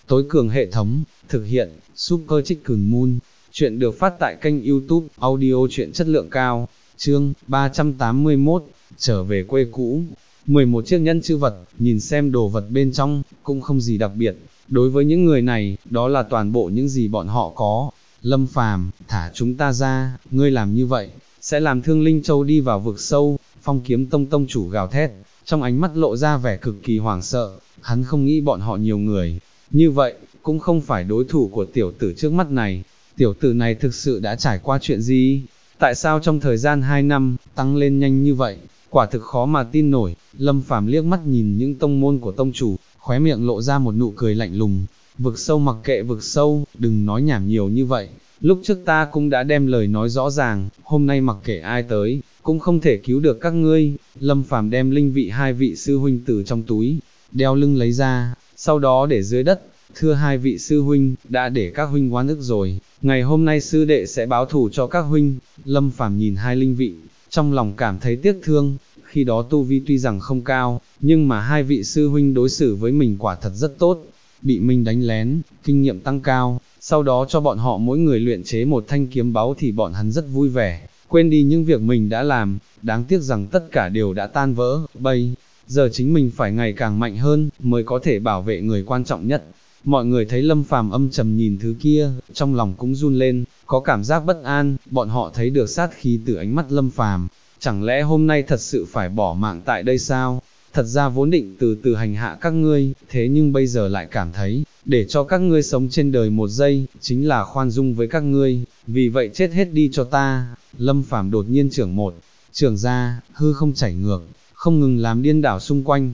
tối cường hệ thống, thực hiện, Super Chicken Moon. Chuyện được phát tại kênh YouTube, audio truyện chất lượng cao, chương 381, trở về quê cũ. 11 chiếc nhẫn chữ vật, nhìn xem đồ vật bên trong, cũng không gì đặc biệt. Đối với những người này, đó là toàn bộ những gì bọn họ có. Lâm Phàm, thả chúng ta ra, ngươi làm như vậy, sẽ làm Thương Linh Châu đi vào vực sâu. Phong Kiếm Tông tông chủ gào thét, trong ánh mắt lộ ra vẻ cực kỳ hoảng sợ, hắn không nghĩ bọn họ nhiều người. Như vậy, cũng không phải đối thủ của tiểu tử trước mắt này. Tiểu tử này thực sự đã trải qua chuyện gì? Tại sao trong thời gian 2 năm, tăng lên nhanh như vậy? Quả thực khó mà tin nổi. Lâm Phàm liếc mắt nhìn những tông môn của tông chủ, khóe miệng lộ ra một nụ cười lạnh lùng. Vực sâu mặc kệ vực sâu, đừng nói nhảm nhiều như vậy. Lúc trước ta cũng đã đem lời nói rõ ràng, hôm nay mặc kệ ai tới, cũng không thể cứu được các ngươi. Lâm Phàm đem linh vị hai vị sư huynh từ trong túi, đeo lưng lấy ra, sau đó để dưới đất. Thưa hai vị sư huynh, đã để các huynh oan ức rồi, ngày hôm nay sư đệ sẽ báo thù cho các huynh. Lâm Phàm nhìn hai linh vị, trong lòng cảm thấy tiếc thương, khi đó tu vi tuy rằng không cao, nhưng mà hai vị sư huynh đối xử với mình quả thật rất tốt, bị mình đánh lén, kinh nghiệm tăng cao, sau đó cho bọn họ mỗi người luyện chế một thanh kiếm báu thì bọn hắn rất vui vẻ, quên đi những việc mình đã làm, đáng tiếc rằng tất cả đều đã tan vỡ, bây giờ chính mình phải ngày càng mạnh hơn, mới có thể bảo vệ người quan trọng nhất. Mọi người thấy Lâm Phàm âm trầm nhìn thứ kia, trong lòng cũng run lên, có cảm giác bất an, bọn họ thấy được sát khí từ ánh mắt Lâm Phàm, chẳng lẽ hôm nay thật sự phải bỏ mạng tại đây sao? Thật ra vốn định từ từ hành hạ các ngươi, thế nhưng bây giờ lại cảm thấy, để cho các ngươi sống trên đời một giây, chính là khoan dung với các ngươi, vì vậy chết hết đi cho ta. Lâm Phàm đột nhiên trưởng ra, hư không chảy ngược, không ngừng làm điên đảo xung quanh,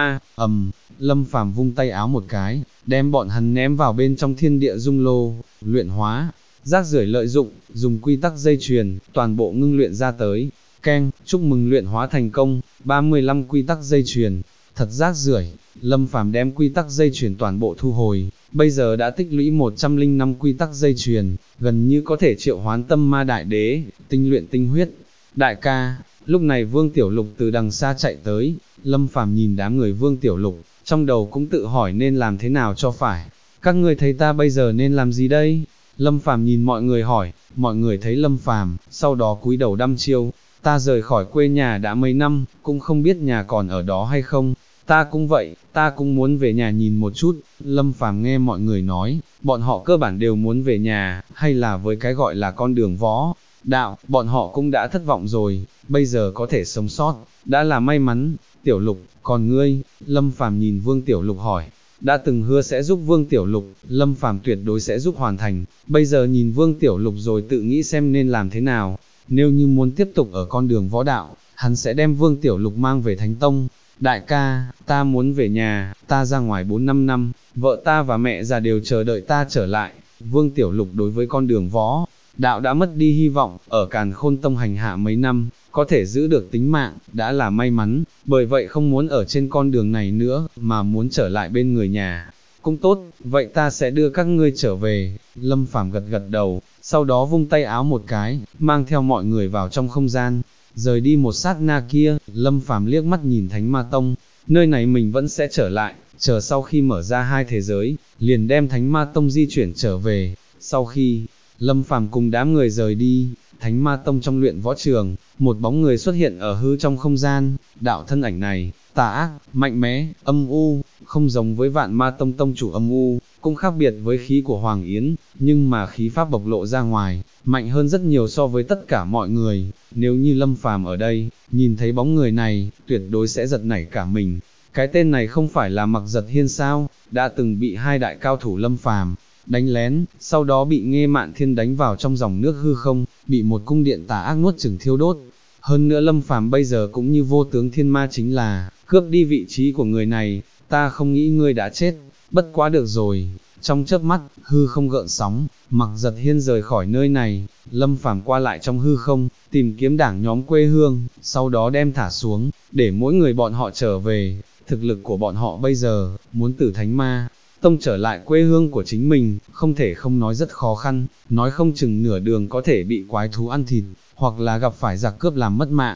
Lâm Phàm vung tay áo một cái, đem bọn hắn ném vào bên trong thiên địa dung lô, luyện hóa, rác rưởi lợi dụng, dùng quy tắc dây chuyền, toàn bộ ngưng luyện ra tới. Keng, chúc mừng luyện hóa thành công, 35 quy tắc dây chuyền, thật rác rưởi. Lâm Phàm đem quy tắc dây chuyền toàn bộ thu hồi, bây giờ đã tích lũy 105 quy tắc dây chuyền, gần như có thể triệu hoán tâm ma đại đế, tinh luyện tinh huyết. Đại ca, lúc này Vương Tiểu Lục từ đằng xa chạy tới, Lâm Phàm nhìn đám người Vương Tiểu Lục, trong đầu cũng tự hỏi nên làm thế nào cho phải. Các ngươi thấy ta bây giờ nên làm gì đây? Lâm Phàm nhìn mọi người hỏi, mọi người thấy Lâm Phàm, sau đó cúi đầu đăm chiêu. Ta rời khỏi quê nhà đã mấy năm, cũng không biết nhà còn ở đó hay không. Ta cũng vậy, ta cũng muốn về nhà nhìn một chút. Lâm Phàm nghe mọi người nói, bọn họ cơ bản đều muốn về nhà, hay là với cái gọi là con đường võ đạo, bọn họ cũng đã thất vọng rồi, bây giờ có thể sống sót, đã là may mắn. Tiểu Lục, còn ngươi? Lâm Phàm nhìn Vương Tiểu Lục hỏi, đã từng hứa sẽ giúp Vương Tiểu Lục, Lâm Phàm tuyệt đối sẽ giúp hoàn thành, bây giờ nhìn Vương Tiểu Lục rồi tự nghĩ xem nên làm thế nào. Nếu như muốn tiếp tục ở con đường võ đạo, hắn sẽ đem Vương Tiểu Lục mang về Thánh Tông. Đại ca, ta muốn về nhà, ta ra ngoài 4-5 năm, vợ ta và mẹ già đều chờ đợi ta trở lại. Vương Tiểu Lục đối với con đường võ đạo đã mất đi hy vọng, ở Càn Khôn Tông hành hạ mấy năm, có thể giữ được tính mạng, đã là may mắn, bởi vậy không muốn ở trên con đường này nữa, mà muốn trở lại bên người nhà. Cũng tốt, vậy ta sẽ đưa các ngươi trở về. Lâm Phàm gật gật đầu, sau đó vung tay áo một cái, mang theo mọi người vào trong không gian. Rời đi một sát na kia, Lâm Phàm liếc mắt nhìn Thánh Ma Tông, nơi này mình vẫn sẽ trở lại, chờ sau khi mở ra hai thế giới, liền đem Thánh Ma Tông di chuyển trở về. Sau khi Lâm Phàm cùng đám người rời đi, Thánh Ma Tông trong luyện võ trường, một bóng người xuất hiện ở hư trong không gian. Đạo thân ảnh này, tà ác, mạnh mẽ, âm u, không giống với Vạn Ma Tông tông chủ âm u, cũng khác biệt với khí của Hoàng Yến, nhưng mà khí pháp bộc lộ ra ngoài, mạnh hơn rất nhiều so với tất cả mọi người. Nếu như Lâm Phàm ở đây, nhìn thấy bóng người này, tuyệt đối sẽ giật nảy cả mình. Cái tên này không phải là Mặc Giật Hiên sao, đã từng bị hai đại cao thủ Lâm Phàm đánh lén, sau đó bị Nghê Mạn Thiên đánh vào trong dòng nước hư không, bị một cung điện tà ác nuốt chửng thiêu đốt. Hơn nữa Lâm Phàm bây giờ cũng như Vô Tướng Thiên Ma chính là cướp đi vị trí của người này. Ta không nghĩ ngươi đã chết, bất quá được rồi. Trong chớp mắt, hư không gợn sóng, Mặc Giật Hiên rời khỏi nơi này. Lâm Phàm qua lại trong hư không, tìm kiếm đảng nhóm quê hương, sau đó đem thả xuống, để mỗi người bọn họ trở về. Thực lực của bọn họ bây giờ, muốn từ Thánh Ma Tông trở lại quê hương của chính mình, không thể không nói rất khó khăn, nói không chừng nửa đường có thể bị quái thú ăn thịt, hoặc là gặp phải giặc cướp làm mất mạng.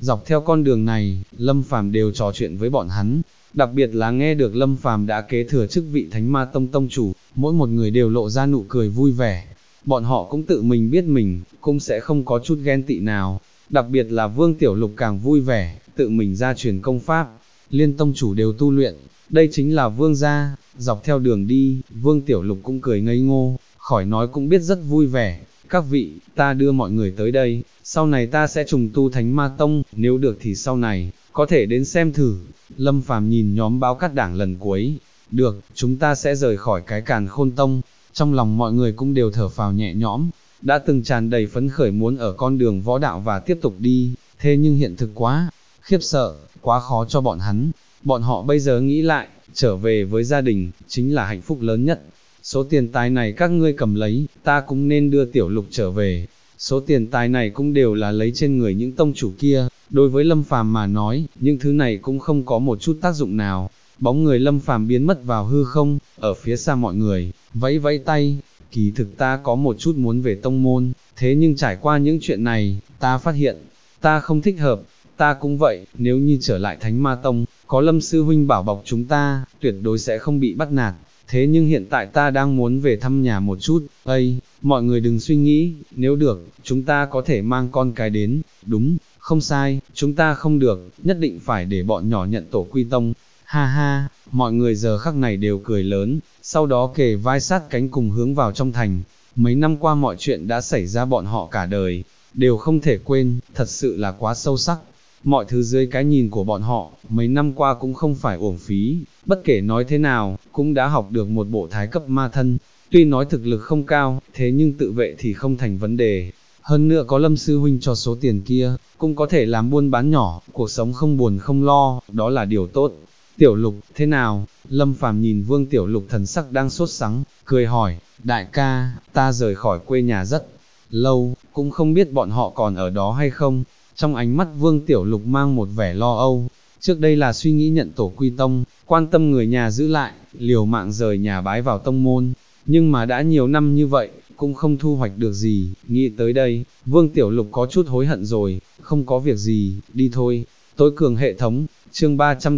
Dọc theo con đường này, Lâm Phàm đều trò chuyện với bọn hắn, đặc biệt là nghe được Lâm Phàm đã kế thừa chức vị Thánh Ma Tông tông chủ, mỗi một người đều lộ ra nụ cười vui vẻ. Bọn họ cũng tự mình biết mình, cũng sẽ không có chút ghen tị nào, đặc biệt là Vương Tiểu Lục càng vui vẻ, tự mình ra truyền công pháp, liên tông chủ đều tu luyện, đây chính là Vương gia. Dọc theo đường đi, Vương Tiểu Lục cũng cười ngây ngô, khỏi nói cũng biết rất vui vẻ. Các vị, ta đưa mọi người tới đây, sau này ta sẽ trùng tu Thánh Ma Tông, nếu được thì sau này, có thể đến xem thử. Lâm Phàm nhìn nhóm báo cát đảng lần cuối, được, chúng ta sẽ rời khỏi cái Càn Khôn Tông. Trong lòng mọi người cũng đều thở phào nhẹ nhõm, đã từng tràn đầy phấn khởi muốn ở con đường võ đạo và tiếp tục đi, thế nhưng hiện thực quá khiếp sợ, quá khó cho bọn hắn. Bọn họ bây giờ nghĩ lại, trở về với gia đình, chính là hạnh phúc lớn nhất. Số tiền tài này các ngươi cầm lấy, ta cũng nên đưa Tiểu Lục trở về. Số tiền tài này cũng đều là lấy trên người những tông chủ kia, đối với Lâm Phàm mà nói, những thứ này cũng không có một chút tác dụng nào. Bóng người Lâm Phàm biến mất vào hư không, ở phía xa mọi người, vẫy vẫy tay, kỳ thực ta có một chút muốn về tông môn, thế nhưng trải qua những chuyện này, ta phát hiện, ta không thích hợp, ta cũng vậy, nếu như trở lại Thánh Ma Tông, có Lâm Sư Huynh bảo bọc chúng ta, tuyệt đối sẽ không bị bắt nạt, thế nhưng hiện tại ta đang muốn về thăm nhà một chút, mọi người đừng suy nghĩ, nếu được, chúng ta có thể mang con cái đến, đúng, không sai, chúng ta không được, nhất định phải để bọn nhỏ nhận tổ quy tông, ha ha, mọi người giờ khắc này đều cười lớn, sau đó kề vai sát cánh cùng hướng vào trong thành. Mấy năm qua mọi chuyện đã xảy ra bọn họ cả đời, đều không thể quên, thật sự là quá sâu sắc. Mọi thứ dưới cái nhìn của bọn họ, mấy năm qua cũng không phải uổng phí, bất kể nói thế nào, cũng đã học được một bộ thái cấp ma thân. Tuy nói thực lực không cao, thế nhưng tự vệ thì không thành vấn đề. Hơn nữa có Lâm Sư Huynh cho số tiền kia, cũng có thể làm buôn bán nhỏ, cuộc sống không buồn không lo, đó là điều tốt. Tiểu Lục, thế nào? Lâm Phàm nhìn Vương Tiểu Lục thần sắc đang sốt sắng, cười hỏi, đại ca, ta rời khỏi quê nhà rất lâu, cũng không biết bọn họ còn ở đó hay không. Trong ánh mắt Vương Tiểu Lục mang một vẻ lo âu, trước đây là suy nghĩ nhận tổ quy tông, quan tâm người nhà giữ lại, liều mạng rời nhà bái vào tông môn, nhưng mà đã nhiều năm như vậy, cũng không thu hoạch được gì, nghĩ tới đây, Vương Tiểu Lục có chút hối hận rồi, không có việc gì, đi thôi. Tối cường hệ thống, chương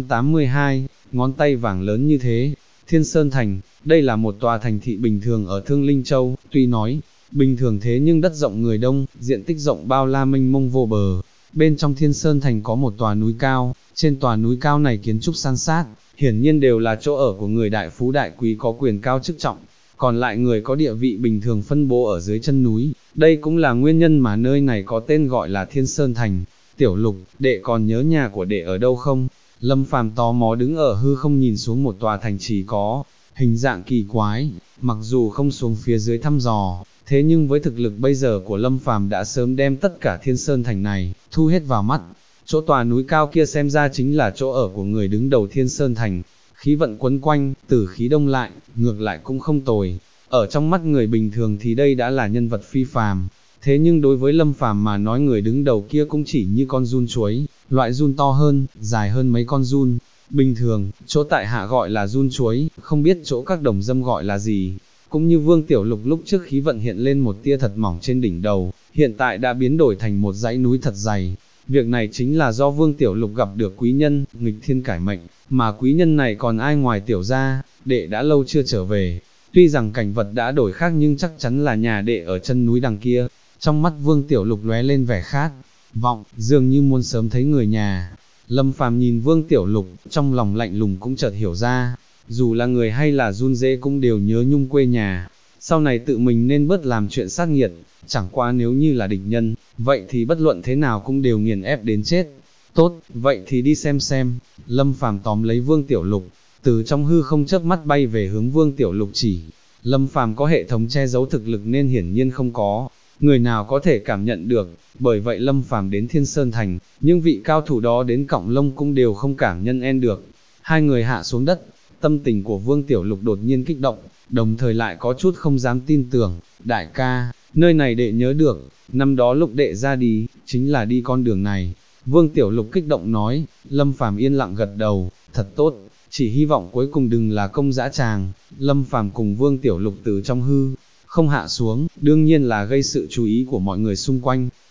382, ngón tay vàng lớn như thế, Thiên Sơn Thành, đây là một tòa thành thị bình thường ở Thương Linh Châu, tuy nói, bình thường thế nhưng đất rộng người đông, diện tích rộng bao la mênh mông vô bờ. Bên trong Thiên Sơn Thành có một tòa núi cao, trên tòa núi cao này kiến trúc san sát, hiển nhiên đều là chỗ ở của người đại phú đại quý có quyền cao chức trọng, còn lại người có địa vị bình thường phân bố ở dưới chân núi, đây cũng là nguyên nhân mà nơi này có tên gọi là Thiên Sơn Thành. Tiểu Lục, đệ còn nhớ nhà của đệ ở đâu không? Lâm Phàm tò mò đứng ở hư không nhìn xuống một tòa thành trì có hình dạng kỳ quái, mặc dù không xuống phía dưới thăm dò, thế nhưng với thực lực bây giờ của Lâm Phàm đã sớm đem tất cả Thiên Sơn Thành này thu hết vào mắt. Chỗ tòa núi cao kia xem ra chính là chỗ ở của người đứng đầu Thiên Sơn Thành, khí vận quấn quanh, tử khí đông lại, ngược lại cũng không tồi. Ở trong mắt người bình thường thì đây đã là nhân vật phi phàm, thế nhưng đối với Lâm Phàm mà nói người đứng đầu kia cũng chỉ như con giun chuối, loại giun to hơn, dài hơn mấy con giun. Bình thường, chỗ tại hạ gọi là giun chuối, không biết chỗ các đồng dâm gọi là gì. Cũng như Vương Tiểu Lục lúc trước khí vận hiện lên một tia thật mỏng trên đỉnh đầu, hiện tại đã biến đổi thành một dãy núi thật dày. Việc này chính là do Vương Tiểu Lục gặp được quý nhân, nghịch thiên cải mệnh, mà quý nhân này còn ai ngoài Tiểu gia, đệ đã lâu chưa trở về. Tuy rằng cảnh vật đã đổi khác nhưng chắc chắn là nhà đệ ở chân núi đằng kia. Trong mắt Vương Tiểu Lục lóe lên vẻ khát vọng, dường như muốn sớm thấy người nhà. Lâm Phàm nhìn Vương Tiểu Lục, trong lòng lạnh lùng cũng chợt hiểu ra, dù là người hay là run rế cũng đều nhớ nhung quê nhà. Sau này tự mình nên bớt làm chuyện sát nghiệt, chẳng qua nếu như là địch nhân, vậy thì bất luận thế nào cũng đều nghiền ép đến chết. Tốt, vậy thì đi xem. Lâm Phàm tóm lấy Vương Tiểu Lục, từ trong hư không chớp mắt bay về hướng Vương Tiểu Lục chỉ. Lâm Phàm có hệ thống che giấu thực lực nên hiển nhiên không có người nào có thể cảm nhận được, bởi vậy Lâm Phàm đến Thiên Sơn Thành, nhưng vị cao thủ đó đến cọng lông cũng đều không cảm nhận được. Hai người hạ xuống đất, tâm tình của Vương Tiểu Lục đột nhiên kích động, đồng thời lại có chút không dám tin tưởng, đại ca, nơi này đệ nhớ được, năm đó lúc đệ ra đi, chính là đi con đường này. Vương Tiểu Lục kích động nói, Lâm Phàm yên lặng gật đầu, thật tốt, chỉ hy vọng cuối cùng đừng là công dã tràng. Lâm Phàm cùng Vương Tiểu Lục từ trong hư không hạ xuống, đương nhiên là gây sự chú ý của mọi người xung quanh.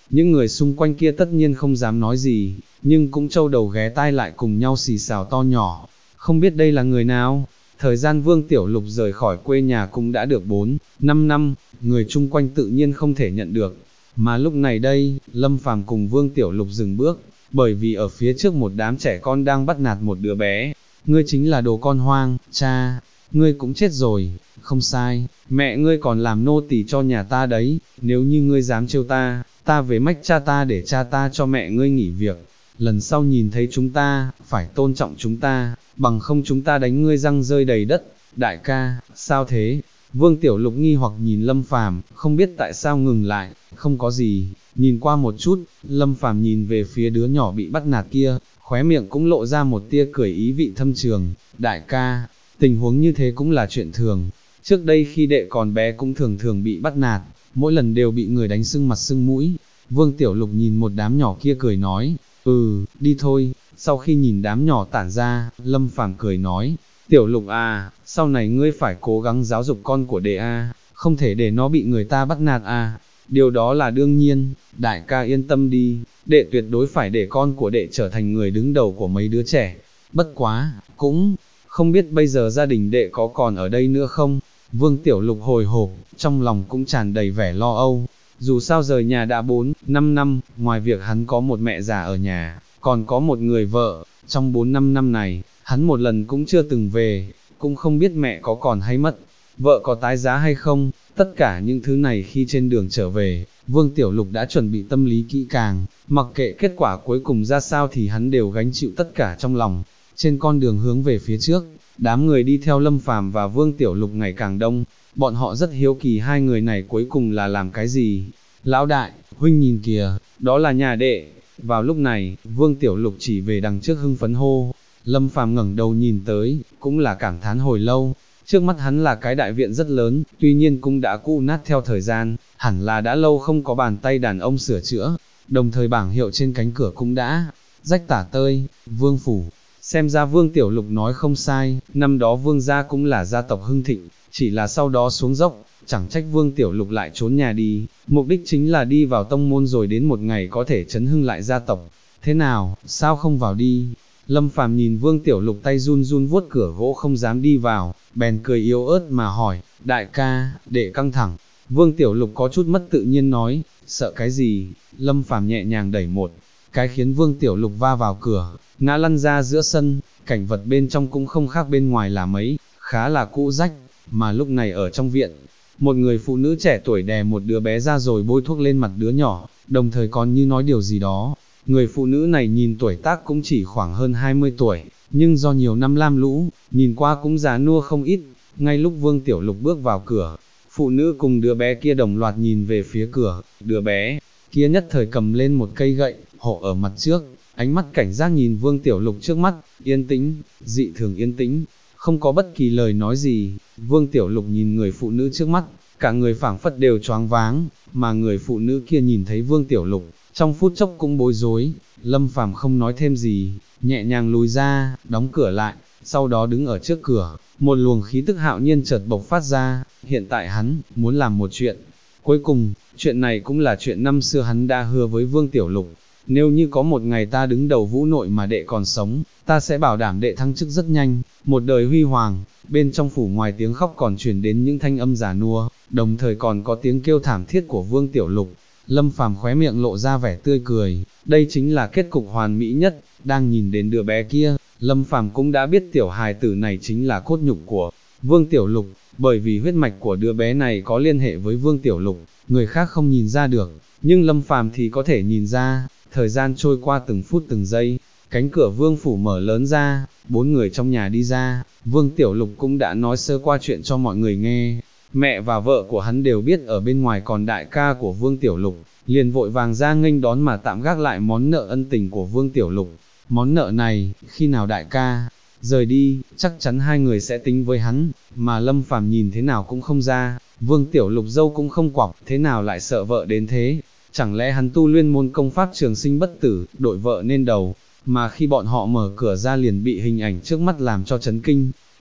những người xung quanh kia tất nhiên không dám nói gì, nhưng cũng trâu đầu ghé tai lại cùng nhau xì xào to nhỏ, không biết đây là người nào. Thời gian Vương Tiểu Lục rời khỏi quê nhà cũng đã được 4-5 năm, người chung quanh tự nhiên không thể nhận được, mà lúc này đây, Lâm Phàm cùng Vương Tiểu Lục dừng bước, bởi vì ở phía trước một đám trẻ con đang bắt nạt một đứa bé. Ngươi chính là đồ con hoang, cha, ngươi cũng chết rồi, không sai, mẹ ngươi còn làm nô tỳ cho nhà ta đấy, nếu như ngươi dám trêu ta, ta về mách cha ta để cha ta cho mẹ ngươi nghỉ việc, lần sau nhìn thấy chúng ta, phải tôn trọng chúng ta, bằng không chúng ta đánh ngươi răng rơi đầy đất. Đại ca, sao thế? Vương Tiểu Lục nghi hoặc nhìn Lâm Phàm, không biết tại sao ngừng lại, không có gì, nhìn qua một chút, Lâm Phàm nhìn về phía đứa nhỏ bị bắt nạt kia, khóe miệng cũng lộ ra một tia cười ý vị thâm trường. Đại ca, tình huống như thế cũng là chuyện thường, trước đây khi đệ còn bé cũng thường thường bị bắt nạt, mỗi lần đều bị người đánh sưng mặt sưng mũi. Vương Tiểu Lục nhìn một đám nhỏ kia cười nói, đi thôi. Sau khi nhìn đám nhỏ tản ra, Lâm Phàm cười nói, Tiểu Lục à, sau này ngươi phải cố gắng giáo dục con của đệ à, không thể để nó bị người ta bắt nạt à, điều đó là đương nhiên, đại ca yên tâm đi, đệ tuyệt đối phải để con của đệ trở thành người đứng đầu của mấy đứa trẻ. Bất quá, cũng không biết bây giờ gia đình đệ có còn ở đây nữa không? Vương Tiểu Lục hồi hộp, trong lòng cũng tràn đầy vẻ lo âu. Dù sao rời nhà đã 4-5 năm, ngoài việc hắn có một mẹ già ở nhà, còn có một người vợ, trong 4-5 năm này, hắn một lần cũng chưa từng về, cũng không biết mẹ có còn hay mất, vợ có tái giá hay không, tất cả những thứ này khi trên đường trở về, Vương Tiểu Lục đã chuẩn bị tâm lý kỹ càng, mặc kệ kết quả cuối cùng ra sao thì hắn đều gánh chịu tất cả trong lòng. Trên con đường hướng về phía trước, đám người đi theo Lâm Phàm và Vương Tiểu Lục ngày càng đông, bọn họ rất hiếu kỳ hai người này cuối cùng là làm cái gì. Lão đại, huynh nhìn kìa, đó là nhà đệ. Vào lúc này, Vương Tiểu Lục chỉ về đằng trước hưng phấn hô. Lâm Phàm ngẩng đầu nhìn tới, cũng là cảm thán hồi lâu. Trước mắt hắn là cái đại viện rất lớn, tuy nhiên cũng đã cũ nát theo thời gian, hẳn là đã lâu không có bàn tay đàn ông sửa chữa. Đồng thời bảng hiệu trên cánh cửa cũng đã rách tả tơi, Vương phủ. Xem ra Vương Tiểu Lục nói không sai, năm đó Vương gia cũng là gia tộc hưng thịnh, chỉ là sau đó xuống dốc, chẳng trách Vương Tiểu Lục lại trốn nhà đi, mục đích chính là đi vào tông môn rồi đến một ngày có thể chấn hưng lại gia tộc. Thế nào, sao không vào đi? Lâm Phàm nhìn Vương Tiểu Lục tay run run vuốt cửa gỗ không dám đi vào, bèn cười yếu ớt mà hỏi, đại ca, đệ căng thẳng. Vương Tiểu Lục có chút mất tự nhiên nói, sợ cái gì? Lâm Phàm nhẹ nhàng đẩy một cái khiến Vương Tiểu Lục va vào cửa, ngã lăn ra giữa sân, cảnh vật bên trong cũng không khác bên ngoài là mấy, khá là cũ rách, mà lúc này ở trong viện, một người phụ nữ trẻ tuổi đè một đứa bé ra rồi bôi thuốc lên mặt đứa nhỏ, đồng thời còn như nói điều gì đó. Người phụ nữ này nhìn tuổi tác cũng chỉ khoảng hơn 20 tuổi, nhưng do nhiều năm lam lũ, nhìn qua cũng già nua không ít. Ngay lúc Vương Tiểu Lục bước vào cửa, phụ nữ cùng đứa bé kia đồng loạt nhìn về phía cửa, đứa bé kia nhất thời cầm lên một cây gậy, hộ ở mặt trước, ánh mắt cảnh giác nhìn Vương Tiểu Lục trước mắt, yên tĩnh, dị thường yên tĩnh, không có bất kỳ lời nói gì. Vương Tiểu Lục nhìn người phụ nữ trước mắt, cả người phảng phất đều choáng váng, mà người phụ nữ kia nhìn thấy Vương Tiểu Lục, trong phút chốc cũng bối rối. Lâm Phàm không nói thêm gì, nhẹ nhàng lùi ra, đóng cửa lại, sau đó đứng ở trước cửa, một luồng khí tức hạo nhiên chợt bộc phát ra. Hiện tại hắn muốn làm một chuyện, cuối cùng, chuyện này cũng là chuyện năm xưa hắn đã hứa với Vương Tiểu Lục. Nếu như có một ngày ta đứng đầu vũ nội mà đệ còn sống, ta sẽ bảo đảm đệ thăng chức rất nhanh, một đời huy hoàng. Bên trong phủ ngoài tiếng khóc còn truyền đến những thanh âm già nua, đồng thời còn có tiếng kêu thảm thiết của Vương Tiểu Lục. Lâm Phàm khóe miệng lộ ra vẻ tươi cười, đây chính là kết cục hoàn mỹ nhất. Đang nhìn đến đứa bé kia, Lâm Phàm cũng đã biết tiểu hài tử này chính là cốt nhục của Vương Tiểu Lục, bởi vì huyết mạch của đứa bé này có liên hệ với Vương Tiểu Lục, người khác không nhìn ra được, nhưng Lâm Phàm thì có thể nhìn ra. Thời gian trôi qua từng phút từng giây, cánh cửa Vương phủ mở lớn ra, 4 người trong nhà đi ra. Vương Tiểu Lục cũng đã nói sơ qua chuyện cho mọi người nghe, mẹ và vợ của hắn đều biết ở bên ngoài còn đại ca của Vương Tiểu Lục, liền vội vàng ra nghênh đón mà tạm gác lại món nợ ân tình của Vương Tiểu Lục. Món nợ này, khi nào đại ca rời đi, chắc chắn hai người sẽ tính với hắn, mà Lâm Phàm nhìn thế nào cũng không ra, Vương Tiểu Lục dâu cũng không quọc, thế nào lại sợ vợ đến thế? Chẳng lẽ hắn tu luyện môn công pháp trường sinh bất tử, đội vợ nên đầu, mà khi bọn họ mở cửa ra liền bị hình ảnh trước mắt làm cho chấn kinh.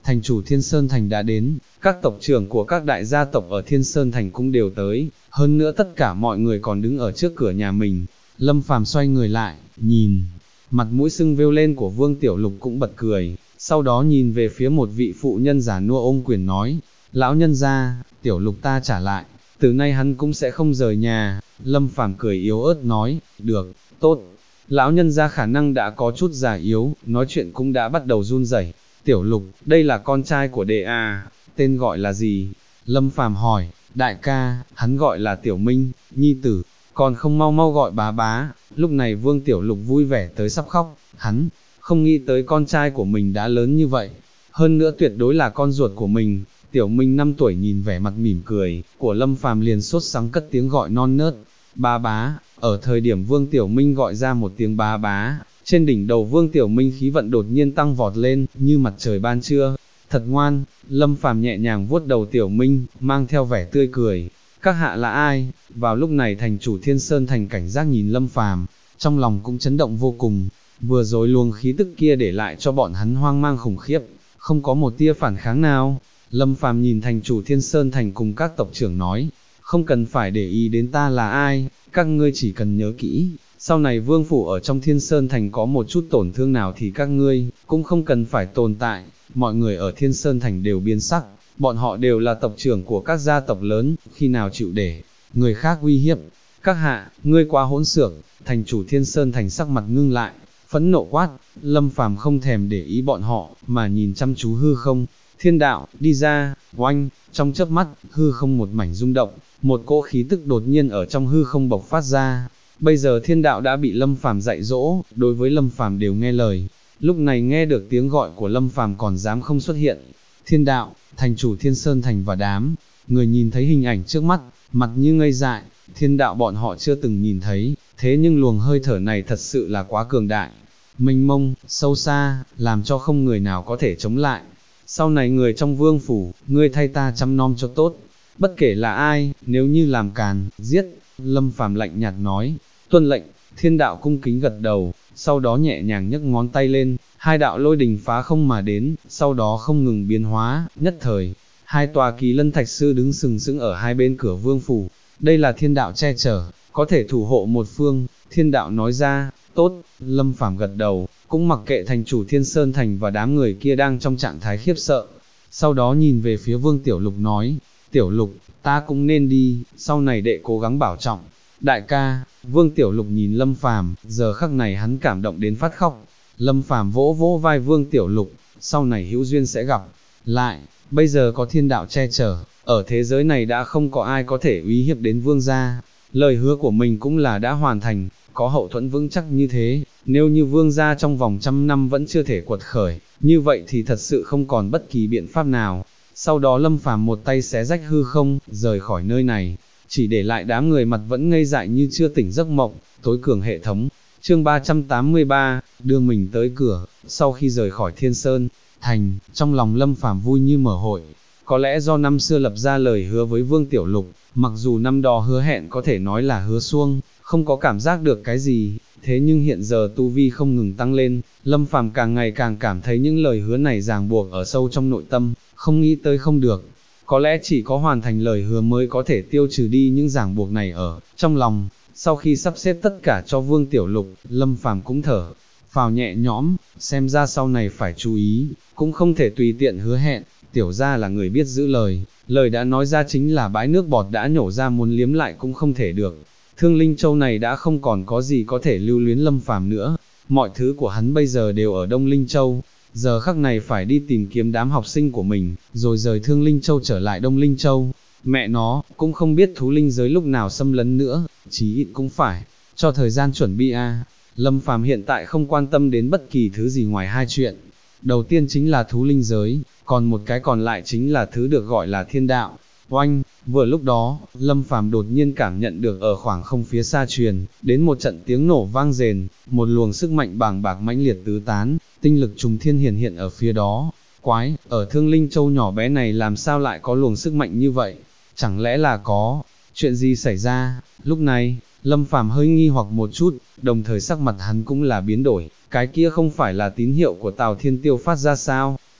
thành chủ Thiên Sơn Thành đã đến, các tộc trưởng của các đại gia tộc ở Thiên Sơn Thành cũng đều tới, hơn nữa tất cả mọi người còn đứng ở trước cửa nhà mình. Lâm Phàm xoay người lại, nhìn, mặt mũi sưng vêu lên của Vương Tiểu Lục cũng bật cười, sau đó nhìn về phía một vị phụ nhân già nua ôm quyền nói, lão nhân gia, Tiểu Lục ta trả lại, từ nay hắn cũng sẽ không rời nhà. Lâm Phàm cười yếu ớt nói, được, tốt. Lão nhân gia khả năng đã có chút già yếu, nói chuyện cũng đã bắt đầu run rẩy. Tiểu Lục, đây là con trai của đệ à, tên gọi là gì? Lâm Phàm hỏi, đại ca, hắn gọi là Tiểu Minh, nhi tử, còn không mau mau gọi bá bá. Lúc này Vương Tiểu Lục vui vẻ tới sắp khóc, hắn không nghĩ tới con trai của mình đã lớn như vậy, hơn nữa tuyệt đối là con ruột của mình. Tiểu Minh 5 tuổi nhìn vẻ mặt mỉm cười của Lâm Phàm liền sốt sắng cất tiếng gọi non nớt, bá bá. Ở thời điểm Vương Tiểu Minh gọi ra một tiếng bá bá, trên đỉnh đầu Vương Tiểu Minh khí vận đột nhiên tăng vọt lên, như mặt trời ban trưa. Thật ngoan. Lâm Phàm nhẹ nhàng vuốt đầu Tiểu Minh, mang theo vẻ tươi cười. Các hạ là ai? Vào lúc này thành chủ Thiên Sơn Thành cảnh giác nhìn Lâm Phàm, trong lòng cũng chấn động vô cùng. Vừa rồi luồng khí tức kia để lại cho bọn hắn hoang mang khủng khiếp, không có một tia phản kháng nào. Lâm Phàm nhìn thành chủ Thiên Sơn Thành cùng các tộc trưởng nói, không cần phải để ý đến ta là ai, các ngươi chỉ cần nhớ kỹ, sau này vương phủ ở trong Thiên Sơn Thành có một chút tổn thương nào thì các ngươi cũng không cần phải tồn tại. Mọi người ở Thiên Sơn Thành đều biến sắc, bọn họ đều là tộc trưởng của các gia tộc lớn, khi nào chịu để người khác uy hiếp. Các hạ, ngươi quá hỗn xược. Thành chủ Thiên Sơn Thành sắc mặt ngưng lại, phẫn nộ quát. Lâm Phàm không thèm để ý bọn họ, mà nhìn chăm chú hư không. Thiên đạo, đi ra. Oanh, trong chớp mắt, hư không một mảnh rung động, một cỗ khí tức đột nhiên ở trong hư không bộc phát ra. Bây giờ thiên đạo đã bị Lâm Phàm dạy dỗ, đối với Lâm Phàm đều nghe lời. Lúc này nghe được tiếng gọi của Lâm Phàm còn dám không xuất hiện. Thiên đạo, thành chủ Thiên Sơn Thành và đám người nhìn thấy hình ảnh trước mắt, mặt như ngây dại. Thiên đạo bọn họ chưa từng nhìn thấy, thế nhưng luồng hơi thở này thật sự là quá cường đại, mênh mông, sâu xa, làm cho không người nào có thể chống lại. Sau này người trong vương phủ, ngươi thay ta chăm nom cho tốt, bất kể là ai, nếu như làm càn, giết. Lâm Phàm lạnh nhạt nói, tuân lệnh. Thiên đạo cung kính gật đầu, sau đó nhẹ nhàng nhấc ngón tay lên, hai đạo lôi đình phá không mà đến, sau đó không ngừng biến hóa, nhất thời, hai tòa kỳ lân thạch sư đứng sừng sững ở hai bên cửa vương phủ. Đây là thiên đạo che chở, có thể thủ hộ một phương. Thiên đạo nói ra, tốt. Lâm Phàm gật đầu, cũng mặc kệ thành chủ Thiên Sơn Thành và đám người kia đang trong trạng thái khiếp sợ. Sau đó nhìn về phía Vương Tiểu Lục nói, Tiểu Lục, ta cũng nên đi, sau này đệ cố gắng bảo trọng. Đại ca. Vương Tiểu Lục nhìn Lâm Phàm, giờ khắc này hắn cảm động đến phát khóc. Lâm Phàm vỗ vỗ vai Vương Tiểu Lục, sau này hữu duyên sẽ gặp lại, bây giờ có thiên đạo che chở, ở thế giới này đã không có ai có thể uy hiếp đến vương gia. Lời hứa của mình cũng là đã hoàn thành, có hậu thuẫn vững chắc như thế, nếu như vương gia trong vòng 100 năm vẫn chưa thể quật khởi, như vậy thì thật sự không còn bất kỳ biện pháp nào. Sau đó Lâm Phàm một tay xé rách hư không, rời khỏi nơi này, chỉ để lại đám người mặt vẫn ngây dại như chưa tỉnh giấc mộng. Tối cường hệ thống, chương 383, đưa mình tới cửa. Sau khi rời khỏi Thiên Sơn Thành, trong lòng Lâm Phàm vui như mở hội. Có lẽ do năm xưa lập ra lời hứa với Vương Tiểu Lục, mặc dù năm đó hứa hẹn có thể nói là hứa suông, không có cảm giác được cái gì, thế nhưng hiện giờ tu vi không ngừng tăng lên, Lâm Phàm càng ngày càng cảm thấy những lời hứa này ràng buộc ở sâu trong nội tâm, không nghĩ tới không được. Có lẽ chỉ có hoàn thành lời hứa mới có thể tiêu trừ đi những ràng buộc này ở trong lòng. Sau khi sắp xếp tất cả cho Vương Tiểu Lục, Lâm Phàm cũng thở phào nhẹ nhõm, xem ra sau này phải chú ý, cũng không thể tùy tiện hứa hẹn. Tiểu gia là người biết giữ lời, lời đã nói ra chính là bãi nước bọt đã nhổ ra, muốn liếm lại cũng không thể được. Thương Linh Châu này đã không còn có gì có thể lưu luyến Lâm Phàm nữa, mọi thứ của hắn bây giờ đều ở Đông Linh Châu, giờ khắc này phải đi tìm kiếm đám học sinh của mình, rồi rời Thương Linh Châu trở lại Đông Linh Châu. Mẹ nó, cũng không biết thú linh giới lúc nào xâm lấn nữa, chí ít cũng phải cho thời gian chuẩn bị a. Lâm Phàm hiện tại không quan tâm đến bất kỳ thứ gì ngoài hai chuyện. Đầu tiên chính là thú linh giới, còn một cái còn lại chính là thứ được gọi là thiên đạo. Oanh, vừa lúc đó, Lâm Phàm đột nhiên cảm nhận được ở khoảng không phía xa truyền đến một trận tiếng nổ vang rền, một luồng sức mạnh bàng bạc mãnh liệt tứ tán, tinh lực trùng thiên hiện hiện ở phía đó. Quái, ở Thương Linh Châu nhỏ bé này làm sao lại có luồng sức mạnh như vậy? Chẳng lẽ là có chuyện gì xảy ra? Lúc này, Lâm Phàm hơi nghi hoặc một chút, đồng thời sắc mặt hắn cũng là biến đổi, cái kia không phải là tín hiệu của Tào Thiên Tiêu phát ra sao?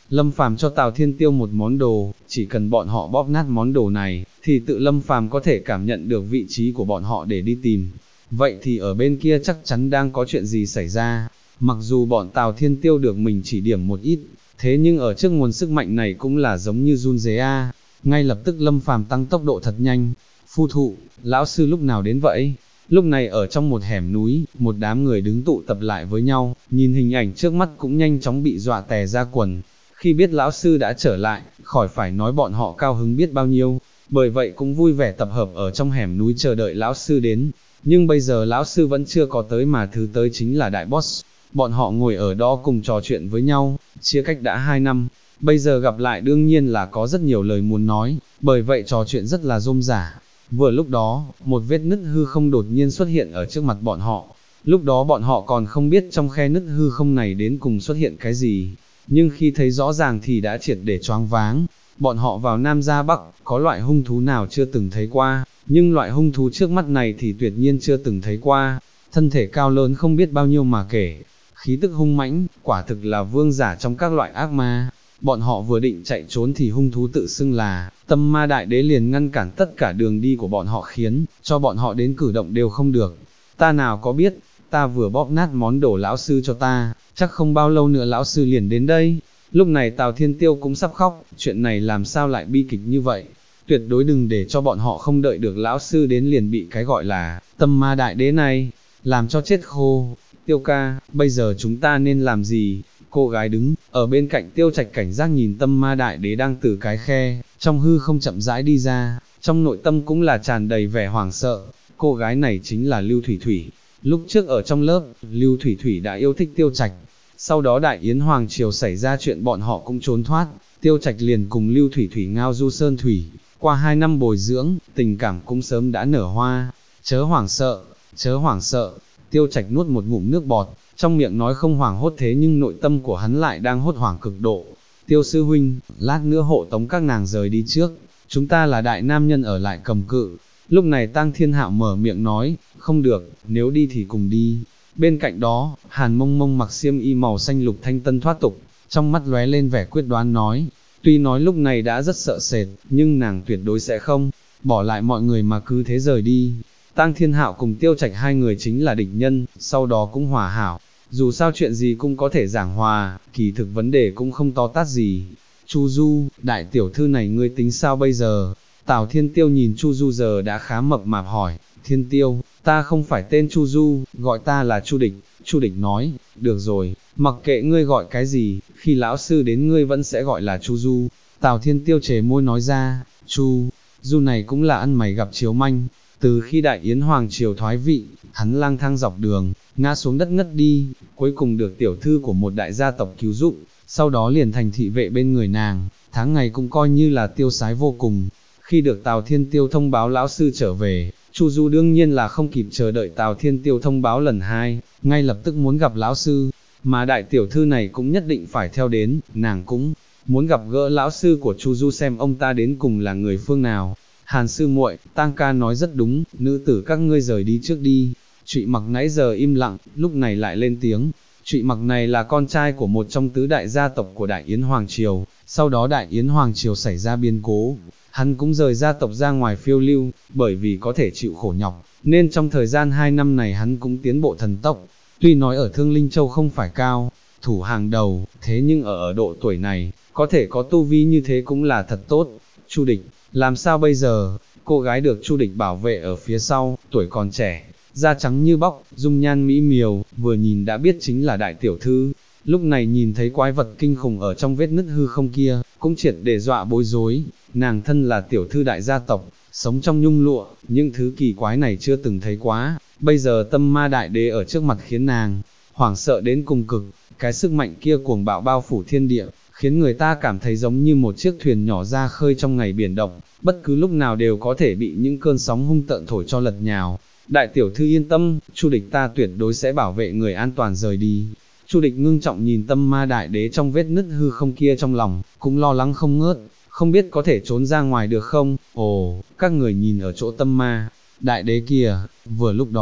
Lâm Phàm cho Tào Thiên Tiêu một món đồ, chỉ cần bọn họ bóp nát món đồ này, thì tự Lâm Phàm có thể cảm nhận được vị trí của bọn họ để đi tìm. Vậy thì ở bên kia chắc chắn đang có chuyện gì xảy ra. Mặc dù bọn Tào Thiên Tiêu được mình chỉ điểm một ít, thế nhưng ở trước nguồn sức mạnh này cũng là giống như run rế a. Ngay lập tức Lâm Phàm tăng tốc độ thật nhanh. Phu thụ, lão sư lúc nào đến vậy? Lúc này ở trong một hẻm núi, một đám người đứng tụ tập lại với nhau, nhìn hình ảnh trước mắt cũng nhanh chóng bị dọa tè ra quần. Khi biết lão sư đã trở lại, khỏi phải nói bọn họ cao hứng biết bao nhiêu, bởi vậy cũng vui vẻ tập hợp ở trong hẻm núi chờ đợi lão sư đến. Nhưng bây giờ lão sư vẫn chưa có tới mà thứ tới chính là đại boss. Bọn họ ngồi ở đó cùng trò chuyện với nhau, chia cách đã 2 năm, bây giờ gặp lại đương nhiên là có rất nhiều lời muốn nói, bởi vậy trò chuyện rất là rôm rả. Vừa lúc đó, một vết nứt hư không đột nhiên xuất hiện ở trước mặt bọn họ. Lúc đó bọn họ còn không biết trong khe nứt hư không này đến cùng xuất hiện cái gì, nhưng khi thấy rõ ràng thì đã triệt để choáng váng. Bọn họ vào Nam ra Bắc, có loại hung thú nào chưa từng thấy qua, nhưng loại hung thú trước mắt này thì tuyệt nhiên chưa từng thấy qua. Thân thể cao lớn không biết bao nhiêu mà kể, khí tức hung mãnh, quả thực là vương giả trong các loại ác ma. Bọn họ vừa định chạy trốn thì hung thú tự xưng là Tâm Ma Đại Đế liền ngăn cản tất cả đường đi của bọn họ, khiến cho bọn họ đến cử động đều không được. Ta nào có biết, ta vừa bóp nát món đồ lão sư cho ta, chắc không bao lâu nữa lão sư liền đến đây. Lúc này Tào Thiên Tiêu cũng sắp khóc, chuyện này làm sao lại bi kịch như vậy. Tuyệt đối đừng để cho bọn họ không đợi được lão sư đến liền bị cái gọi là Tâm Ma Đại Đế này làm cho chết khô. Tiêu ca, bây giờ chúng ta nên làm gì? Cô gái đứng ở bên cạnh Tiêu Trạch cảnh giác nhìn Tâm Ma Đại Đế đang từ cái khe trong hư không chậm rãi đi ra, trong nội tâm cũng là tràn đầy vẻ hoảng sợ. Cô gái này chính là Lưu Thủy Thủy. Lúc trước ở trong lớp, Lưu Thủy Thủy đã yêu thích Tiêu Trạch. Sau đó Đại Yến Hoàng Triều xảy ra chuyện bọn họ cũng trốn thoát, Tiêu Trạch liền cùng Lưu Thủy Thủy ngao du sơn thủy. Qua 2 năm bồi dưỡng, tình cảm cũng sớm đã nở hoa. Chớ hoảng sợ, chớ hoảng sợ. Tiêu Trạch nuốt một ngụm nước bọt, trong miệng nói không hoảng hốt thế nhưng nội tâm của hắn lại đang hốt hoảng cực độ. Tiêu sư huynh, lát nữa hộ tống các nàng rời đi trước, chúng ta là đại nam nhân ở lại cầm cự. Lúc này Tang Thiên Hạo mở miệng nói, không được, nếu đi thì cùng đi. Bên cạnh đó, Hàn Mông Mông mặc xiêm y màu xanh lục thanh tân thoát tục, trong mắt lóe lên vẻ quyết đoán nói, tuy nói lúc này đã rất sợ sệt, nhưng nàng tuyệt đối sẽ không bỏ lại mọi người mà cứ thế rời đi. Tang Thiên Hạo cùng Tiêu Trạch hai người chính là địch nhân, sau đó cũng hòa hảo. Dù sao chuyện gì cũng có thể giảng hòa, kỳ thực vấn đề cũng không to tát gì. Chu Du, đại tiểu thư này ngươi tính sao bây giờ? Tào Thiên Tiêu nhìn Chu Du giờ đã khá mập mạp hỏi, Thiên Tiêu, ta không phải tên Chu Du, gọi ta là Chu Địch. Chu Địch nói, được rồi, mặc kệ ngươi gọi cái gì, khi lão sư đến ngươi vẫn sẽ gọi là Chu Du. Tào Thiên Tiêu chề môi nói ra, Chu Du này cũng là ăn mày gặp chiếu manh. Từ khi Đại Yến Hoàng Triều thoái vị, hắn lang thang dọc đường, ngã xuống đất ngất đi, cuối cùng được tiểu thư của một đại gia tộc cứu giúp, sau đó liền thành thị vệ bên người nàng, tháng ngày cũng coi như là tiêu sái vô cùng. Khi được Tào Thiên Tiêu thông báo lão sư trở về, Chu Du đương nhiên là không kịp chờ đợi Tào Thiên Tiêu thông báo lần hai, ngay lập tức muốn gặp lão sư, mà đại tiểu thư này cũng nhất định phải theo đến, nàng cũng muốn gặp gỡ lão sư của Chu Du xem ông ta đến cùng là người phương nào. Hàn sư muội, Tang ca nói rất đúng, nữ tử các ngươi rời đi trước đi. Trụy Mặc nãy giờ im lặng, lúc này lại lên tiếng. Trụy Mặc này là con trai của một trong tứ đại gia tộc của Đại Yến Hoàng Triều, sau đó Đại Yến Hoàng Triều xảy ra biến cố, hắn cũng rời gia tộc ra ngoài phiêu lưu, bởi vì có thể chịu khổ nhọc, nên trong thời gian 2 năm này hắn cũng tiến bộ thần tốc. Tuy nói ở Thương Linh Châu không phải cao thủ hàng đầu, thế nhưng ở độ tuổi này, có thể có tu vi như thế cũng là thật tốt. Chu Địch, làm sao bây giờ? Cô gái được Chu Địch bảo vệ ở phía sau, tuổi còn trẻ, da trắng như bóc, dung nhan mỹ miều, vừa nhìn đã biết chính là đại tiểu thư. Lúc này nhìn thấy quái vật kinh khủng ở trong vết nứt hư không kia, cũng triệt để dọa bối rối. Nàng thân là tiểu thư đại gia tộc, sống trong nhung lụa, những thứ kỳ quái này chưa từng thấy quá. Bây giờ Tâm Ma Đại Đế ở trước mặt khiến nàng hoảng sợ đến cùng cực. Cái sức mạnh kia cuồng bạo bao phủ thiên địa, khiến người ta cảm thấy giống như một chiếc thuyền nhỏ ra khơi trong ngày biển động, bất cứ lúc nào đều có thể bị những cơn sóng hung tợn thổi cho lật nhào. Đại tiểu thư yên tâm, Chu Địch ta tuyệt đối sẽ bảo vệ người an toàn rời đi. Chu Địch ngưng trọng nhìn Tâm Ma Đại Đế trong vết nứt hư không kia, trong lòng cũng lo lắng không ngớt, không biết có thể trốn ra ngoài được không. Ồ, các người nhìn ở chỗ Tâm Ma Đại Đế kia. Vừa lúc đó,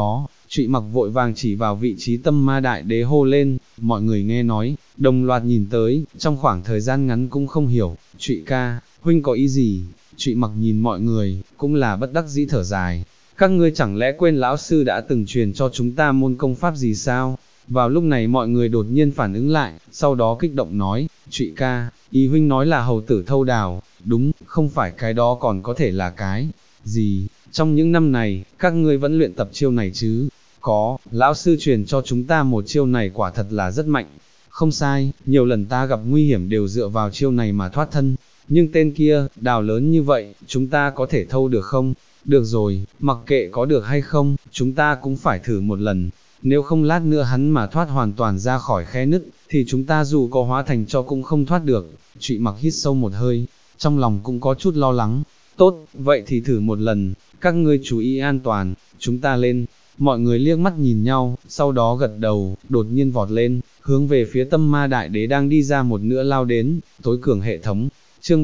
Trụy Mặc vội vàng chỉ vào vị trí tâm ma đại đế hô lên, mọi người nghe nói, đồng loạt nhìn tới, trong khoảng thời gian ngắn cũng không hiểu, Trụy ca, huynh có ý gì? Trụy Mặc nhìn mọi người, cũng là bất đắc dĩ thở dài, các ngươi chẳng lẽ quên lão sư đã từng truyền cho chúng ta môn công pháp gì sao? Vào lúc này mọi người đột nhiên phản ứng lại, sau đó kích động nói, Trụy ca, ý huynh nói là hầu tử thâu đào, đúng, không phải cái đó còn có thể là cái gì? Trong những năm này, các ngươi vẫn luyện tập chiêu này chứ? Có, lão sư truyền cho chúng ta một chiêu này quả thật là rất mạnh. Không sai, nhiều lần ta gặp nguy hiểm đều dựa vào chiêu này mà thoát thân. Nhưng tên kia, đào lớn như vậy, chúng ta có thể thâu được không? Được rồi, mặc kệ có được hay không, chúng ta cũng phải thử một lần. Nếu không lát nữa hắn mà thoát hoàn toàn ra khỏi khe nứt, thì chúng ta dù có hóa thành cho cũng không thoát được. Trụy Mặc hít sâu một hơi, trong lòng cũng có chút lo lắng. Tốt, vậy thì thử một lần, các ngươi chú ý an toàn, chúng ta lên. Mọi người liếc mắt nhìn nhau, sau đó gật đầu, đột nhiên vọt lên, hướng về phía tâm ma đại đế đang đi ra một nửa lao đến, tối cường hệ thống. Chương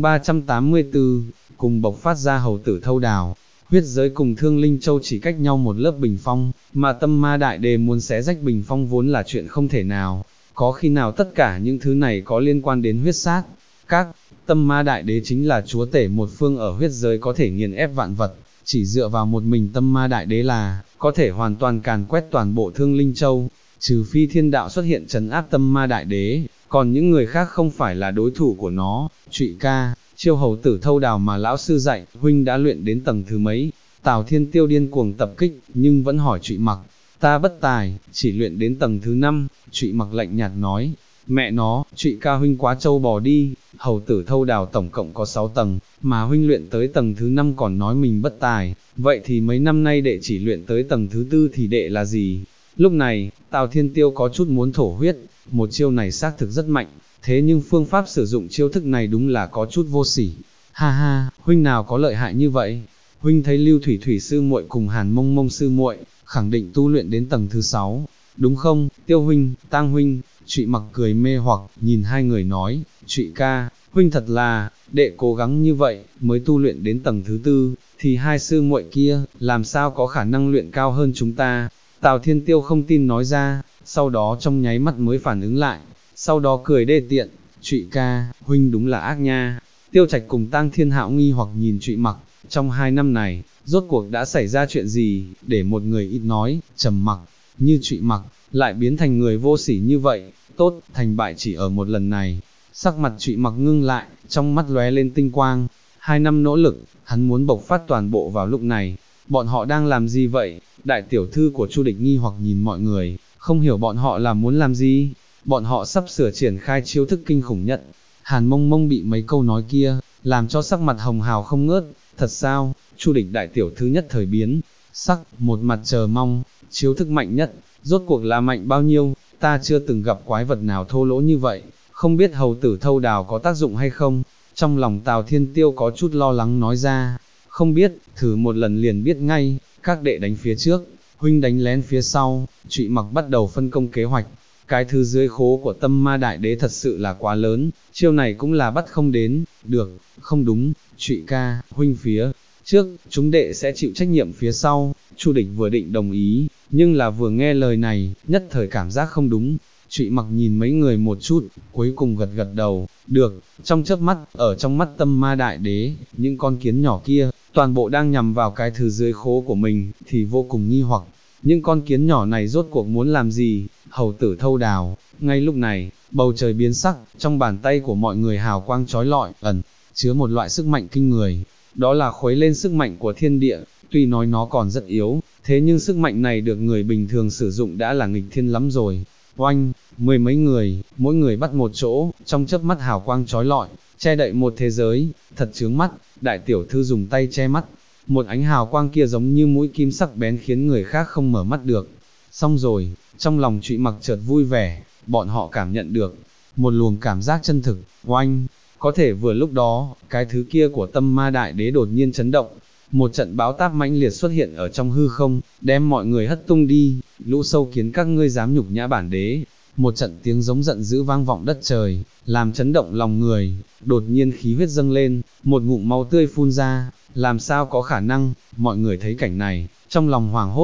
384, cùng bộc phát ra hầu tử thâu đào. Huyết giới cùng Thương Linh Châu chỉ cách nhau một lớp bình phong, mà tâm ma đại đế muốn xé rách bình phong vốn là chuyện không thể nào. Có khi nào tất cả những thứ này có liên quan đến huyết sát? Các tâm ma đại đế chính là chúa tể một phương ở huyết giới có thể nghiền ép vạn vật, chỉ dựa vào một mình tâm ma đại đế là có thể hoàn toàn càn quét toàn bộ Thương Linh Châu, trừ phi thiên đạo xuất hiện trấn áp tâm ma đại đế, còn những người khác không phải là đối thủ của nó. Trụy ca, chiêu hầu tử thâu đào mà lão sư dạy, huynh đã luyện đến tầng thứ mấy? Tào Thiên Tiêu điên cuồng tập kích, nhưng vẫn hỏi Trụy Mặc. Ta bất tài, chỉ luyện đến tầng thứ 5, Trụy Mặc lạnh nhạt nói. Mẹ nó, Trụy ca huynh quá trâu bò đi, hầu tử thâu đào tổng cộng có 6 tầng, mà huynh luyện tới tầng thứ 5 còn nói mình bất tài, vậy thì mấy năm nay đệ chỉ luyện tới tầng thứ 4 thì đệ là gì? Lúc này, Tào Thiên Tiêu có chút muốn thổ huyết, một chiêu này xác thực rất mạnh, thế nhưng phương pháp sử dụng chiêu thức này đúng là có chút vô sỉ. Ha ha, huynh nào có lợi hại như vậy? Huynh thấy Lưu Thủy Thủy sư muội cùng Hàn Mông Mông sư muội, khẳng định tu luyện đến tầng thứ 6, đúng không? Tiêu huynh, Tang huynh. Trụy Mặc cười mê hoặc, nhìn hai người nói, Trụy ca, huynh thật là, đệ cố gắng như vậy, mới tu luyện đến tầng thứ 4, thì hai sư muội kia, làm sao có khả năng luyện cao hơn chúng ta? Tào Thiên Tiêu không tin nói ra, sau đó trong nháy mắt mới phản ứng lại, sau đó cười đê tiện, Trụy ca, huynh đúng là ác nha. Tiêu Trạch cùng Tang Thiên Hạo nghi hoặc nhìn Trụy Mặc, trong 2 năm này, rốt cuộc đã xảy ra chuyện gì, để một người ít nói, trầm mặc, như Trụy Mặc, lại biến thành người vô sỉ như vậy. Tốt, thành bại chỉ ở một lần này. Sắc mặt Trụy Mặc ngưng lại, trong mắt lóe lên tinh quang. 2 năm nỗ lực, hắn muốn bộc phát toàn bộ vào lúc này. Bọn họ đang làm gì vậy? Đại tiểu thư của Chu Địch nghi hoặc nhìn mọi người, không hiểu bọn họ là muốn làm gì. Bọn họ sắp sửa triển khai chiêu thức kinh khủng nhất. Hàn Mông Mông bị mấy câu nói kia, làm cho sắc mặt hồng hào không ngớt. Thật sao? Chu Địch đại tiểu thư nhất thời biến sắc, một mặt chờ mong. Chiêu thức mạnh nhất, rốt cuộc là mạnh bao nhiêu? Ta chưa từng gặp quái vật nào thô lỗ như vậy, không biết hầu tử thâu đào có tác dụng hay không? Trong lòng Tào Thiên Tiêu có chút lo lắng nói ra, không biết, thử một lần liền biết ngay, các đệ đánh phía trước, huynh đánh lén phía sau. Trụy Mặc bắt đầu phân công kế hoạch, cái thứ dưới khố của tâm ma đại đế thật sự là quá lớn, chiêu này cũng là bắt không đến, được, không đúng, Trụy ca, huynh phía trước, chúng đệ sẽ chịu trách nhiệm phía sau. Chu Địch vừa định đồng ý, nhưng là vừa nghe lời này, nhất thời cảm giác không đúng. Trụy Mặc nhìn mấy người một chút, cuối cùng gật gật đầu, được. Trong chớp mắt, ở trong mắt tâm ma đại đế, những con kiến nhỏ kia, toàn bộ đang nhằm vào cái thứ dưới khố của mình, thì vô cùng nghi hoặc. Những con kiến nhỏ này rốt cuộc muốn làm gì? Hầu tử thâu đào. Ngay lúc này, bầu trời biến sắc, trong bàn tay của mọi người hào quang chói lọi, ẩn chứa một loại sức mạnh kinh người. Đó là khuấy lên sức mạnh của thiên địa, tuy nói nó còn rất yếu, thế nhưng sức mạnh này được người bình thường sử dụng đã là nghịch thiên lắm rồi. Oanh, 10 mấy người, mỗi người bắt một chỗ, trong chớp mắt hào quang chói lọi, che đậy một thế giới, thật chướng mắt. Đại tiểu thư dùng tay che mắt, một ánh hào quang kia giống như mũi kim sắc bén khiến người khác không mở mắt được. Xong rồi, trong lòng Trụy Mặc chợt vui vẻ, bọn họ cảm nhận được một luồng cảm giác chân thực. Oanh, có thể vừa lúc đó, cái thứ kia của tâm ma đại đế đột nhiên chấn động, một trận bão táp mãnh liệt xuất hiện ở trong hư không, đem mọi người hất tung đi. Lũ sâu kiến các ngươi dám nhục nhã bản đế. Một trận tiếng giống giận dữ vang vọng đất trời, làm chấn động lòng người. Đột nhiên khí huyết dâng lên, một ngụm máu tươi phun ra. Làm sao có khả năng? Mọi người thấy cảnh này, trong lòng hoảng hốt,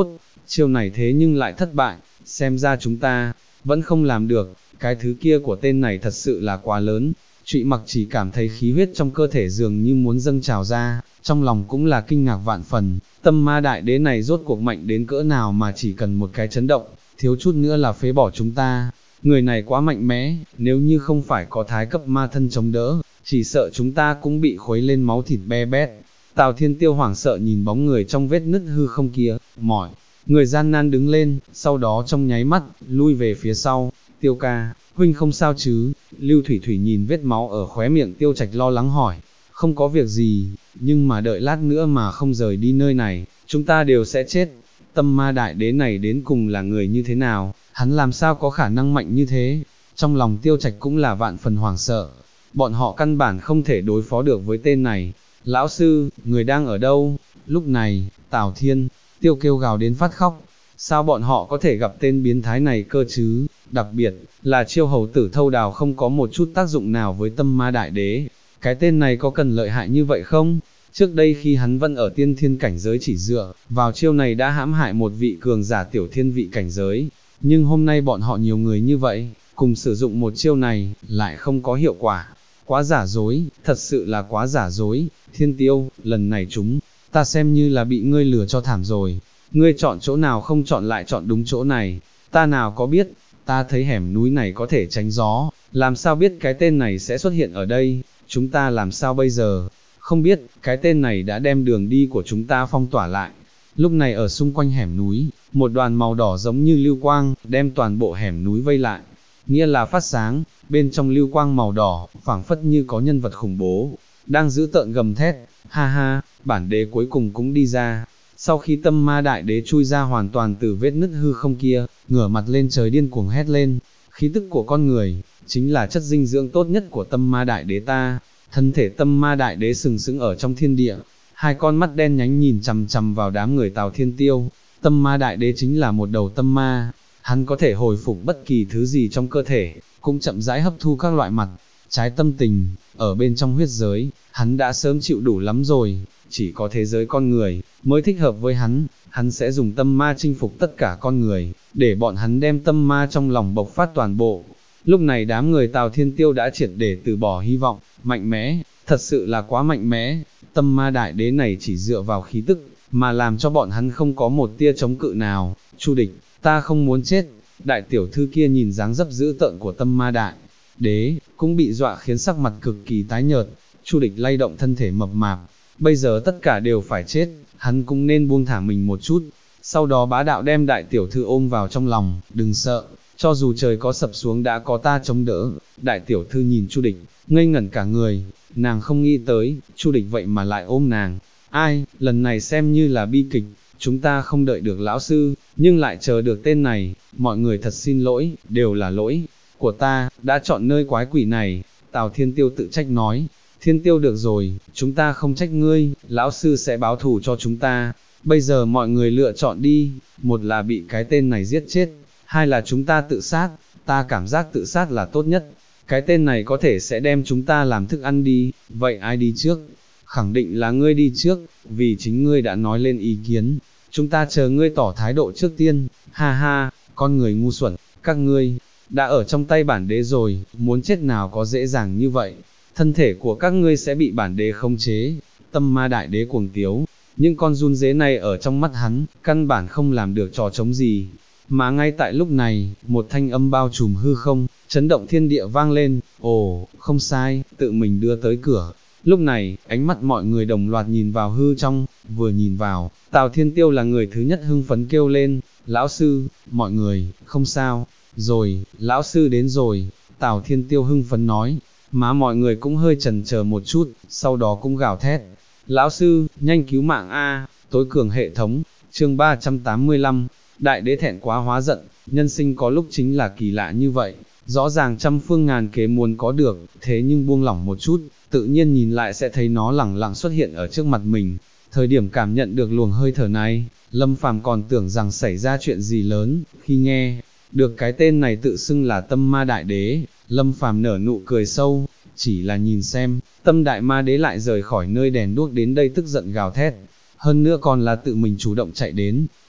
chiêu này thế nhưng lại thất bại, xem ra chúng ta, vẫn không làm được, cái thứ kia của tên này thật sự là quá lớn. Trụy Mặc chỉ cảm thấy khí huyết trong cơ thể dường như muốn dâng trào ra, trong lòng cũng là kinh ngạc vạn phần, tâm ma đại đế này rốt cuộc mạnh đến cỡ nào mà chỉ cần một cái chấn động, thiếu chút nữa là phế bỏ chúng ta. Người này quá mạnh mẽ, nếu như không phải có thái cấp ma thân chống đỡ, chỉ sợ chúng ta cũng bị khuấy lên máu thịt be bét. Tào Thiên Tiêu hoảng sợ nhìn bóng người trong vết nứt hư không kia, mỏi, người gian nan đứng lên, sau đó trong nháy mắt, lui về phía sau. Tiêu ca, huynh không sao chứ? Lưu Thủy Thủy nhìn vết máu ở khóe miệng Tiêu Trạch lo lắng hỏi. Không có việc gì, nhưng mà đợi lát nữa mà không rời đi nơi này, chúng ta đều sẽ chết. Tâm ma đại đế này đến cùng là người như thế nào, hắn làm sao có khả năng mạnh như thế? Trong lòng Tiêu Trạch cũng là vạn phần hoảng sợ, bọn họ căn bản không thể đối phó được với tên này. Lão sư, người đang ở đâu? Lúc này, Tào Thiên Tiêu kêu gào đến phát khóc. Sao bọn họ có thể gặp tên biến thái này cơ chứ? Đặc biệt là chiêu hầu tử thâu đào không có một chút tác dụng nào với tâm ma đại đế. Cái tên này có cần lợi hại như vậy không? Trước đây khi hắn vẫn ở tiên thiên cảnh giới chỉ dựa vào chiêu này đã hãm hại một vị cường giả tiểu thiên vị cảnh giới. Nhưng hôm nay bọn họ nhiều người như vậy, cùng sử dụng một chiêu này, lại không có hiệu quả. Quá giả dối, thật sự là quá giả dối. Thiên Tiêu, lần này ta xem như là bị ngươi lừa cho thảm rồi. Ngươi chọn chỗ nào không chọn lại chọn đúng chỗ này. Ta nào có biết, ta thấy hẻm núi này có thể tránh gió, làm sao biết cái tên này sẽ xuất hiện ở đây, chúng ta làm sao bây giờ? Không biết, cái tên này đã đem đường đi của chúng ta phong tỏa lại. Lúc này ở xung quanh hẻm núi, một đoàn màu đỏ giống như lưu quang, đem toàn bộ hẻm núi vây lại. Nghĩa là phát sáng, bên trong lưu quang màu đỏ, phảng phất như có nhân vật khủng bố, đang giữ tợn gầm thét, ha ha, bản đế cuối cùng cũng đi ra. Sau khi tâm ma đại đế chui ra hoàn toàn từ vết nứt hư không kia, ngửa mặt lên trời điên cuồng hét lên, khí tức của con người, chính là chất dinh dưỡng tốt nhất của tâm ma đại đế ta. Thân thể tâm ma đại đế sừng sững ở trong thiên địa, hai con mắt đen nhánh nhìn chằm chằm vào đám người Tào Thiên Tiêu. Tâm ma đại đế chính là một đầu tâm ma, hắn có thể hồi phục bất kỳ thứ gì trong cơ thể, cũng chậm rãi hấp thu các loại mặt, trái tâm tình, ở bên trong huyết giới, hắn đã sớm chịu đủ lắm rồi, chỉ có thế giới con người, mới thích hợp với hắn sẽ dùng tâm ma chinh phục tất cả con người, để bọn hắn đem tâm ma trong lòng bộc phát toàn bộ. Lúc này đám người Tào Thiên Tiêu đã triệt để từ bỏ hy vọng, mạnh mẽ, thật sự là quá mạnh mẽ, tâm ma đại đế này chỉ dựa vào khí tức, mà làm cho bọn hắn không có một tia chống cự nào. Chu địch, ta không muốn chết. Đại tiểu thư kia nhìn dáng dấp dữ tợn của tâm ma đại đế, cũng bị dọa khiến sắc mặt cực kỳ tái nhợt. Chu địch lay động thân thể mập mạp, bây giờ tất cả đều phải chết, hắn cũng nên buông thả mình một chút. Sau đó bá đạo đem đại tiểu thư ôm vào trong lòng, đừng sợ, cho dù trời có sập xuống đã có ta chống đỡ. Đại tiểu thư nhìn Chu địch, ngây ngẩn cả người, nàng không nghĩ tới, Chu địch vậy mà lại ôm nàng. Ai, lần này xem như là bi kịch, chúng ta không đợi được lão sư, nhưng lại chờ được tên này, mọi người thật xin lỗi, đều là lỗi của ta, đã chọn nơi quái quỷ này. Tào Thiên Tiêu tự trách nói. Thiên Tiêu được rồi, chúng ta không trách ngươi, lão sư sẽ báo thù cho chúng ta. Bây giờ mọi người lựa chọn đi, một là bị cái tên này giết chết, hai là chúng ta tự sát. Ta cảm giác tự sát là tốt nhất, cái tên này có thể sẽ đem chúng ta làm thức ăn đi. Vậy ai đi trước? Khẳng định là ngươi đi trước, vì chính ngươi đã nói lên ý kiến, chúng ta chờ ngươi tỏ thái độ trước tiên. Ha ha, con người ngu xuẩn, các ngươi đã ở trong tay bản đế rồi, muốn chết nào có dễ dàng như vậy, thân thể của các ngươi sẽ bị bản đế khống chế. Tâm ma đại đế cuồng tiếu, những con run dế này ở trong mắt hắn, căn bản không làm được trò trống gì. Mà ngay tại lúc này, một thanh âm bao trùm hư không, chấn động thiên địa vang lên. Ồ, không sai, tự mình đưa tới cửa. Lúc này, ánh mắt mọi người đồng loạt nhìn vào hư trong, vừa nhìn vào, Tào Thiên Tiêu là người thứ nhất hưng phấn kêu lên, lão sư, mọi người, không sao, rồi, lão sư đến rồi. Tào Thiên Tiêu hưng phấn nói, má mọi người cũng hơi chần chờ một chút, sau đó cũng gào thét, lão sư, nhanh cứu mạng a! Tối cường hệ thống, chương 385, đại đế thẹn quá hóa giận. Nhân sinh có lúc chính là kỳ lạ như vậy, rõ ràng trăm phương ngàn kế muốn có được, thế nhưng buông lỏng một chút, tự nhiên nhìn lại sẽ thấy nó lẳng lặng xuất hiện ở trước mặt mình. Thời điểm cảm nhận được luồng hơi thở này, Lâm Phàm còn tưởng rằng xảy ra chuyện gì lớn, khi nghe được cái tên này tự xưng là tâm ma đại đế, Lâm Phàm nở nụ cười sâu, chỉ là nhìn xem, tâm đại ma đế lại rời khỏi nơi đèn đuốc đến đây tức giận gào thét, hơn nữa còn là tự mình chủ động chạy đến,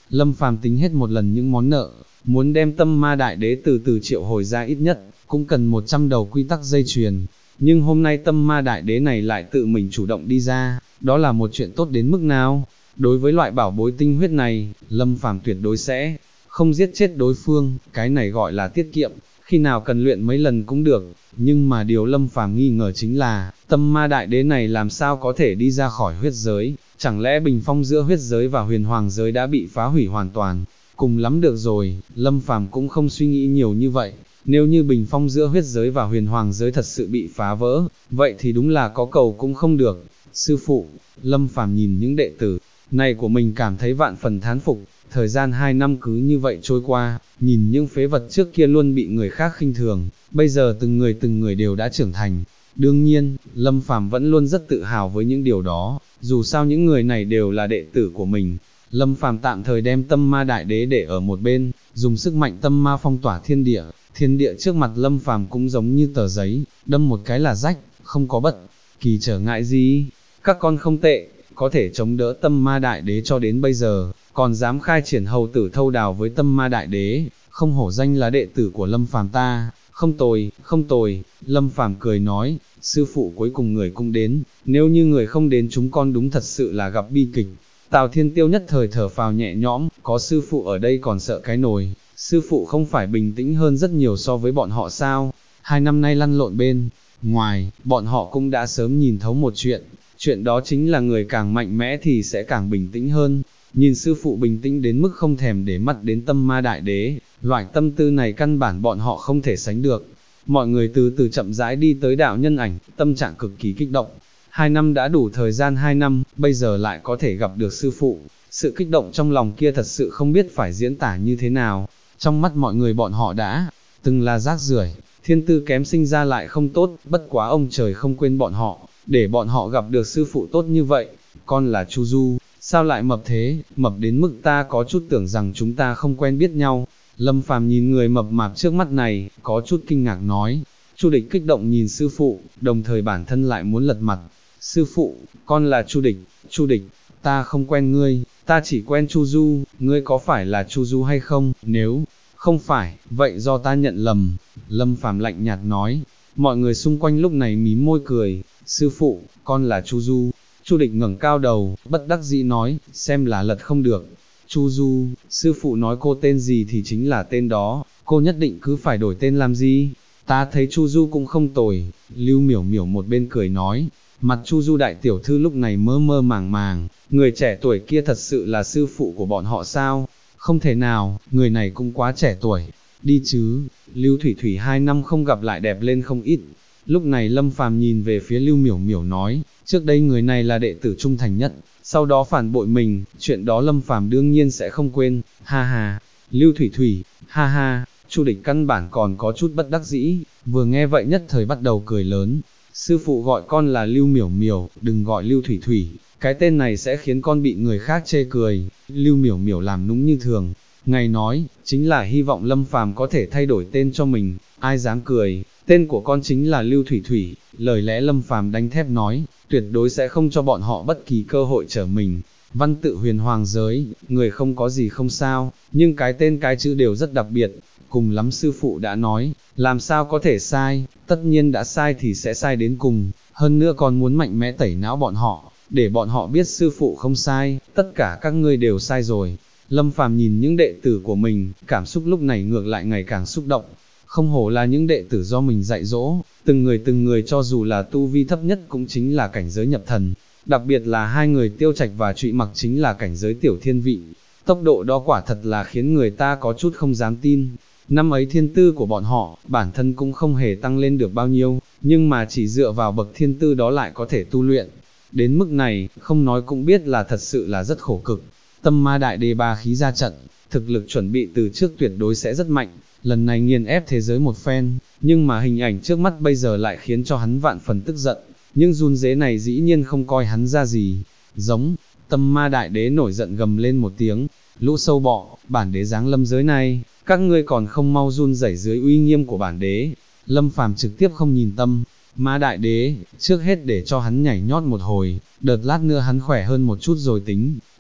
Lâm Phàm tính hết một lần những món nợ, muốn đem tâm ma đại đế từ từ triệu hồi ra ít nhất, cũng cần 100 đầu quy tắc dây chuyền. Nhưng hôm nay tâm ma đại đế này lại tự mình chủ động đi ra, đó là một chuyện tốt đến mức nào? Đối với loại bảo bối tinh huyết này, Lâm Phàm tuyệt đối sẽ không giết chết đối phương, cái này gọi là tiết kiệm, khi nào cần luyện mấy lần cũng được. Nhưng mà điều Lâm Phàm nghi ngờ chính là, tâm ma đại đế này làm sao có thể đi ra khỏi huyết giới, chẳng lẽ bình phong giữa huyết giới và huyền hoàng giới đã bị phá hủy hoàn toàn? Cùng lắm được rồi, Lâm Phàm cũng không suy nghĩ nhiều như vậy, nếu như bình phong giữa huyết giới và huyền hoàng giới thật sự bị phá vỡ, vậy thì đúng là có cầu cũng không được. Sư phụ, Lâm Phàm nhìn những đệ tử này của mình cảm thấy vạn phần thán phục, thời gian 2 năm cứ như vậy trôi qua, nhìn những phế vật trước kia luôn bị người khác khinh thường, bây giờ từng người đều đã trưởng thành. Đương nhiên, Lâm Phàm vẫn luôn rất tự hào với những điều đó, dù sao những người này đều là đệ tử của mình. Lâm Phàm tạm thời đem tâm ma đại đế để ở một bên, dùng sức mạnh tâm ma phong tỏa thiên địa trước mặt Lâm Phàm cũng giống như tờ giấy, đâm một cái là rách, không có bất kỳ trở ngại gì. Các con không tệ, có thể chống đỡ tâm ma đại đế cho đến bây giờ, còn dám khai triển hầu tử thâu đào với tâm ma đại đế, không hổ danh là đệ tử của Lâm Phàm ta, không tồi, không tồi. Lâm Phàm cười nói, sư phụ cuối cùng người cũng đến, nếu như người không đến chúng con đúng thật sự là gặp bi kịch. Tào Thiên Tiêu nhất thời thở phào nhẹ nhõm, có sư phụ ở đây còn sợ cái nồi, sư phụ không phải bình tĩnh hơn rất nhiều so với bọn họ sao? 2 năm nay lăn lộn bên ngoài, bọn họ cũng đã sớm nhìn thấu một chuyện đó chính là người càng mạnh mẽ thì sẽ càng bình tĩnh hơn. Nhìn sư phụ bình tĩnh đến mức không thèm để mắt đến tâm ma đại đế, loại tâm tư này căn bản bọn họ không thể sánh được. Mọi người từ từ chậm rãi đi tới đạo nhân ảnh, tâm trạng cực kỳ kích động. 2 năm đã đủ thời gian 2 năm, bây giờ lại có thể gặp được sư phụ, sự kích động trong lòng kia thật sự không biết phải diễn tả như thế nào. Trong mắt mọi người bọn họ đã từng là rác rưởi, thiên tư kém sinh ra lại không tốt, bất quá ông trời không quên bọn họ, để bọn họ gặp được sư phụ tốt như vậy. Con là Chu Du, sao lại mập thế, mập đến mức ta có chút tưởng rằng chúng ta không quen biết nhau. Lâm Phàm nhìn người mập mạp trước mắt này, có chút kinh ngạc nói. Chu Địch kích động nhìn sư phụ, đồng thời bản thân lại muốn lật mặt. Sư phụ, con là Chu Địch, ta không quen ngươi, ta chỉ quen Chu Du, ngươi có phải là Chu Du hay không? Nếu không phải, vậy do ta nhận lầm. Lâm Phàm lạnh nhạt nói. Mọi người xung quanh lúc này mím môi cười. Sư phụ, con là Chu Du. Chu Địch ngẩng cao đầu, bất đắc dĩ nói, xem là lật không được. Chu Du, sư phụ nói cô tên gì thì chính là tên đó, cô nhất định cứ phải đổi tên làm gì? Ta thấy Chu Du cũng không tồi. Lưu Miểu Miểu một bên cười nói. Mặt Chu Du đại tiểu thư lúc này mơ mơ màng màng, người trẻ tuổi kia thật sự là sư phụ của bọn họ sao? Không thể nào, người này cũng quá trẻ tuổi. Đi chứ, Lưu Thủy Thủy 2 năm không gặp lại đẹp lên không ít. Lúc này Lâm Phàm nhìn về phía Lưu Miểu Miểu nói, trước đây người này là đệ tử trung thành nhất, sau đó phản bội mình, chuyện đó Lâm Phàm đương nhiên sẽ không quên. Ha ha, Lưu Thủy Thủy, ha ha. Chu Địch căn bản còn có chút bất đắc dĩ, vừa nghe vậy nhất thời bắt đầu cười lớn. Sư phụ gọi con là Lưu Miểu Miểu, đừng gọi Lưu Thủy Thủy, cái tên này sẽ khiến con bị người khác chê cười. Lưu Miểu Miểu làm nũng như thường, ngài nói, chính là hy vọng Lâm Phàm có thể thay đổi tên cho mình, ai dám cười, tên của con chính là Lưu Thủy Thủy. Lời lẽ Lâm Phàm đánh thép nói, tuyệt đối sẽ không cho bọn họ bất kỳ cơ hội trở mình. Văn tự huyền hoàng giới, người không có gì không sao, nhưng cái tên cái chữ đều rất đặc biệt, cùng lắm sư phụ đã nói, làm sao có thể sai, tất nhiên đã sai thì sẽ sai đến cùng, hơn nữa còn muốn mạnh mẽ tẩy não bọn họ, để bọn họ biết sư phụ không sai, tất cả các ngươi đều sai rồi. Lâm Phàm nhìn những đệ tử của mình, cảm xúc lúc này ngược lại ngày càng xúc động, không hổ là những đệ tử do mình dạy dỗ, từng người cho dù là tu vi thấp nhất cũng chính là cảnh giới nhập thần, đặc biệt là hai người Tiêu Trạch và Trụy Mặc chính là cảnh giới tiểu thiên vị, tốc độ đó quả thật là khiến người ta có chút không dám tin. Năm ấy thiên tư của bọn họ, bản thân cũng không hề tăng lên được bao nhiêu, nhưng mà chỉ dựa vào bậc thiên tư đó lại có thể tu luyện. Đến mức này, không nói cũng biết là thật sự là rất khổ cực. Tâm ma đại đế ba khí ra trận, thực lực chuẩn bị từ trước tuyệt đối sẽ rất mạnh, lần này nghiền ép thế giới một phen, nhưng mà hình ảnh trước mắt bây giờ lại khiến cho hắn vạn phần tức giận, nhưng run rế này dĩ nhiên không coi hắn ra gì. Giống, tâm ma đại đế nổi giận gầm lên một tiếng, lũ sâu bọ, bản đế giáng lâm giới này, các ngươi còn không mau run rẩy dưới uy nghiêm của bản đế. Lâm Phàm trực tiếp không nhìn tâm ma đại đế, trước hết để cho hắn nhảy nhót một hồi, đợt lát nữa hắn khỏe hơn một chút rồi tính.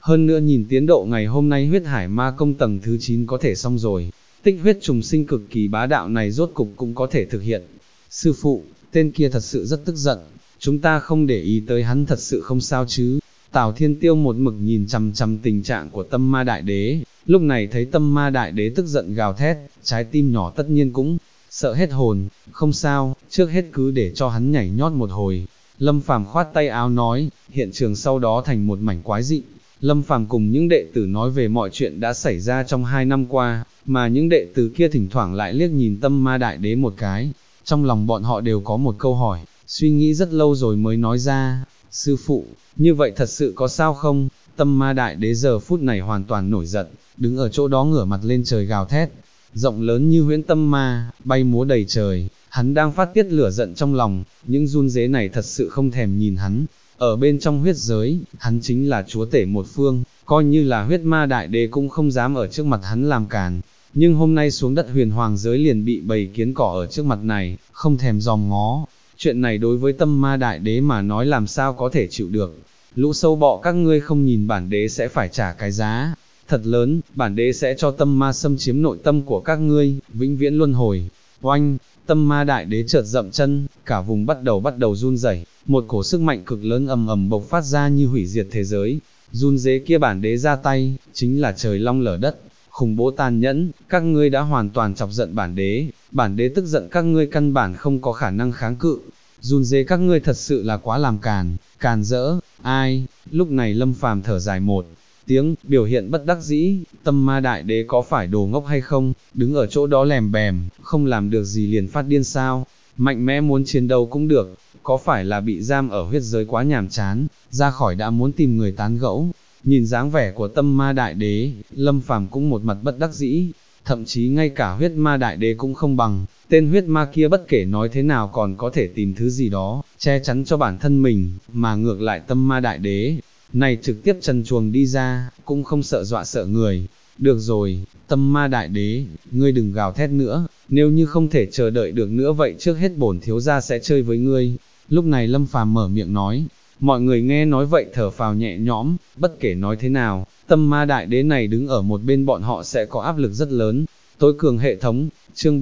hơn nữa nhìn tiến độ ngày hôm nay huyết hải ma công tầng thứ 9 có thể xong rồi, tích huyết trùng sinh cực kỳ bá đạo này rốt cục cũng có thể thực hiện. Sư phụ, tên kia thật sự rất tức giận, chúng ta không để ý tới hắn thật sự không sao chứ. Tào Thiên Tiêu một mực nhìn chằm chằm tình trạng của Tâm Ma Đại Đế, lúc này thấy Tâm Ma Đại Đế tức giận gào thét, trái tim nhỏ tất nhiên cũng sợ hết hồn, không sao, trước hết cứ để cho hắn nhảy nhót một hồi. Lâm Phàm khoát tay áo nói, hiện trường sau đó thành một mảnh quái dị. Lâm Phàm cùng những đệ tử nói về mọi chuyện đã xảy ra trong 2 năm qua, mà những đệ tử kia thỉnh thoảng lại liếc nhìn Tâm Ma Đại Đế một cái. Trong lòng bọn họ đều có một câu hỏi, suy nghĩ rất lâu rồi mới nói ra, sư phụ, như vậy thật sự có sao không? Tâm Ma Đại Đế giờ phút này hoàn toàn nổi giận, đứng ở chỗ đó ngửa mặt lên trời gào thét, rộng lớn như huyễn tâm ma, bay múa đầy trời, hắn đang phát tiết lửa giận trong lòng, những run rế này thật sự không thèm nhìn hắn. Ở bên trong huyết giới, hắn chính là chúa tể một phương, coi như là huyết ma đại đế cũng không dám ở trước mặt hắn làm càn. Nhưng hôm nay xuống đất huyền hoàng giới liền bị bầy kiến cỏ ở trước mặt này, không thèm dòm ngó. Chuyện này đối với tâm ma đại đế mà nói làm sao có thể chịu được. Lũ sâu bọ các ngươi không nhìn bản đế sẽ phải trả cái giá thật lớn, bản đế sẽ cho tâm ma xâm chiếm nội tâm của các ngươi, vĩnh viễn luân hồi. Oanh, tâm ma đại đế chợt dậm chân, cả vùng bắt đầu run rẩy, một cổ sức mạnh cực lớn ầm ầm bộc phát ra như hủy diệt thế giới. Run rế kia bản đế ra tay, chính là trời long lở đất, khủng bố tàn nhẫn, các ngươi đã hoàn toàn chọc giận bản đế tức giận các ngươi căn bản không có khả năng kháng cự. Run rế các ngươi thật sự là quá làm càn rỡ, ai? Lúc này Lâm Phàm thở dài một tiếng, biểu hiện bất đắc dĩ, tâm ma đại đế có phải đồ ngốc hay không, đứng ở chỗ đó lèm bèm, không làm được gì liền phát điên sao, mạnh mẽ muốn chiến đấu cũng được, có phải là bị giam ở huyết giới quá nhàm chán, ra khỏi đã muốn tìm người tán gẫu. Nhìn dáng vẻ của tâm ma đại đế, Lâm Phàm cũng một mặt bất đắc dĩ, thậm chí ngay cả huyết ma đại đế cũng không bằng, tên huyết ma kia bất kể nói thế nào còn có thể tìm thứ gì đó, che chắn cho bản thân mình, mà ngược lại tâm ma đại đế này trực tiếp trần chuồng đi ra, cũng không sợ dọa sợ người. Được rồi, tâm ma đại đế, ngươi đừng gào thét nữa, nếu như không thể chờ đợi được nữa vậy trước hết bổn thiếu gia sẽ chơi với ngươi. Lúc này Lâm Phàm mở miệng nói, mọi người nghe nói vậy thở phào nhẹ nhõm, bất kể nói thế nào, tâm ma đại đế này đứng ở một bên bọn họ sẽ có áp lực rất lớn. Tối cường hệ thống, chương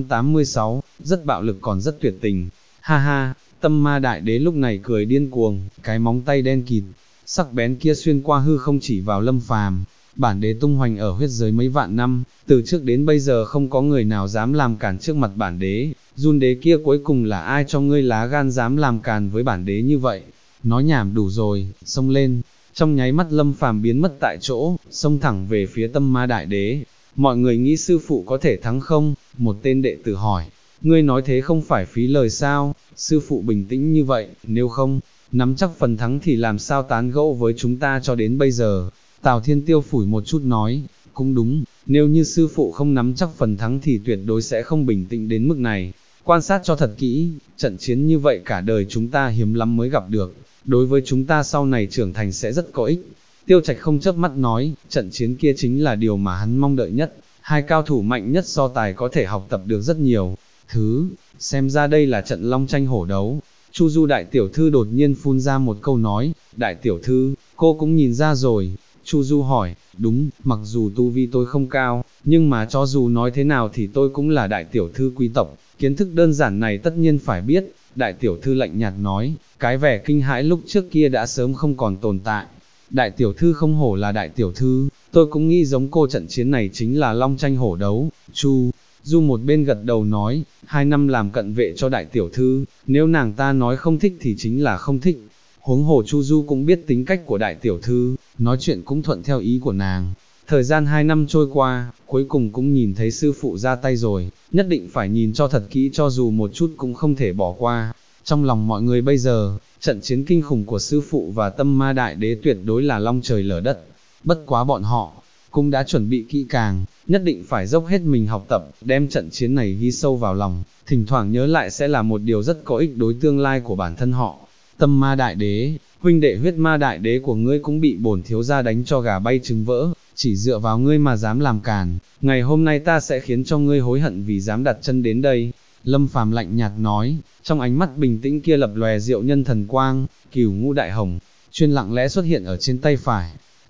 386, rất bạo lực còn rất tuyệt tình, ha ha, tâm ma đại đế lúc này cười điên cuồng, cái móng tay đen kịt, sắc bén kia xuyên qua hư không chỉ vào Lâm Phàm. Bản đế tung hoành ở huyết giới mấy vạn năm, từ trước đến bây giờ không có người nào dám làm cản trước mặt bản đế, run đế kia cuối cùng là ai cho ngươi lá gan dám làm càn với bản đế như vậy. Nói nhảm đủ rồi, xông lên. Trong nháy mắt Lâm Phàm biến mất tại chỗ, xông thẳng về phía tâm ma đại đế. Mọi người nghĩ sư phụ có thể thắng không? Một tên đệ tử hỏi, ngươi nói thế không phải phí lời sao? Sư phụ bình tĩnh như vậy, nếu không nắm chắc phần thắng thì làm sao tán gẫu với chúng ta cho đến bây giờ. Tào Thiên Tiêu phủi một chút nói, cũng đúng, nếu như sư phụ không nắm chắc phần thắng thì tuyệt đối sẽ không bình tĩnh đến mức này. Quan sát cho thật kỹ, trận chiến như vậy cả đời chúng ta hiếm lắm mới gặp được, đối với chúng ta sau này trưởng thành sẽ rất có ích. Tiêu Trạch không chớp mắt nói, trận chiến kia chính là điều mà hắn mong đợi nhất, hai cao thủ mạnh nhất so tài có thể học tập được rất nhiều thứ, xem ra đây là trận long tranh hổ đấu. Chu Du đại tiểu thư đột nhiên phun ra một câu nói, đại tiểu thư, cô cũng nhìn ra rồi. Chu Du hỏi, đúng, mặc dù tu vi tôi không cao, nhưng mà cho dù nói thế nào thì tôi cũng là đại tiểu thư quý tộc, kiến thức đơn giản này tất nhiên phải biết. Đại tiểu thư lạnh nhạt nói, cái vẻ kinh hãi lúc trước kia đã sớm không còn tồn tại. Đại tiểu thư không hổ là đại tiểu thư, tôi cũng nghĩ giống cô trận chiến này chính là long tranh hổ đấu. Chu Du một bên gật đầu nói, 2 năm làm cận vệ cho đại tiểu thư, nếu nàng ta nói không thích thì chính là không thích. Huống hồ Chu Du cũng biết tính cách của đại tiểu thư, nói chuyện cũng thuận theo ý của nàng. Thời gian 2 năm trôi qua, cuối cùng cũng nhìn thấy sư phụ ra tay rồi, nhất định phải nhìn cho thật kỹ cho dù một chút cũng không thể bỏ qua. Trong lòng mọi người bây giờ, trận chiến kinh khủng của sư phụ và tâm ma đại đế tuyệt đối là long trời lở đất. Bất quá bọn họ cũng đã chuẩn bị kỹ càng, nhất định phải dốc hết mình học tập, đem trận chiến này ghi sâu vào lòng, thỉnh thoảng nhớ lại sẽ là một điều rất có ích đối tương lai của bản thân họ. Tâm ma đại đế, huynh đệ huyết ma đại đế của ngươi cũng bị bổn thiếu gia đánh cho gà bay trứng vỡ, chỉ dựa vào ngươi mà dám làm càn, ngày hôm nay ta sẽ khiến cho ngươi hối hận vì dám đặt chân đến đây. Lâm Phàm lạnh nhạt nói, trong ánh mắt bình tĩnh kia lập lòe diệu nhân thần quang, Cửu Ngũ Đại Hồng, chuyên lặng lẽ xuất hiện ở trên tay phải.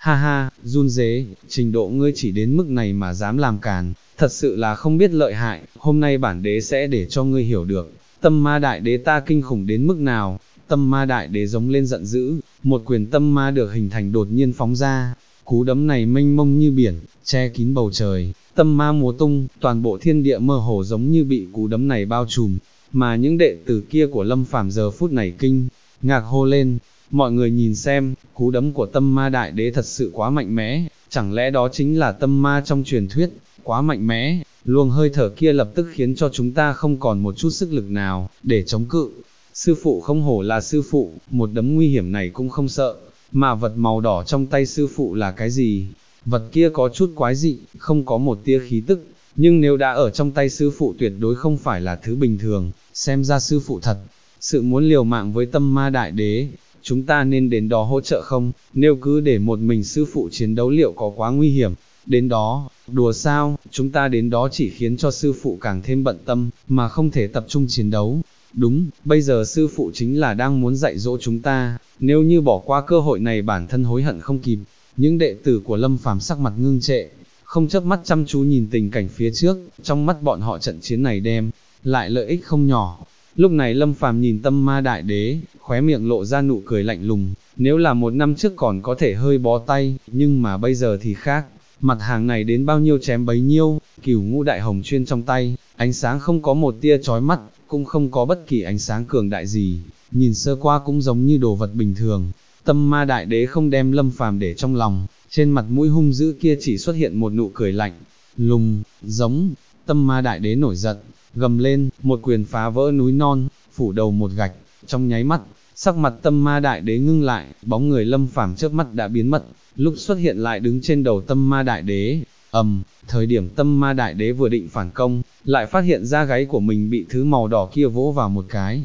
ha ha, run rế, trình độ ngươi chỉ đến mức này mà dám làm càn, thật sự là không biết lợi hại, hôm nay bản đế sẽ để cho ngươi hiểu được, tâm ma đại đế ta kinh khủng đến mức nào. Tâm ma đại đế giống lên giận dữ, một quyền tâm ma được hình thành đột nhiên phóng ra, cú đấm này mênh mông như biển, che kín bầu trời, tâm ma múa tung, toàn bộ thiên địa mơ hồ giống như bị cú đấm này bao trùm, mà những đệ tử kia của Lâm Phàm giờ phút này kinh ngạc hô lên, mọi người nhìn xem, cú đấm của tâm ma đại đế thật sự quá mạnh mẽ, chẳng lẽ đó chính là tâm ma trong truyền thuyết, quá mạnh mẽ, luồng hơi thở kia lập tức khiến cho chúng ta không còn một chút sức lực nào để chống cự. Sư phụ không hổ là sư phụ, một đấm nguy hiểm này cũng không sợ, mà vật màu đỏ trong tay sư phụ là cái gì? Vật kia có chút quái dị, không có một tia khí tức, nhưng nếu đã ở trong tay sư phụ tuyệt đối không phải là thứ bình thường, xem ra sư phụ thật sự muốn liều mạng với tâm ma đại đế, chúng ta nên đến đó hỗ trợ không? Nếu cứ để một mình sư phụ chiến đấu liệu có quá nguy hiểm? Đến đó, đùa sao, chúng ta đến đó chỉ khiến cho sư phụ càng thêm bận tâm, mà không thể tập trung chiến đấu. Đúng, bây giờ sư phụ chính là đang muốn dạy dỗ chúng ta, nếu như bỏ qua cơ hội này bản thân hối hận không kịp. Những đệ tử của Lâm Phàm sắc mặt ngưng trệ, không chớp mắt chăm chú nhìn tình cảnh phía trước, trong mắt bọn họ trận chiến này đem lại lợi ích không nhỏ. Lúc này Lâm Phàm nhìn tâm ma đại đế, khóe miệng lộ ra nụ cười lạnh lùng, nếu là một năm trước còn có thể hơi bó tay, nhưng mà bây giờ thì khác, mặt hàng này đến bao nhiêu chém bấy nhiêu, Cửu Ngũ Đại Hồng chuyên trong tay, ánh sáng không có một tia chói mắt, cũng không có bất kỳ ánh sáng cường đại gì, nhìn sơ qua cũng giống như đồ vật bình thường. Tâm ma đại đế không đem Lâm Phàm để trong lòng, trên mặt mũi hung dữ kia chỉ xuất hiện một nụ cười lạnh, lùng, giống. Tâm ma đại đế nổi giận, gầm lên, một quyền phá vỡ núi non, phủ đầu một gạch, trong nháy mắt, sắc mặt tâm ma đại đế ngưng lại, bóng người Lâm Phàm chớp mắt đã biến mất, lúc xuất hiện lại đứng trên đầu tâm ma đại đế. Thời điểm tâm ma đại đế vừa định phản công, lại phát hiện ra gáy của mình bị thứ màu đỏ kia vỗ vào một cái,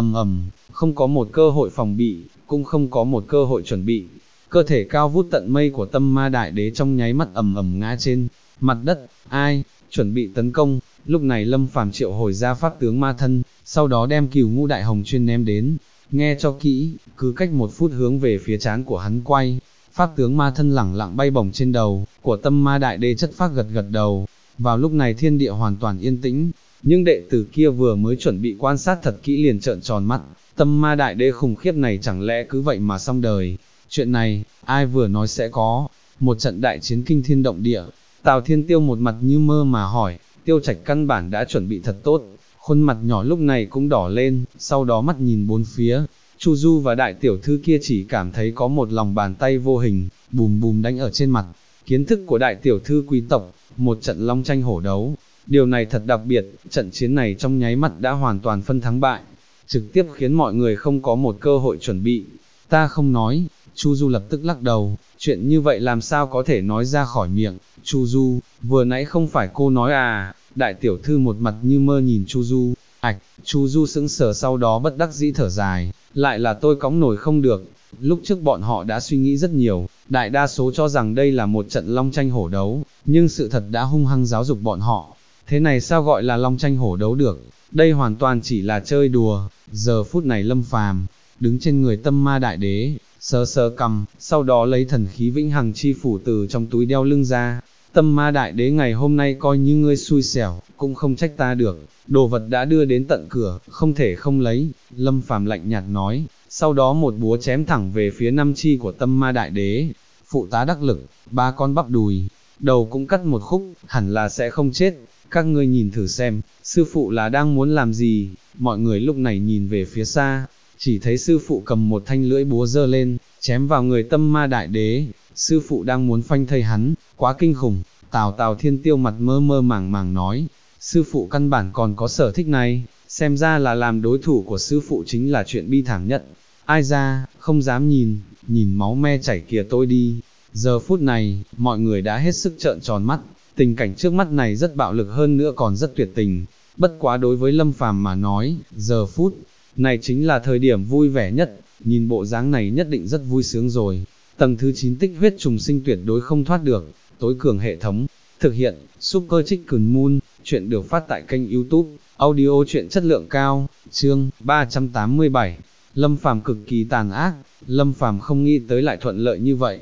không có một cơ hội phòng bị, cũng không có một cơ hội chuẩn bị. Cơ thể cao vút tận mây của tâm ma đại đế trong nháy mắt ngã trên mặt đất, ai, chuẩn bị tấn công. Lúc này Lâm Phàm triệu hồi ra pháp tướng ma thân, sau đó đem Cửu Ngũ Đại Hồng chuyên ném đến, nghe cho kỹ, cứ cách 1 phút hướng về phía trán của hắn quay. Pháp tướng ma thân lẳng lặng bay bổng trên đầu của tâm ma đại đế chất phác gật gật đầu. Vào lúc này thiên địa hoàn toàn yên tĩnh, nhưng đệ tử kia vừa mới chuẩn bị quan sát thật kỹ liền trợn tròn mắt, tâm ma đại đế khủng khiếp này chẳng lẽ cứ vậy mà xong đời. Chuyện này, ai vừa nói sẽ có một trận đại chiến kinh thiên động địa. Tào Thiên Tiêu một mặt như mơ mà hỏi, Tiêu Trạch căn bản đã chuẩn bị thật tốt, khuôn mặt nhỏ lúc này cũng đỏ lên, sau đó mắt nhìn bốn phía. Chu Du và đại tiểu thư kia chỉ cảm thấy có một lòng bàn tay vô hình, bùm bùm đánh ở trên mặt. Kiến thức của đại tiểu thư quý tộc, một trận long tranh hổ đấu. Điều này thật đặc biệt, trận chiến này trong nháy mắt đã hoàn toàn phân thắng bại, trực tiếp khiến mọi người không có một cơ hội chuẩn bị. Ta không nói, Chu Du lập tức lắc đầu, chuyện như vậy làm sao có thể nói ra khỏi miệng. Chu Du, vừa nãy không phải cô nói à? Đại tiểu thư một mặt như mơ nhìn Chu Du. Chu Du sững sờ, sau đó bất đắc dĩ thở dài, lại là tôi cõng nổi không được. Lúc trước bọn họ đã suy nghĩ rất nhiều, đại đa số cho rằng đây là một trận long tranh hổ đấu, nhưng sự thật đã hung hăng giáo dục bọn họ. Thế này sao gọi là long tranh hổ đấu được, đây hoàn toàn chỉ là chơi đùa. Giờ phút này Lâm Phàm đứng trên người tâm ma đại đế, sờ sờ cằm, sau đó lấy thần khí vĩnh hằng chi phủ từ trong túi đeo lưng ra. Tâm ma đại đế ngày hôm nay coi như ngươi xui xẻo, cũng không trách ta được, đồ vật đã đưa đến tận cửa, không thể không lấy. Lâm Phàm lạnh nhạt nói, sau đó một búa chém thẳng về phía 5 chi của tâm ma đại đế. Phụ tá đắc lực, 3 con bắp đùi, đầu cũng cắt một khúc, hẳn là sẽ không chết. Các ngươi nhìn thử xem, sư phụ là đang muốn làm gì? Mọi người lúc này nhìn về phía xa, chỉ thấy sư phụ cầm một thanh lưỡi búa giơ lên, chém vào người tâm ma đại đế. Sư phụ đang muốn phanh thây hắn, quá kinh khủng. Tào Thiên Tiêu mặt mơ mơ màng màng nói, sư phụ căn bản còn có sở thích này, xem ra là làm đối thủ của sư phụ chính là chuyện bi thảm nhất. Ai ra, không dám nhìn máu me chảy kìa tôi đi. Giờ phút này, mọi người đã hết sức trợn tròn mắt, tình cảnh trước mắt này rất bạo lực hơn nữa còn rất tuyệt tình. Bất quá đối với Lâm Phàm mà nói, giờ phút này chính là thời điểm vui vẻ nhất, nhìn bộ dáng này nhất định rất vui sướng rồi. Tầng thứ 9 tích huyết trùng sinh tuyệt đối không thoát được, tối cường hệ thống, thực hiện, Super Chicken Moon, chuyện được phát tại kênh YouTube, audio chuyện chất lượng cao, chương 387, Lâm Phàm cực kỳ tàn ác, Lâm Phàm không nghĩ tới lại thuận lợi như vậy.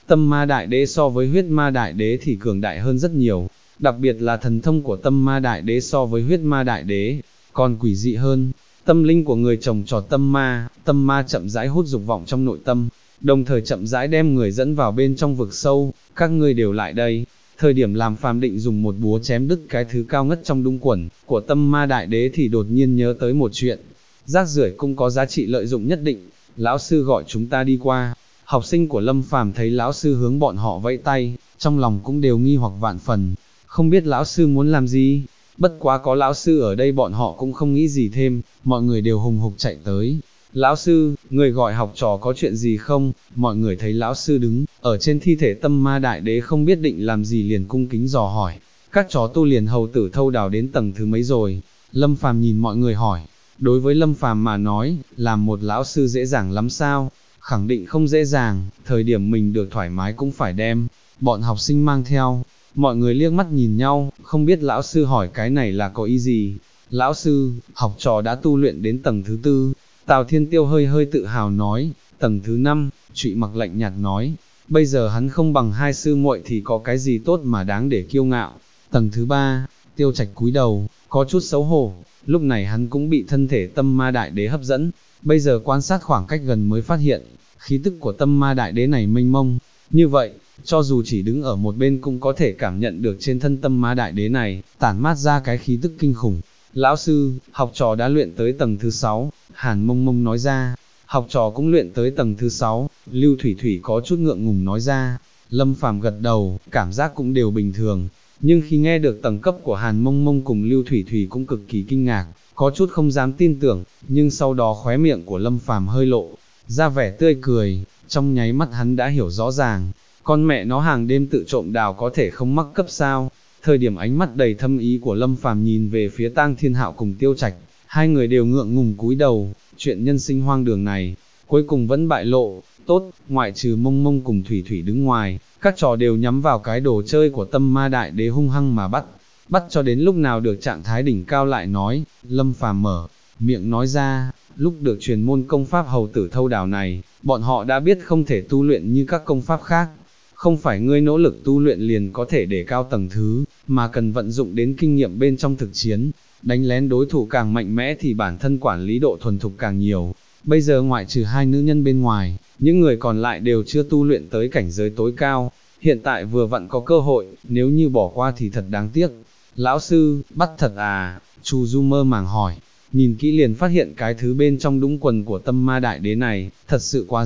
tâm ma đại đế so với huyết ma đại đế thì cường đại hơn rất nhiều, đặc biệt là thần thông của tâm ma đại đế so với huyết ma đại đế, còn quỷ dị hơn. Tâm linh của người trồng trọt tâm ma chậm rãi hút dục vọng trong nội tâm, đồng thời chậm rãi đem người dẫn vào bên trong vực sâu, các ngươi đều lại đây. Thời điểm làm phàm định dùng một búa chém đứt cái thứ cao ngất trong đung quần của tâm ma đại đế thì đột nhiên nhớ tới một chuyện, rác rưởi cũng có giá trị lợi dụng nhất định, lão sư gọi chúng ta đi qua. Học sinh của Lâm Phàm thấy lão sư hướng bọn họ vẫy tay, trong lòng cũng đều nghi hoặc vạn phần, không biết lão sư muốn làm gì, bất quá có lão sư ở đây bọn họ cũng không nghĩ gì thêm, mọi người đều hùng hục chạy tới. Lão sư, người gọi học trò có chuyện gì không? Mọi người thấy lão sư đứng ở trên thi thể tâm ma đại đế không biết định làm gì liền cung kính dò hỏi, các chó tu liền hầu tử thâu đào đến tầng thứ mấy rồi? Lâm Phàm nhìn mọi người hỏi, đối với Lâm Phàm mà nói, làm một lão sư dễ dàng lắm sao? Khẳng định không dễ dàng, thời điểm mình được thoải mái cũng phải đem bọn học sinh mang theo. Mọi người liếc mắt nhìn nhau, không biết lão sư hỏi cái này là có ý gì. Lão sư, học trò đã tu luyện đến tầng thứ 4, Tào Thiên Tiêu hơi hơi tự hào nói, tầng thứ 5, Trụy Mặc lạnh nhạt nói, bây giờ hắn không bằng hai sư muội thì có cái gì tốt mà đáng để kiêu ngạo. Tầng thứ 3, Tiêu Trạch cúi đầu, có chút xấu hổ, lúc này hắn cũng bị thân thể tâm ma đại đế hấp dẫn, bây giờ quan sát khoảng cách gần mới phát hiện, khí tức của tâm ma đại đế này mênh mông, như vậy, cho dù chỉ đứng ở một bên cũng có thể cảm nhận được trên thân tâm ma đại đế này, tản mát ra cái khí tức kinh khủng. Lão sư, học trò đã luyện tới tầng thứ 6, Hàn Mông Mông nói ra, học trò cũng luyện tới tầng thứ 6, Lưu Thủy Thủy có chút ngượng ngùng nói ra. Lâm Phàm gật đầu, cảm giác cũng đều bình thường, nhưng khi nghe được tầng cấp của Hàn Mông Mông cùng Lưu Thủy Thủy cũng cực kỳ kinh ngạc, có chút không dám tin tưởng, nhưng sau đó khóe miệng của Lâm Phàm hơi lộ ra vẻ tươi cười, trong nháy mắt hắn đã hiểu rõ ràng, con mẹ nó hàng đêm tự trộm đào có thể không mắc cấp sao. Thời điểm ánh mắt đầy thâm ý của Lâm Phàm nhìn về phía Tang Thiên Hạo cùng Tiêu Trạch, hai người đều ngượng ngùng cúi đầu, chuyện nhân sinh hoang đường này, cuối cùng vẫn bại lộ, tốt, ngoại trừ Mông Mông cùng Thủy Thủy đứng ngoài, các trò đều nhắm vào cái đồ chơi của tâm ma đại đế hung hăng mà bắt cho đến lúc nào được trạng thái đỉnh cao lại nói. Lâm Phàm mở miệng nói ra, lúc được truyền môn công pháp hầu tử thâu đào này, bọn họ đã biết không thể tu luyện như các công pháp khác, không phải ngươi nỗ lực tu luyện liền có thể để cao tầng thứ, mà cần vận dụng đến kinh nghiệm bên trong thực chiến, đánh lén đối thủ càng mạnh mẽ thì bản thân quản lý độ thuần thục càng nhiều. Bây giờ ngoại trừ hai nữ nhân bên ngoài, những người còn lại đều chưa tu luyện tới cảnh giới tối cao, hiện tại vừa vặn có cơ hội, nếu như bỏ qua thì thật đáng tiếc. Lão sư, bắt thật à? Chu Du mơ màng hỏi, nhìn kỹ liền phát hiện cái thứ bên trong đũng quần của tâm ma đại đế này, thật sự quá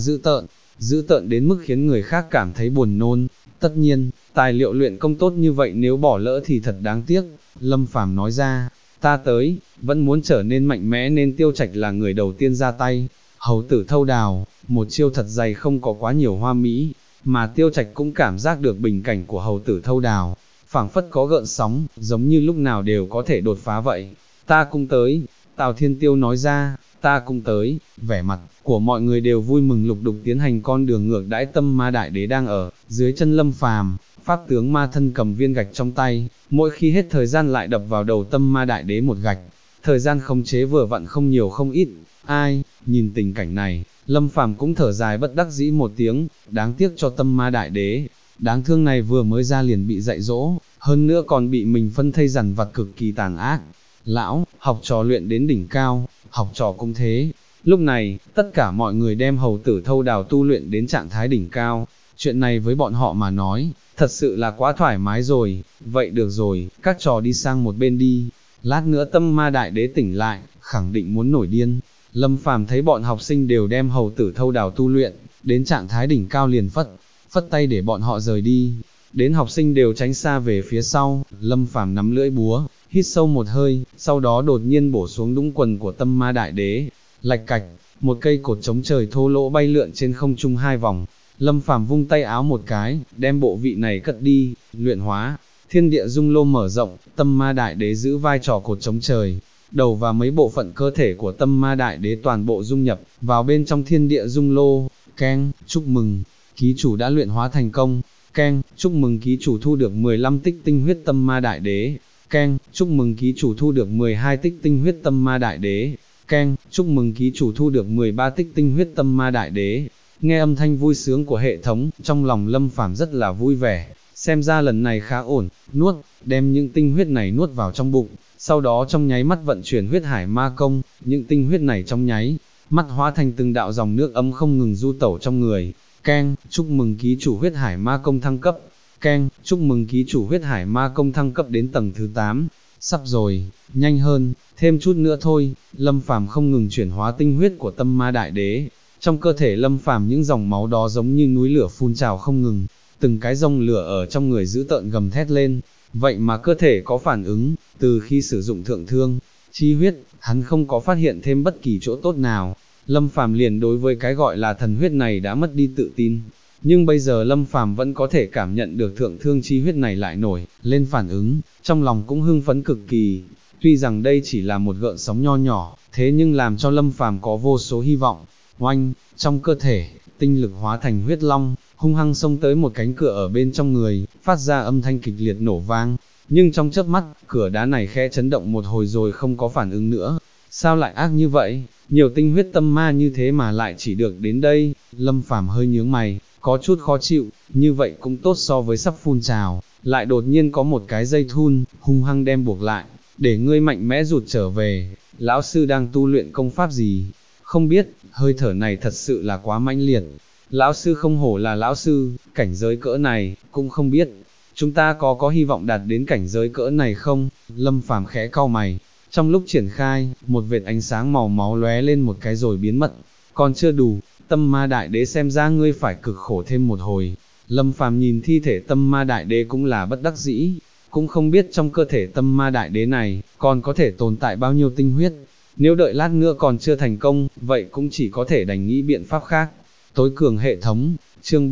dữ tợn đến mức khiến người khác cảm thấy buồn nôn. Tất nhiên, tài liệu luyện công tốt như vậy nếu bỏ lỡ thì thật đáng tiếc. Lâm Phàm nói ra, ta tới, vẫn muốn trở nên mạnh mẽ nên Tiêu Trạch là người đầu tiên ra tay. Hầu tử thâu đào, một chiêu thật dày không có quá nhiều hoa mỹ, mà Tiêu Trạch cũng cảm giác được bình cảnh của hầu tử thâu đào, phảng phất có gợn sóng, giống như lúc nào đều có thể đột phá vậy. Ta cũng tới, Tào Thiên Tiêu nói ra, ta cũng tới. Vẻ mặt của mọi người đều vui mừng lục đục tiến hành con đường ngược đãi tâm ma đại đế đang ở dưới chân Lâm Phàm. Pháp tướng ma thân cầm viên gạch trong tay, mỗi khi hết thời gian lại đập vào đầu tâm ma đại đế một gạch, thời gian khống chế vừa vặn không nhiều không ít. Ai, nhìn tình cảnh này, Lâm Phàm cũng thở dài bất đắc dĩ một tiếng, đáng tiếc cho tâm ma đại đế, đáng thương này vừa mới ra liền bị dạy dỗ, hơn nữa còn bị mình phân thây dằn vặt cực kỳ tàn ác. Lão, học trò luyện đến đỉnh cao, học trò cũng thế. Lúc này, tất cả mọi người đem hầu tử thâu đào tu luyện đến trạng thái đỉnh cao, chuyện này với bọn họ mà nói, thật sự là quá thoải mái rồi. Vậy được rồi, các trò đi sang một bên đi, lát nữa tâm ma đại đế tỉnh lại, khẳng định muốn nổi điên. Lâm Phàm thấy bọn học sinh đều đem hầu tử thâu đào tu luyện đến trạng thái đỉnh cao liền phất tay để bọn họ rời đi. Đến học sinh đều tránh xa về phía sau, Lâm Phàm nắm lưỡi búa, hít sâu một hơi, sau đó đột nhiên bổ xuống đũng quần của tâm ma đại đế. Lạch cạch, một cây cột chống trời thô lỗ bay lượn trên không trung 2 vòng. Lâm Phàm vung tay áo một cái, đem bộ vị này cất đi, luyện hóa. Thiên địa dung lô mở rộng, tâm ma đại đế giữ vai trò cột chống trời, đầu và mấy bộ phận cơ thể của tâm ma đại đế toàn bộ dung nhập vào bên trong thiên địa dung lô. Keng, chúc mừng, ký chủ đã luyện hóa thành công. Keng, chúc mừng ký chủ thu được 15 tích tinh huyết tâm ma đại đế. Keng, chúc mừng ký chủ thu được 12 tích tinh huyết tâm ma đại đế. Keng, chúc mừng ký chủ thu được 13 tích tinh huyết tâm ma đại đế. Nghe âm thanh vui sướng của hệ thống, trong lòng Lâm Phàm rất là vui vẻ, xem ra lần này khá ổn, nuốt, đem những tinh huyết này nuốt vào trong bụng, sau đó trong nháy mắt vận chuyển huyết hải ma công, những tinh huyết này trong nháy mắt hóa thành từng đạo dòng nước ấm không ngừng du tẩu trong người. Keng, chúc mừng ký chủ huyết hải ma công thăng cấp. Keng, chúc mừng ký chủ huyết hải ma công thăng cấp đến tầng thứ 8. Sắp rồi, nhanh hơn, thêm chút nữa thôi. Lâm Phàm không ngừng chuyển hóa tinh huyết của tâm ma đại đế. Trong cơ thể Lâm Phàm những dòng máu đó giống như núi lửa phun trào không ngừng, từng cái dòng lửa ở trong người dữ tợn gầm thét lên. Vậy mà cơ thể có phản ứng, từ khi sử dụng thượng thương chi huyết, hắn không có phát hiện thêm bất kỳ chỗ tốt nào. Lâm Phàm liền đối với cái gọi là thần huyết này đã mất đi tự tin, nhưng bây giờ Lâm Phàm vẫn có thể cảm nhận được thượng thương chi huyết này lại nổi lên phản ứng, trong lòng cũng hưng phấn cực kỳ. Tuy rằng đây chỉ là một gợn sóng nho nhỏ, thế nhưng làm cho Lâm Phàm có vô số hy vọng. Oanh, trong cơ thể, tinh lực hóa thành huyết long, hung hăng xông tới một cánh cửa ở bên trong người, phát ra âm thanh kịch liệt nổ vang. Nhưng trong chớp mắt, cửa đá này khẽ chấn động một hồi rồi không có phản ứng nữa. Sao lại ác như vậy? Nhiều tinh huyết tâm ma như thế mà lại chỉ được đến đây. Lâm Phàm hơi nhướng mày, có chút khó chịu, như vậy cũng tốt so với sắp phun trào, lại đột nhiên có một cái dây thun, hung hăng đem buộc lại, để ngươi mạnh mẽ rụt trở về. Lão sư đang tu luyện công pháp gì? Không biết, hơi thở này thật sự là quá mãnh liệt. Lão sư không hổ là lão sư, cảnh giới cỡ này, cũng không biết, chúng ta có hy vọng đạt đến cảnh giới cỡ này không? Lâm Phàm khẽ cau mày, trong lúc triển khai, một vệt ánh sáng màu máu lóe lên một cái rồi biến mất, còn chưa đủ, tâm ma đại đế xem ra ngươi phải cực khổ thêm một hồi. Lâm Phàm nhìn thi thể tâm ma đại đế cũng là bất đắc dĩ, cũng không biết trong cơ thể tâm ma đại đế này, còn có thể tồn tại bao nhiêu tinh huyết, nếu đợi lát nữa còn chưa thành công, vậy cũng chỉ có thể đành nghĩ biện pháp khác. Tối cường hệ thống, chương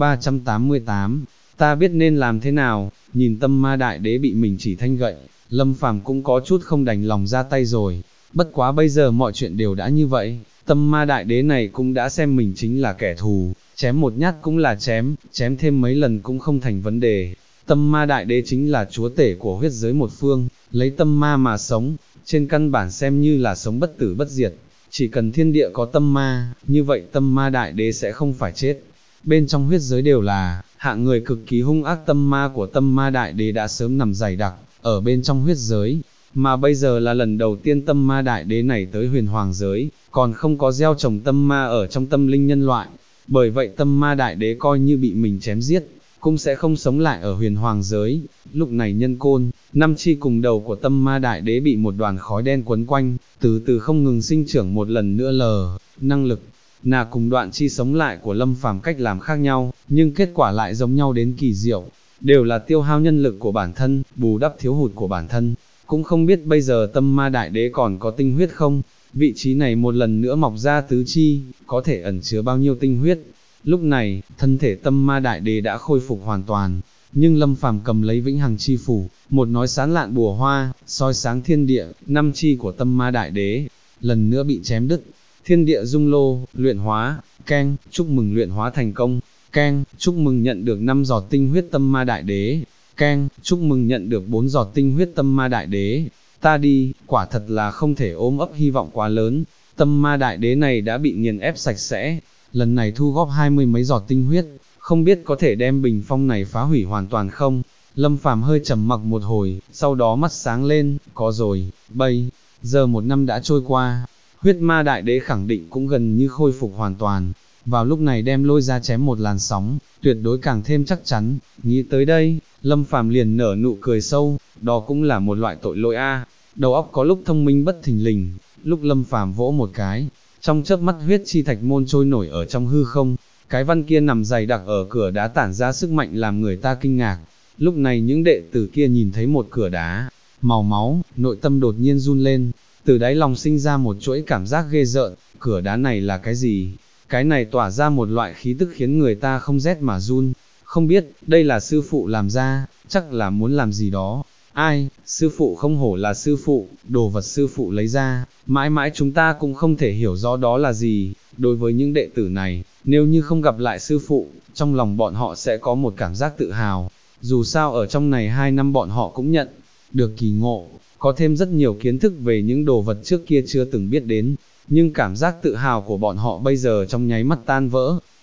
388, ta biết nên làm thế nào. Nhìn tâm ma đại đế bị mình chỉ thanh gậy, Lâm Phàm cũng có chút không đành lòng ra tay rồi, bất quá bây giờ mọi chuyện đều đã như vậy, tâm ma đại đế này cũng đã xem mình chính là kẻ thù, chém một nhát cũng là chém, chém thêm mấy lần cũng không thành vấn đề. Tâm ma đại đế chính là chúa tể của huyết giới một phương, lấy tâm ma mà sống, trên căn bản xem như là sống bất tử bất diệt, chỉ cần thiên địa có tâm ma, như vậy tâm ma đại đế sẽ không phải chết. Bên trong huyết giới đều là hạng người cực kỳ hung ác, tâm ma của tâm ma đại đế đã sớm nằm dày đặc ở bên trong huyết giới, mà bây giờ là lần đầu tiên tâm ma đại đế này tới huyền hoàng giới, còn không có gieo trồng tâm ma ở trong tâm linh nhân loại, bởi vậy tâm ma đại đế coi như bị mình chém giết, cũng sẽ không sống lại ở huyền hoàng giới. Lúc này nhân côn, năm chi cùng đầu của tâm ma đại đế bị một đoàn khói đen quấn quanh, từ từ không ngừng sinh trưởng một lần nữa năng lực là cùng đoạn chi sống lại của Lâm Phàm cách làm khác nhau, nhưng kết quả lại giống nhau đến kỳ diệu, đều là tiêu hao nhân lực của bản thân, bù đắp thiếu hụt của bản thân. Cũng không biết bây giờ tâm ma đại đế còn có tinh huyết không, vị trí này một lần nữa mọc ra tứ chi, có thể ẩn chứa bao nhiêu tinh huyết. Lúc này, thân thể tâm ma đại đế đã khôi phục hoàn toàn, nhưng Lâm Phàm cầm lấy vĩnh hằng chi phủ, một nói sán lạn bùa hoa, soi sáng thiên địa, năm chi của tâm ma đại đế, lần nữa bị chém đứt. Thiên địa dung lô, luyện hóa, keng, chúc mừng luyện hóa thành công, keng, chúc mừng nhận được 5 giọt tinh huyết tâm ma đại đế, keng, chúc mừng nhận được 4 giọt tinh huyết tâm ma đại đế. Ta đi, quả thật là không thể ôm ấp hy vọng quá lớn, tâm ma đại đế này đã bị nghiền ép sạch sẽ, lần này thu góp 20 mấy giọt tinh huyết, không biết có thể đem bình phong này phá hủy hoàn toàn không? Lâm Phàm hơi trầm mặc một hồi, sau đó mắt sáng lên, có rồi, bây giờ 1 năm đã trôi qua, huyết ma đại đế khẳng định cũng gần như khôi phục hoàn toàn, vào lúc này đem lôi ra chém một làn sóng, tuyệt đối càng thêm chắc chắn. Nghĩ tới đây, Lâm Phàm liền nở nụ cười sâu, đó cũng là một loại tội lỗi a. Đầu óc có lúc thông minh bất thình lình, lúc Lâm Phàm vỗ một cái, trong chớp mắt huyết chi thạch môn trôi nổi ở trong hư không, cái văn kia nằm dày đặc ở cửa đá tản ra sức mạnh làm người ta kinh ngạc. Lúc này những đệ tử kia nhìn thấy một cửa đá màu máu, nội tâm đột nhiên run lên, từ đáy lòng sinh ra một chuỗi cảm giác ghê rợn. Cửa đá này là cái gì? Cái này tỏa ra một loại khí tức khiến người ta không rét mà run. Không biết, đây là sư phụ làm ra, chắc là muốn làm gì đó. Ai, sư phụ không hổ là sư phụ, đồ vật sư phụ lấy ra, mãi mãi chúng ta cũng không thể hiểu rõ đó là gì. Đối với những đệ tử này, nếu như không gặp lại sư phụ, trong lòng bọn họ sẽ có một cảm giác tự hào. Dù sao ở trong này 2 năm bọn họ cũng nhận được kỳ ngộ, có thêm rất nhiều kiến thức về những đồ vật trước kia chưa từng biết đến, nhưng cảm giác tự hào của bọn họ bây giờ trong nháy mắt tan vỡ.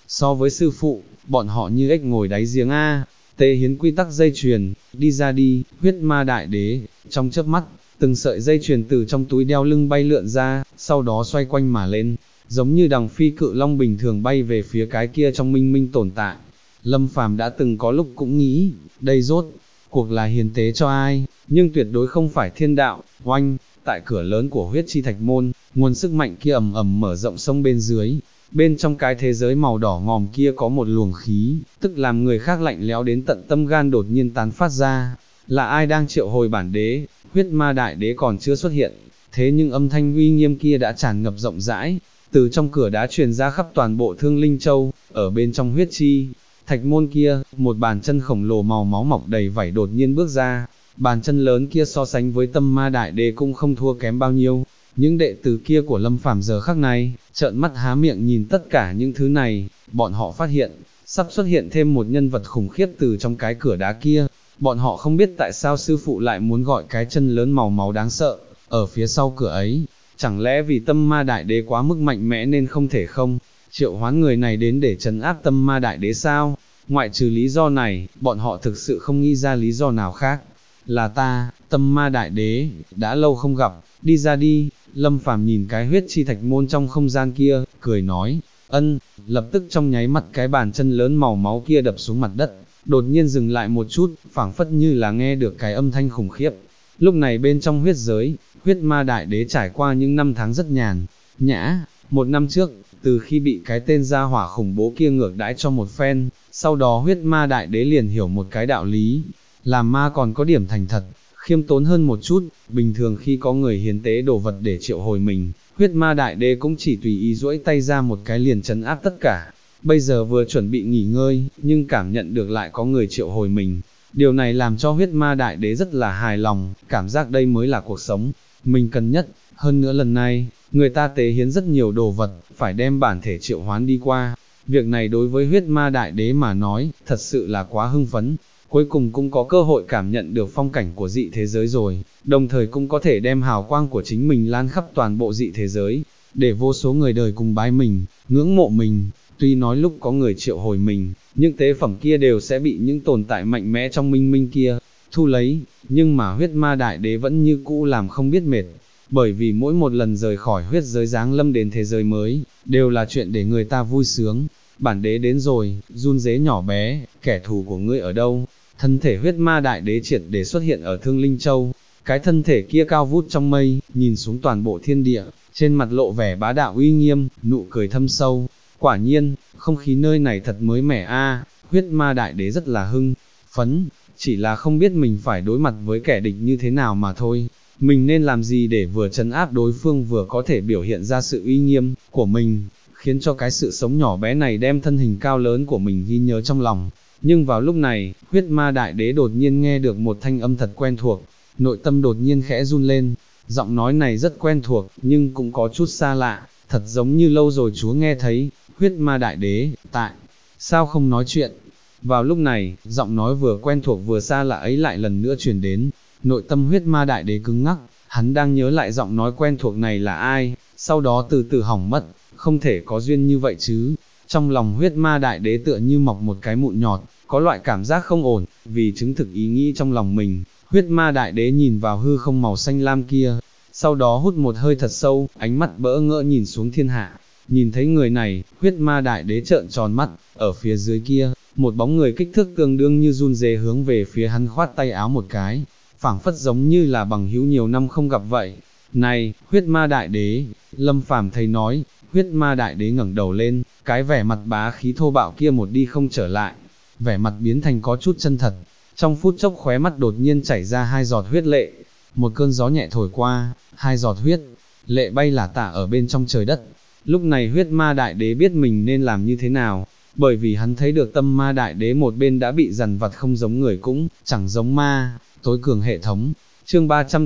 so với sư phụ, bọn họ như ếch ngồi đáy giếng a. Tế hiến quy tắc dây chuyền, đi ra đi, huyết ma đại đế, trong chớp mắt, từng sợi dây chuyền từ trong túi đeo lưng bay lượn ra, sau đó xoay quanh mà lên, giống như đằng phi cự long bình thường bay về phía cái kia trong minh minh tồn tại. Lâm Phàm đã từng có lúc cũng nghĩ, đây rốt cuộc là hiến tế cho ai, nhưng tuyệt đối không phải thiên đạo. Oanh, tại cửa lớn của huyết chi thạch môn, nguồn sức mạnh kia ầm ầm mở rộng sông bên dưới. Bên trong cái thế giới màu đỏ ngòm kia có một luồng khí, tức làm người khác lạnh lẽo đến tận tâm gan đột nhiên tán phát ra. Là ai đang triệu hồi bản đế? Huyết ma đại đế còn chưa xuất hiện, thế nhưng âm thanh uy nghiêm kia đã tràn ngập rộng rãi, từ trong cửa đá truyền ra khắp toàn bộ Thương Linh Châu. Ở bên trong huyết chi thạch môn kia, một bàn chân khổng lồ màu máu mọc đầy vảy đột nhiên bước ra. Bàn chân lớn kia so sánh với tâm ma đại đế cũng không thua kém bao nhiêu. Những đệ tử kia của Lâm Phàm giờ khắc này, trợn mắt há miệng nhìn tất cả những thứ này, bọn họ phát hiện, sắp xuất hiện thêm một nhân vật khủng khiếp từ trong cái cửa đá kia. Bọn họ không biết tại sao sư phụ lại muốn gọi cái chân lớn màu máu đáng sợ, ở phía sau cửa ấy. Chẳng lẽ vì tâm ma đại đế quá mức mạnh mẽ nên không thể không triệu hoán người này đến để trấn áp tâm ma đại đế sao? Ngoại trừ lý do này, bọn họ thực sự không nghĩ ra lý do nào khác. Là ta, tâm ma đại đế, đã lâu không gặp, đi ra đi. Lâm Phàm nhìn cái huyết chi thạch môn trong không gian kia, cười nói, ân. Lập tức trong nháy mắt cái bàn chân lớn màu máu kia đập xuống mặt đất, đột nhiên dừng lại một chút, phảng phất như là nghe được cái âm thanh khủng khiếp. Lúc này bên trong huyết giới, huyết ma đại đế trải qua những năm tháng rất nhàn nhã. Một năm trước, từ khi bị cái tên gia hỏa khủng bố kia ngược đãi cho một phen, sau đó huyết ma đại đế liền hiểu một cái đạo lý, làm ma còn có điểm thành thật, khiêm tốn hơn một chút. Bình thường khi có người hiến tế đồ vật để triệu hồi mình, huyết ma đại đế cũng chỉ tùy ý duỗi tay ra một cái liền trấn áp tất cả. Bây giờ vừa chuẩn bị nghỉ ngơi, nhưng cảm nhận được lại có người triệu hồi mình. Điều này làm cho huyết ma đại đế rất là hài lòng, cảm giác đây mới là cuộc sống mình cần nhất. Hơn nữa lần này, người ta tế hiến rất nhiều đồ vật, phải đem bản thể triệu hoán đi qua. Việc này đối với huyết ma đại đế mà nói, thật sự là quá hưng phấn. Cuối cùng cũng có cơ hội cảm nhận được phong cảnh của dị thế giới rồi, đồng thời cũng có thể đem hào quang của chính mình lan khắp toàn bộ dị thế giới, để vô số người đời cùng bái mình, ngưỡng mộ mình. Tuy nói lúc có người triệu hồi mình, những tế phẩm kia đều sẽ bị những tồn tại mạnh mẽ trong minh minh kia thu lấy, nhưng mà huyết ma đại đế vẫn như cũ làm không biết mệt, bởi vì mỗi một lần rời khỏi huyết giới giáng lâm đến thế giới mới, đều là chuyện để người ta vui sướng. Bản đế đến rồi, run rế nhỏ bé, kẻ thù của ngươi ở đâu? Thân thể huyết ma đại đế triệt để xuất hiện ở Thương Linh Châu, cái thân thể kia cao vút trong mây, nhìn xuống toàn bộ thiên địa, trên mặt lộ vẻ bá đạo uy nghiêm, nụ cười thâm sâu. Quả nhiên, không khí nơi này thật mới mẻ a. Huyết ma đại đế rất là hưng phấn, chỉ là không biết mình phải đối mặt với kẻ địch như thế nào mà thôi. Mình nên làm gì để vừa trấn áp đối phương vừa có thể biểu hiện ra sự uy nghiêm của mình, khiến cho cái sự sống nhỏ bé này đem thân hình cao lớn của mình ghi nhớ trong lòng. Nhưng vào lúc này, huyết ma đại đế đột nhiên nghe được một thanh âm thật quen thuộc, nội tâm đột nhiên khẽ run lên. Giọng nói này rất quen thuộc, nhưng cũng có chút xa lạ, thật giống như lâu rồi Chúa nghe thấy. Huyết ma đại đế, tại sao không nói chuyện? Vào lúc này, giọng nói vừa quen thuộc vừa xa lạ ấy lại lần nữa truyền đến. Nội tâm huyết ma đại đế cứng ngắc, hắn đang nhớ lại giọng nói quen thuộc này là ai, sau đó từ từ hỏng mất, không thể có duyên như vậy chứ. Trong lòng huyết ma đại đế tựa như mọc một cái mụn nhọt, có loại cảm giác không ổn, vì chứng thực ý nghĩ trong lòng mình, huyết ma đại đế nhìn vào hư không màu xanh lam kia, sau đó hút một hơi thật sâu, ánh mắt bỡ ngỡ nhìn xuống thiên hạ. Nhìn thấy người này, huyết ma đại đế trợn tròn mắt, ở phía dưới kia, một bóng người kích thước tương đương như run rế hướng về phía hắn khoát tay áo một cái, phảng phất giống như là bằng hữu nhiều năm không gặp vậy. Này, huyết ma đại đế, Lâm Phàm thấy nói. Huyết ma đại đế ngẩng đầu lên, cái vẻ mặt bá khí thô bạo kia một đi không trở lại, vẻ mặt biến thành có chút chân thật. Trong phút chốc khóe mắt đột nhiên chảy ra hai giọt huyết lệ, một cơn gió nhẹ thổi qua, hai giọt huyết lệ bay lả tả ở bên trong trời đất. Lúc này huyết ma đại đế biết mình nên làm như thế nào, bởi vì hắn thấy được tâm ma đại đế một bên đã bị dằn vặt không giống người cũng chẳng giống ma, tối cường hệ thống. Chương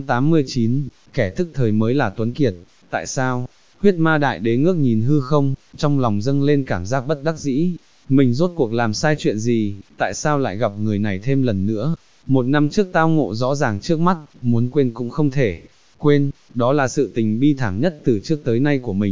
389, kẻ thức thời mới là Tuấn Kiệt. Tại sao? Huyết ma đại đế ngước nhìn hư không, trong lòng dâng lên cảm giác bất đắc dĩ. Mình rốt cuộc làm sai chuyện gì, tại sao lại gặp người này thêm lần nữa? Một năm trước tao ngộ rõ ràng trước mắt, muốn quên cũng không thể quên, đó là sự tình bi thảm nhất từ trước tới nay của mình.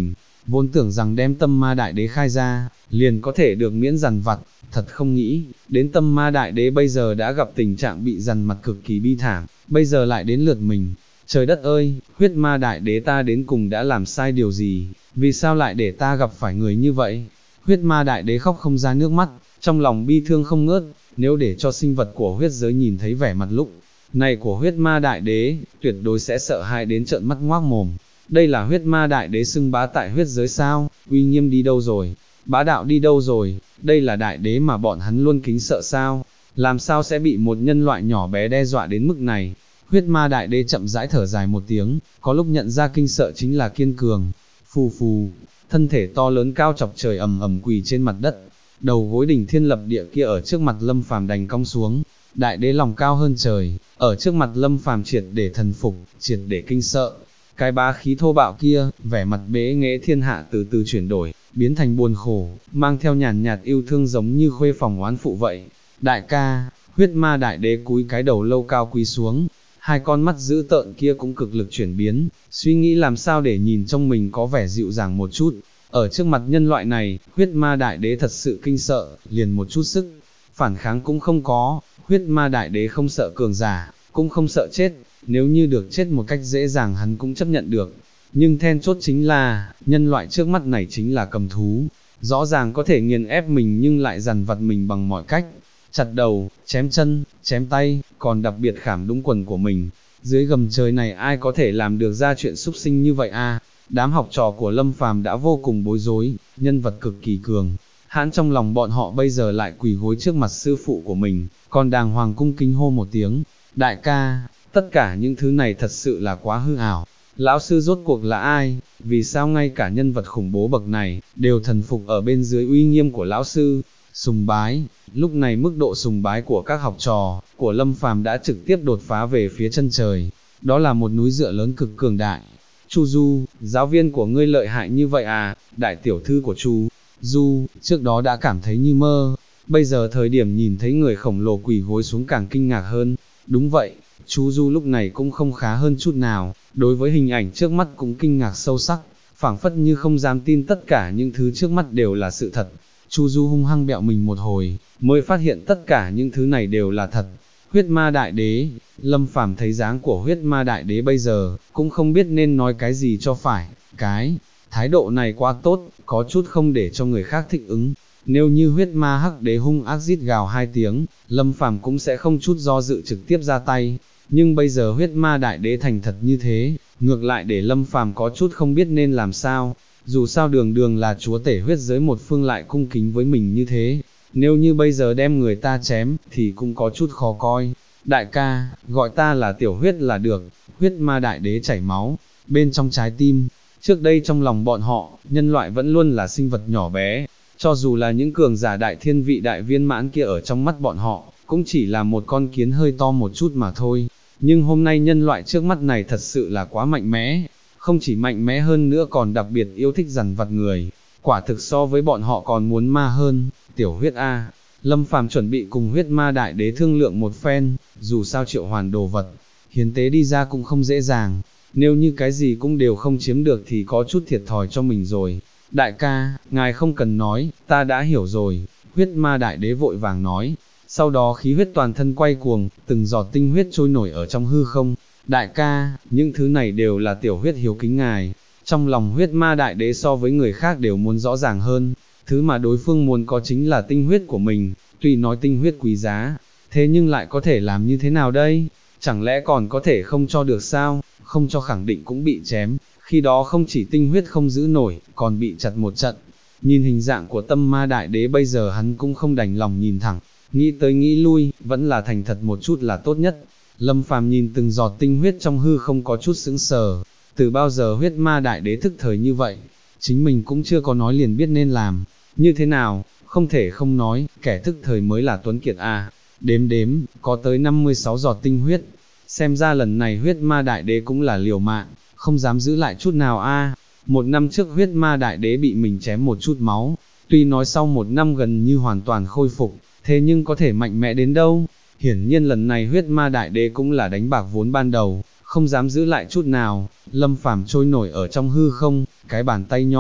vốn tưởng rằng đem tâm ma đại đế khai ra, liền có thể được miễn dằn vặt, thật không nghĩ, đến tâm ma đại đế bây giờ đã gặp tình trạng bị dằn mặt cực kỳ bi thảm, bây giờ lại đến lượt mình. Trời đất ơi, huyết ma đại đế ta đến cùng đã làm sai điều gì, vì sao lại để ta gặp phải người như vậy? Huyết ma đại đế khóc không ra nước mắt, trong lòng bi thương không ngớt, nếu để cho sinh vật của huyết giới nhìn thấy vẻ mặt lúc này của huyết ma đại đế, tuyệt đối sẽ sợ hãi đến trợn mắt ngoác mồm. Đây là huyết ma đại đế xưng bá tại huyết giới sao, uy nghiêm đi đâu rồi, bá đạo đi đâu rồi, đây là đại đế mà bọn hắn luôn kính sợ sao, làm sao sẽ bị một nhân loại nhỏ bé đe dọa đến mức này. Huyết ma đại đế chậm rãi thở dài một tiếng, có lúc nhận ra kinh sợ chính là kiên cường. Phù phù, thân thể to lớn cao chọc trời ầm ầm quỳ trên mặt đất, đầu gối đỉnh thiên lập địa kia ở trước mặt Lâm Phàm đành cong xuống. Đại đế lòng cao hơn trời, ở trước mặt Lâm Phàm triệt để thần phục, triệt để kinh sợ. Cái bá khí thô bạo kia, vẻ mặt bế nghệ thiên hạ từ từ chuyển đổi, biến thành buồn khổ, mang theo nhàn nhạt yêu thương giống như khuê phòng oán phụ vậy. Đại ca, huyết ma đại đế cúi cái đầu lâu cao quỳ xuống, hai con mắt dữ tợn kia cũng cực lực chuyển biến, suy nghĩ làm sao để nhìn trong mình có vẻ dịu dàng một chút. Ở trước mặt nhân loại này, huyết ma đại đế thật sự kinh sợ, liền một chút sức phản kháng cũng không có. Huyết ma đại đế không sợ cường giả, cũng không sợ chết, nếu như được chết một cách dễ dàng hắn cũng chấp nhận được. Nhưng then chốt chính là, nhân loại trước mắt này chính là cầm thú, rõ ràng có thể nghiền ép mình nhưng lại dằn vặt mình bằng mọi cách, chặt đầu, chém chân, chém tay, còn đặc biệt khảm đúng quần của mình. Dưới gầm trời này ai có thể làm được ra chuyện xúc sinh như vậy a? Đám học trò của Lâm Phàm đã vô cùng bối rối, nhân vật cực kỳ cường hãn trong lòng bọn họ bây giờ lại quỳ gối trước mặt sư phụ của mình, còn đàng hoàng cung kính hô một tiếng, đại ca, tất cả những thứ này thật sự là quá hư ảo. Lão sư rốt cuộc là ai, vì sao ngay cả nhân vật khủng bố bậc này, đều thần phục ở bên dưới uy nghiêm của lão sư? Sùng bái, lúc này mức độ sùng bái của các học trò, của Lâm Phàm đã trực tiếp đột phá về phía chân trời, đó là một núi dựa lớn cực cường đại. Chu Du, giáo viên của ngươi lợi hại như vậy à? Đại tiểu thư của Chu Du, trước đó đã cảm thấy như mơ, bây giờ thời điểm nhìn thấy người khổng lồ quỳ gối xuống càng kinh ngạc hơn. Đúng vậy, Chu Du lúc này cũng không khá hơn chút nào, đối với hình ảnh trước mắt cũng kinh ngạc sâu sắc, phảng phất như không dám tin tất cả những thứ trước mắt đều là sự thật. Chu Du hung hăng bẹo mình một hồi, mới phát hiện tất cả những thứ này đều là thật. Huyết ma đại đế, Lâm Phàm thấy dáng của huyết ma đại đế bây giờ, cũng không biết nên nói cái gì cho phải, cái thái độ này quá tốt, có chút không để cho người khác thích ứng. Nếu như huyết ma hắc đế hung ác rít gào hai tiếng, Lâm Phàm cũng sẽ không chút do dự trực tiếp ra tay, nhưng bây giờ huyết ma đại đế thành thật như thế, ngược lại để Lâm Phàm có chút không biết nên làm sao. Dù sao đường đường là chúa tể huyết giới một phương lại cung kính với mình như thế, nếu như bây giờ đem người ta chém, thì cũng có chút khó coi. Đại ca, gọi ta là tiểu huyết là được. Huyết ma đại đế chảy máu bên trong trái tim. Trước đây trong lòng bọn họ, nhân loại vẫn luôn là sinh vật nhỏ bé, cho dù là những cường giả đại thiên vị đại viên mãn kia ở trong mắt bọn họ, cũng chỉ là một con kiến hơi to một chút mà thôi. Nhưng hôm nay nhân loại trước mắt này thật sự là quá mạnh mẽ, không chỉ mạnh mẽ hơn nữa còn đặc biệt yêu thích dằn vặt người, quả thực so với bọn họ còn muốn ma hơn. Tiểu huyết a, Lâm Phàm chuẩn bị cùng huyết ma đại đế thương lượng một phen, dù sao triệu hoàn đồ vật, hiến tế đi ra cũng không dễ dàng, nếu như cái gì cũng đều không chiếm được thì có chút thiệt thòi cho mình rồi. Đại ca, ngài không cần nói, ta đã hiểu rồi, huyết ma đại đế vội vàng nói, sau đó khí huyết toàn thân quay cuồng, từng giọt tinh huyết trôi nổi ở trong hư không. Đại ca, những thứ này đều là tiểu huyết hiếu kính ngài. Trong lòng huyết ma đại đế so với người khác đều muốn rõ ràng hơn, thứ mà đối phương muốn có chính là tinh huyết của mình, tuy nói tinh huyết quý giá, thế nhưng lại có thể làm như thế nào đây? Chẳng lẽ còn có thể không cho được sao? Không cho khẳng định cũng bị chém, khi đó không chỉ tinh huyết không giữ nổi, còn bị chặt một trận. Nhìn hình dạng của tâm ma đại đế bây giờ hắn cũng không đành lòng nhìn thẳng, nghĩ tới nghĩ lui, vẫn là thành thật một chút là tốt nhất. Lâm Phàm nhìn từng giọt tinh huyết trong hư không có chút sững sờ, từ bao giờ huyết ma đại đế thức thời như vậy, chính mình cũng chưa có nói liền biết nên làm, như thế nào, không thể không nói, kẻ thức thời mới là tuấn kiệt a. Đếm đếm, có tới 56 giọt tinh huyết, xem ra lần này huyết ma đại đế cũng là liều mạng, không dám giữ lại chút nào a. Một năm trước huyết ma đại đế bị mình chém một chút máu, tuy nói sau một năm gần như hoàn toàn khôi phục, thế nhưng có thể mạnh mẽ đến đâu? Hiển nhiên lần này huyết ma đại đế cũng là đánh bạc vốn ban đầu, không dám giữ lại chút nào. Lâm Phàm trôi nổi ở trong hư không, cái bàn tay nho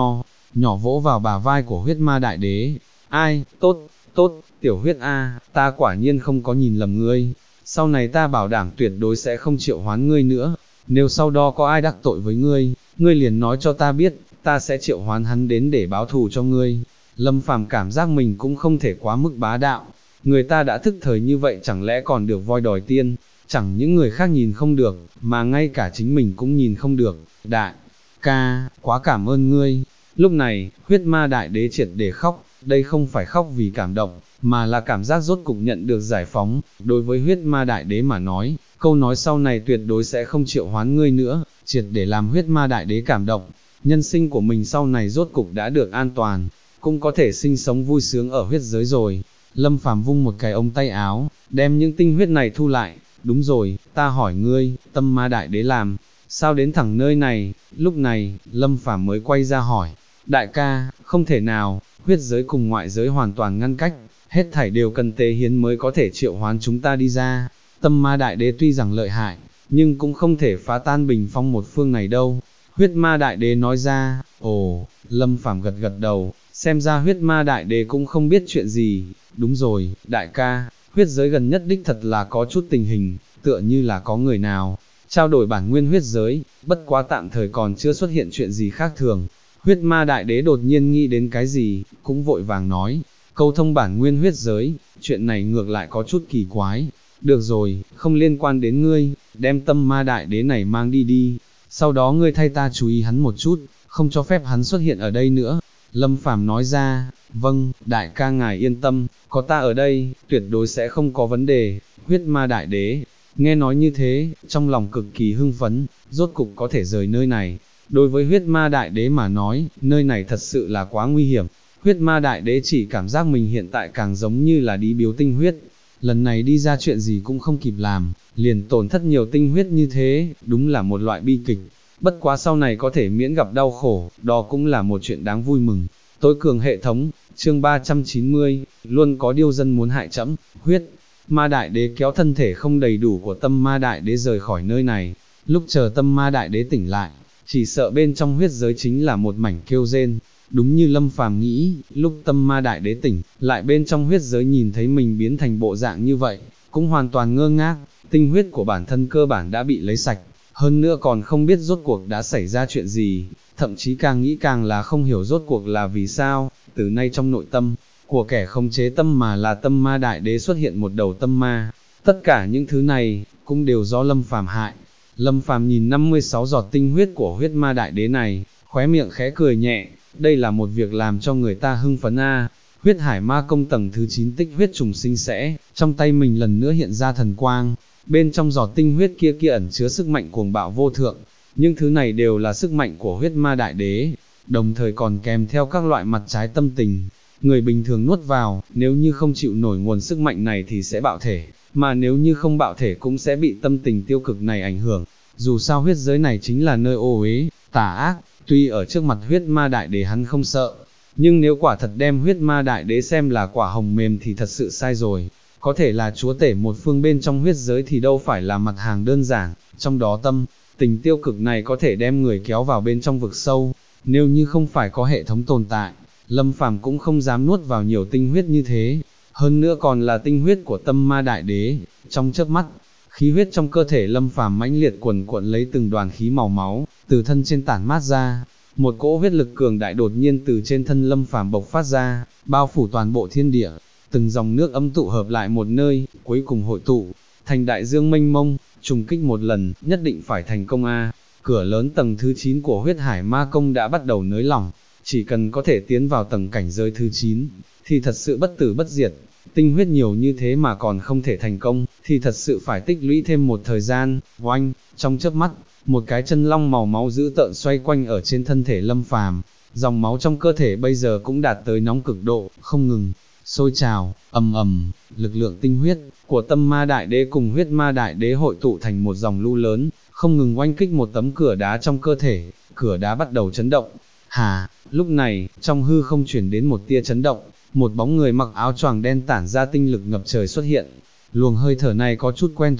nhỏ vỗ vào bả vai của huyết ma đại đế. Ai, tốt, tốt, tiểu huyết a, ta quả nhiên không có nhìn lầm ngươi, sau này ta bảo đảm tuyệt đối sẽ không triệu hoán ngươi nữa, nếu sau đó có ai đắc tội với ngươi, ngươi liền nói cho ta biết, ta sẽ triệu hoán hắn đến để báo thù cho ngươi. Lâm Phàm cảm giác mình cũng không thể quá mức bá đạo, người ta đã thức thời như vậy chẳng lẽ còn được voi đòi tiên, chẳng những người khác nhìn không được, mà ngay cả chính mình cũng nhìn không được. Đại ca, quá cảm ơn ngươi. Lúc này, huyết ma đại đế triệt để khóc, đây không phải khóc vì cảm động, mà là cảm giác rốt cục nhận được giải phóng. Đối với huyết ma đại đế mà nói, câu nói sau này tuyệt đối sẽ không triệu hoán ngươi nữa, triệt để làm huyết ma đại đế cảm động. Nhân sinh của mình sau này rốt cục đã được an toàn, cũng có thể sinh sống vui sướng ở huyết giới rồi. Lâm Phàm vung một cái ống tay áo, đem những tinh huyết này thu lại. Đúng rồi, ta hỏi ngươi, tâm ma đại đế làm sao đến thẳng nơi này? Lúc này, Lâm Phàm mới quay ra hỏi, đại ca, không thể nào, huyết giới cùng ngoại giới hoàn toàn ngăn cách, hết thảy đều cần tế hiến mới có thể triệu hoán chúng ta đi ra. Tâm ma đại đế tuy rằng lợi hại, nhưng cũng không thể phá tan bình phong một phương này đâu. Huyết ma đại đế nói ra. Ồ, Lâm Phàm gật gật đầu, xem ra huyết ma đại đế cũng không biết chuyện gì. Đúng rồi, đại ca, huyết giới gần nhất đích thật là có chút tình hình, tựa như là có người nào trao đổi bản nguyên huyết giới, bất quá tạm thời còn chưa xuất hiện chuyện gì khác thường. Huyết ma đại đế đột nhiên nghĩ đến cái gì, cũng vội vàng nói, câu thông bản nguyên huyết giới, chuyện này ngược lại có chút kỳ quái. Được rồi, không liên quan đến ngươi, đem tâm ma đại đế này mang đi đi, sau đó ngươi thay ta chú ý hắn một chút, không cho phép hắn xuất hiện ở đây nữa. Lâm Phàm nói ra. Vâng, đại ca ngài yên tâm, có ta ở đây, tuyệt đối sẽ không có vấn đề. Huyết ma đại đế nghe nói như thế, trong lòng cực kỳ hưng phấn, rốt cục có thể rời nơi này. Đối với huyết ma đại đế mà nói, nơi này thật sự là quá nguy hiểm. Huyết ma đại đế chỉ cảm giác mình hiện tại càng giống như là đi biếu tinh huyết. Lần này đi ra chuyện gì cũng không kịp làm, liền tổn thất nhiều tinh huyết như thế, đúng là một loại bi kịch. Bất quá sau này có thể miễn gặp đau khổ, đó cũng là một chuyện đáng vui mừng. Tối cường hệ thống, chương 390, luôn có điêu dân muốn hại trẫm. Huyết ma đại đế kéo thân thể không đầy đủ của tâm ma đại đế rời khỏi nơi này. Lúc chờ tâm ma đại đế tỉnh lại, chỉ sợ bên trong huyết giới chính là một mảnh kêu rên. Đúng như Lâm Phàm nghĩ, lúc tâm ma đại đế tỉnh, lại bên trong huyết giới nhìn thấy mình biến thành bộ dạng như vậy, cũng hoàn toàn ngơ ngác, tinh huyết của bản thân cơ bản đã bị lấy sạch, hơn nữa còn không biết rốt cuộc đã xảy ra chuyện gì, thậm chí càng nghĩ càng là không hiểu rốt cuộc là vì sao. Từ nay trong nội tâm của kẻ không chế tâm mà là tâm ma đại đế xuất hiện một đầu tâm ma, tất cả những thứ này, cũng đều do Lâm Phàm hại. Lâm Phàm nhìn 56 giọt tinh huyết của huyết ma đại đế này, khóe miệng khẽ cười nhẹ, đây là một việc làm cho người ta hưng phấn a. Huyết hải ma công tầng thứ 9 tích huyết trùng sinh sẽ, trong tay mình lần nữa hiện ra thần quang, bên trong giọt tinh huyết kia ẩn chứa sức mạnh cuồng bạo vô thượng, những thứ này đều là sức mạnh của huyết ma đại đế, đồng thời còn kèm theo các loại mặt trái tâm tình. Người bình thường nuốt vào, nếu như không chịu nổi nguồn sức mạnh này thì sẽ bạo thể, mà nếu như không bạo thể cũng sẽ bị tâm tình tiêu cực này ảnh hưởng. Dù sao huyết giới này chính là nơi ô uế, tà ác, tuy ở trước mặt huyết ma đại đế hắn không sợ, nhưng nếu quả thật đem huyết ma đại đế xem là quả hồng mềm thì thật sự sai rồi. Có thể là chúa tể một phương bên trong huyết giới thì đâu phải là mặt hàng đơn giản, trong đó tâm tình tiêu cực này có thể đem người kéo vào bên trong vực sâu. Nếu như không phải có hệ thống tồn tại, Lâm Phàm cũng không dám nuốt vào nhiều tinh huyết như thế, hơn nữa còn là tinh huyết của tâm ma đại đế. Trong chớp mắt, khí huyết trong cơ thể Lâm Phàm mãnh liệt cuồn cuộn lấy từng đoàn khí màu máu, từ thân trên tản mát ra. Một cỗ huyết lực cường đại đột nhiên từ trên thân Lâm Phàm bộc phát ra, bao phủ toàn bộ thiên địa, từng dòng nước âm tụ hợp lại một nơi, cuối cùng hội tụ thành đại dương mênh mông, trùng kích một lần, nhất định phải thành công a. Cửa lớn tầng thứ 9 của huyết hải ma công đã bắt đầu nới lỏng, chỉ cần có thể tiến vào tầng cảnh giới thứ 9, thì thật sự bất tử bất diệt. Tinh huyết nhiều như thế mà còn không thể thành công, thì thật sự phải tích lũy thêm một thời gian. Oanh, trong chớp mắt, một cái chân long màu máu dữ tợn xoay quanh ở trên thân thể Lâm Phàm, dòng máu trong cơ thể bây giờ cũng đạt tới nóng cực độ, không ngừng sôi trào, ầm ầm, lực lượng tinh huyết của tâm ma đại đế cùng huyết ma đại đế hội tụ thành một dòng lưu lớn, không ngừng oanh kích một tấm cửa đá trong cơ thể, cửa đá bắt đầu chấn động. Hà, lúc này, trong hư không chuyển đến một tia chấn động, một bóng người mặc áo choàng đen tản ra tinh lực ngập trời xuất hiện. Luồng hơi thở này có chút quen thuộc,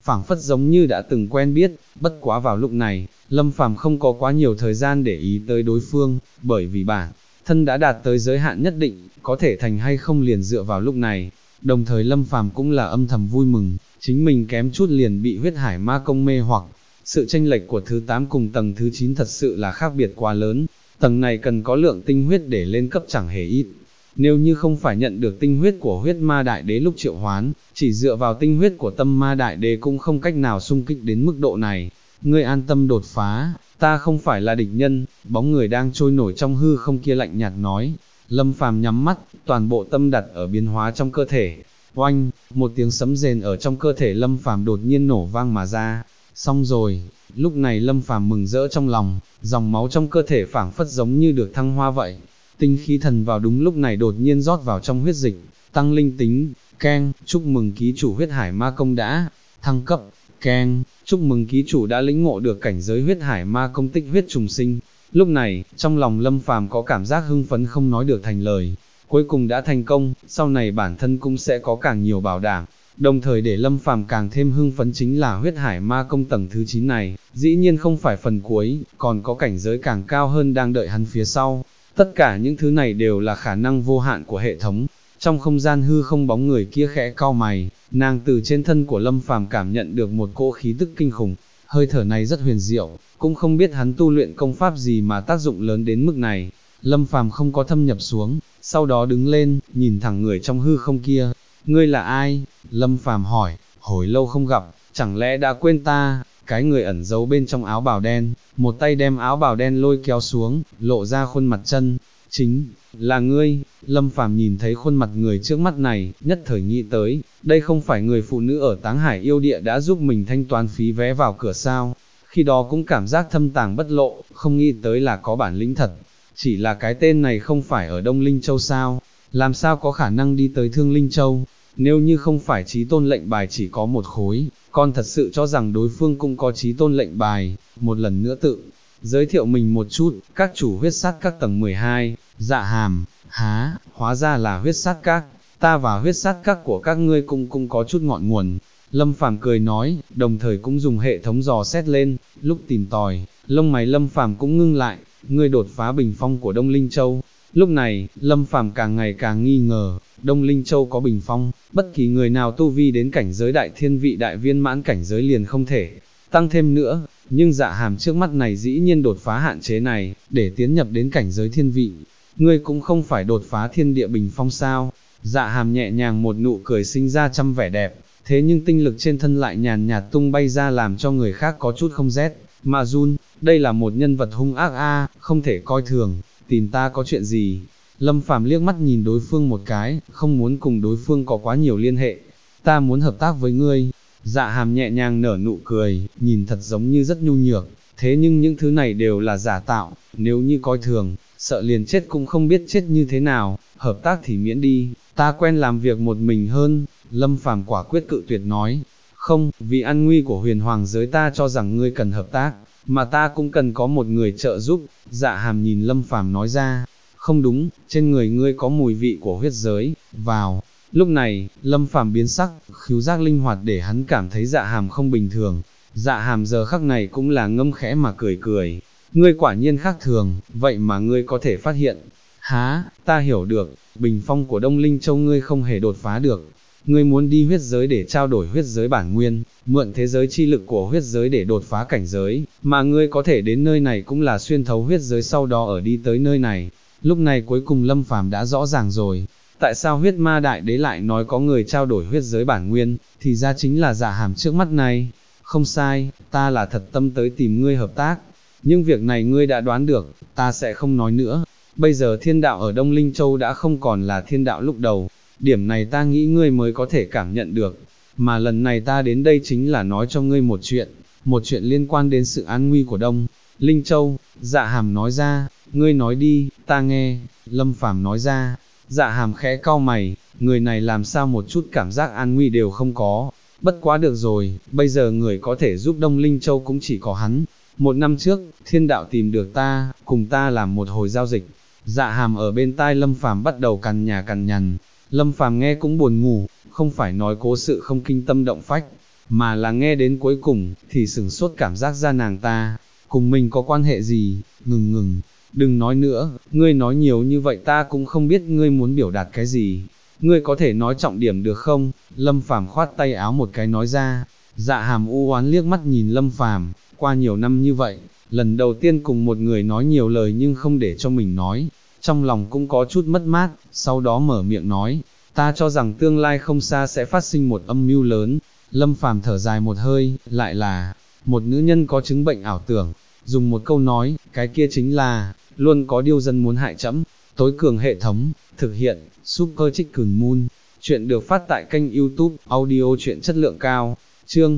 phảng phất giống như đã từng quen biết, bất quá vào lúc này, Lâm Phàm không có quá nhiều thời gian để ý tới đối phương, bởi vì bản thân đã đạt tới giới hạn nhất định, có thể thành hay không liền dựa vào lúc này. Đồng thời Lâm Phàm cũng là âm thầm vui mừng, chính mình kém chút liền bị huyết hải ma công mê hoặc. Sự chênh lệch của thứ 8 cùng tầng thứ 9 thật sự là khác biệt quá lớn, tầng này cần có lượng tinh huyết để lên cấp chẳng hề ít. Nếu như không phải nhận được tinh huyết của huyết ma đại đế lúc triệu hoán, chỉ dựa vào tinh huyết của tâm ma đại đế cũng không cách nào xung kích đến mức độ này. Ngươi an tâm đột phá, ta không phải là địch nhân, bóng người đang trôi nổi trong hư không kia lạnh nhạt nói. Lâm Phàm nhắm mắt, toàn bộ tâm đặt ở biến hóa trong cơ thể. Oanh, một tiếng sấm rền ở trong cơ thể Lâm Phàm đột nhiên nổ vang mà ra. Xong rồi, lúc này Lâm Phàm mừng rỡ trong lòng, dòng máu trong cơ thể phảng phất giống như được thăng hoa vậy. Tinh khí thần vào đúng lúc này đột nhiên rót vào trong huyết dịch, tăng linh tính. Keng, chúc mừng ký chủ huyết hải ma công đã thăng cấp. Keng, chúc mừng ký chủ đã lĩnh ngộ được cảnh giới huyết hải ma công tích huyết trùng sinh. Lúc này, trong lòng Lâm Phàm có cảm giác hưng phấn không nói được thành lời. Cuối cùng đã thành công, sau này bản thân cũng sẽ có càng nhiều bảo đảm. Đồng thời để Lâm Phàm càng thêm hưng phấn chính là huyết hải ma công tầng thứ 9 này, dĩ nhiên không phải phần cuối, còn có cảnh giới càng cao hơn đang đợi hắn phía sau. Tất cả những thứ này đều là khả năng vô hạn của hệ thống. Trong không gian hư không bóng người kia khẽ cau mày, nàng từ trên thân của Lâm Phàm cảm nhận được một cỗ khí tức kinh khủng, hơi thở này rất huyền diệu, cũng không biết hắn tu luyện công pháp gì mà tác dụng lớn đến mức này. Lâm Phàm không có thâm nhập xuống, sau đó đứng lên, nhìn thẳng người trong hư không kia. Ngươi là ai? Lâm Phàm hỏi, hồi lâu không gặp, chẳng lẽ đã quên ta? Cái người ẩn giấu bên trong áo bào đen, một tay đem áo bào đen lôi kéo xuống, lộ ra khuôn mặt chân. Chính là ngươi. Lâm Phàm nhìn thấy khuôn mặt người trước mắt này, nhất thời nghĩ tới, đây không phải người phụ nữ ở Táng Hải yêu địa đã giúp mình thanh toán phí vé vào cửa sao? Khi đó cũng cảm giác thâm tàng bất lộ, không nghĩ tới là có bản lĩnh thật. Chỉ là cái tên này không phải ở Đông Linh Châu sao? Làm sao có khả năng đi tới Thương Linh Châu? Nếu như không phải chí tôn lệnh bài chỉ có một khối, con thật sự cho rằng đối phương cũng có chí tôn lệnh bài. Một lần nữa tự giới thiệu mình một chút, các chủ huyết sát các tầng 12, Dạ Hàm. Há, hóa ra là huyết sát các, ta và huyết sát các của các ngươi cũng có chút ngọn nguồn. Lâm Phàm cười nói, đồng thời cũng dùng hệ thống dò xét lên, lúc tìm tòi, lông mày Lâm Phàm cũng ngưng lại, ngươi đột phá bình phong của Đông Linh Châu. Lúc này, Lâm Phàm càng ngày càng nghi ngờ, Đông Linh Châu có bình phong, bất kỳ người nào tu vi đến cảnh giới đại thiên vị đại viên mãn cảnh giới liền không thể tăng thêm nữa, nhưng Dạ Hàm trước mắt này dĩ nhiên đột phá hạn chế này, để tiến nhập đến cảnh giới thiên vị. Ngươi cũng không phải đột phá thiên địa bình phong sao? Dạ Hàm nhẹ nhàng một nụ cười sinh ra trăm vẻ đẹp, thế nhưng tinh lực trên thân lại nhàn nhạt tung bay ra làm cho người khác có chút không rét mà run. Đây là một nhân vật hung ác a, không thể coi thường. Tìm ta có chuyện gì? Lâm Phàm liếc mắt nhìn đối phương một cái, không muốn cùng đối phương có quá nhiều liên hệ. Ta muốn hợp tác với ngươi. Dạ Hàm nhẹ nhàng nở nụ cười, nhìn thật giống như rất nhu nhược, thế nhưng những thứ này đều là giả tạo, nếu như coi thường, sợ liền chết cũng không biết chết như thế nào, hợp tác thì miễn đi, ta quen làm việc một mình hơn. Lâm Phàm quả quyết cự tuyệt nói, không, vì an nguy của huyền hoàng giới ta cho rằng ngươi cần hợp tác, mà ta cũng cần có một người trợ giúp. Dạ Hàm nhìn Lâm Phàm nói ra, không đúng, trên người ngươi có mùi vị của huyết giới, vào. Lúc này, Lâm Phàm biến sắc, khứu giác linh hoạt để hắn cảm thấy Dạ Hàm không bình thường. Dạ Hàm giờ khắc này cũng là ngâm khẽ mà cười cười. Ngươi quả nhiên khác thường, vậy mà ngươi có thể phát hiện. Há, ta hiểu được, bình phong của Đông Linh Châu ngươi không hề đột phá được. Ngươi muốn đi huyết giới để trao đổi huyết giới bản nguyên, mượn thế giới chi lực của huyết giới để đột phá cảnh giới, mà ngươi có thể đến nơi này cũng là xuyên thấu huyết giới sau đó ở đi tới nơi này. Lúc này cuối cùng Lâm Phàm đã rõ ràng rồi. Tại sao huyết ma đại đế lại nói có người trao đổi huyết giới bản nguyên, thì ra chính là Dạ Hàm trước mắt này. Không sai, ta là thật tâm tới tìm ngươi hợp tác, nhưng việc này ngươi đã đoán được, ta sẽ không nói nữa. Bây giờ thiên đạo ở Đông Linh Châu đã không còn là thiên đạo lúc đầu, điểm này ta nghĩ ngươi mới có thể cảm nhận được, mà lần này ta đến đây chính là nói cho ngươi một chuyện liên quan đến sự an nguy của Đông Linh Châu. Dạ Hàm nói ra, ngươi nói đi, ta nghe. Lâm Phàm nói ra. Dạ Hàm khẽ cau mày, người này làm sao một chút cảm giác an nguy đều không có. Bất quá được rồi, bây giờ người có thể giúp Đông Linh Châu cũng chỉ có hắn. Một năm trước, thiên đạo tìm được ta, cùng ta làm một hồi giao dịch. Dạ Hàm ở bên tai Lâm Phàm bắt đầu cằn nhằn. Lâm Phàm nghe cũng buồn ngủ, không phải nói cố sự không kinh tâm động phách, mà là nghe đến cuối cùng, thì sửng sốt cảm giác ra nàng ta, cùng mình có quan hệ gì, ngừng, đừng nói nữa, ngươi nói nhiều như vậy ta cũng không biết ngươi muốn biểu đạt cái gì, ngươi có thể nói trọng điểm được không? Lâm Phàm khoát tay áo một cái nói ra. Dạ Hàm u oán liếc mắt nhìn Lâm Phàm, qua nhiều năm như vậy, lần đầu tiên cùng một người nói nhiều lời nhưng không để cho mình nói, trong lòng cũng có chút mất mát, sau đó mở miệng nói, ta cho rằng tương lai không xa sẽ phát sinh một âm mưu lớn. Lâm Phàm thở dài một hơi, lại là, một nữ nhân có chứng bệnh ảo tưởng, dùng một câu nói, cái kia chính là, luôn có điêu dân muốn hại trẫm. Tối cường hệ thống, thực hiện, Super Chicken Moon, chuyện được phát tại kênh YouTube, audio chuyện chất lượng cao, chương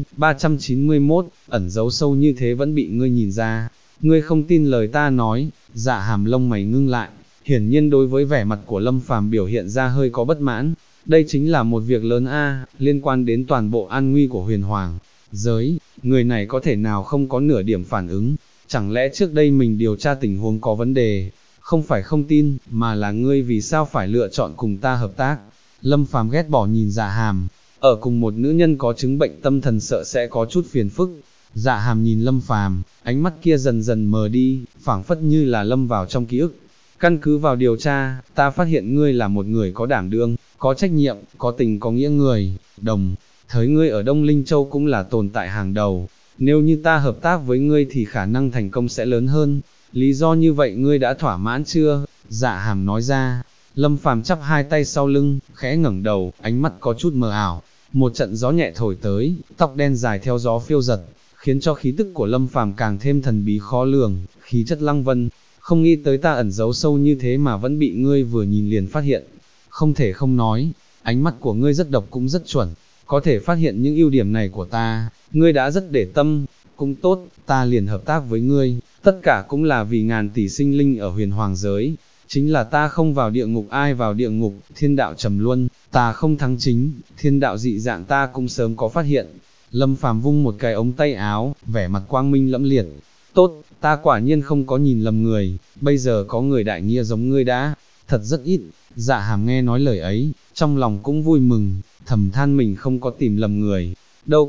391, ẩn giấu sâu như thế vẫn bị ngươi nhìn ra, ngươi không tin lời ta nói. Dạ Hàm lông mày ngưng lại, hiển nhiên đối với vẻ mặt của Lâm Phàm biểu hiện ra hơi có bất mãn, đây chính là một việc lớn liên quan đến toàn bộ an nguy của huyền hoàng giới, người này có thể nào không có nửa điểm phản ứng, chẳng lẽ trước đây mình điều tra tình huống có vấn đề, không phải không tin, mà là ngươi vì sao phải lựa chọn cùng ta hợp tác. Lâm Phàm ghét bỏ nhìn Dạ Hàm, ở cùng một nữ nhân có chứng bệnh tâm thần sợ sẽ có chút phiền phức. Dạ Hàm nhìn Lâm Phàm, ánh mắt kia dần dần mờ đi, phảng phất như là lâm vào trong ký ức. Căn cứ vào điều tra, ta phát hiện ngươi là một người có đảm đương, có trách nhiệm, có tình có nghĩa người, đồng thời ngươi ở Đông Linh Châu cũng là tồn tại hàng đầu, nếu như ta hợp tác với ngươi thì khả năng thành công sẽ lớn hơn, lý do như vậy ngươi đã thỏa mãn chưa? Dạ Hàm nói ra. Lâm Phàm chắp hai tay sau lưng, khẽ ngẩng đầu, ánh mắt có chút mờ ảo, một trận gió nhẹ thổi tới, tóc đen dài theo gió phiêu giật, khiến cho khí tức của Lâm Phàm càng thêm thần bí khó lường, khí chất lăng vân. Không nghĩ tới ta ẩn giấu sâu như thế mà vẫn bị ngươi vừa nhìn liền phát hiện. Không thể không nói, ánh mắt của ngươi rất độc cũng rất chuẩn, có thể phát hiện những ưu điểm này của ta, ngươi đã rất để tâm, cũng tốt, ta liền hợp tác với ngươi, tất cả cũng là vì ngàn tỷ sinh linh ở huyền hoàng giới, chính là ta không vào địa ngục ai vào địa ngục, thiên đạo trầm luân, ta không thắng chính, thiên đạo dị dạng ta cũng sớm có phát hiện. Lâm Phàm vung một cái ống tay áo, vẻ mặt quang minh lẫm liệt, tốt, ta quả nhiên không có nhìn lầm người, bây giờ có người đại nghĩa giống ngươi đã, thật rất ít. Dạ Hàm nghe nói lời ấy, trong lòng cũng vui mừng, thầm than mình không có tìm lầm người, đâu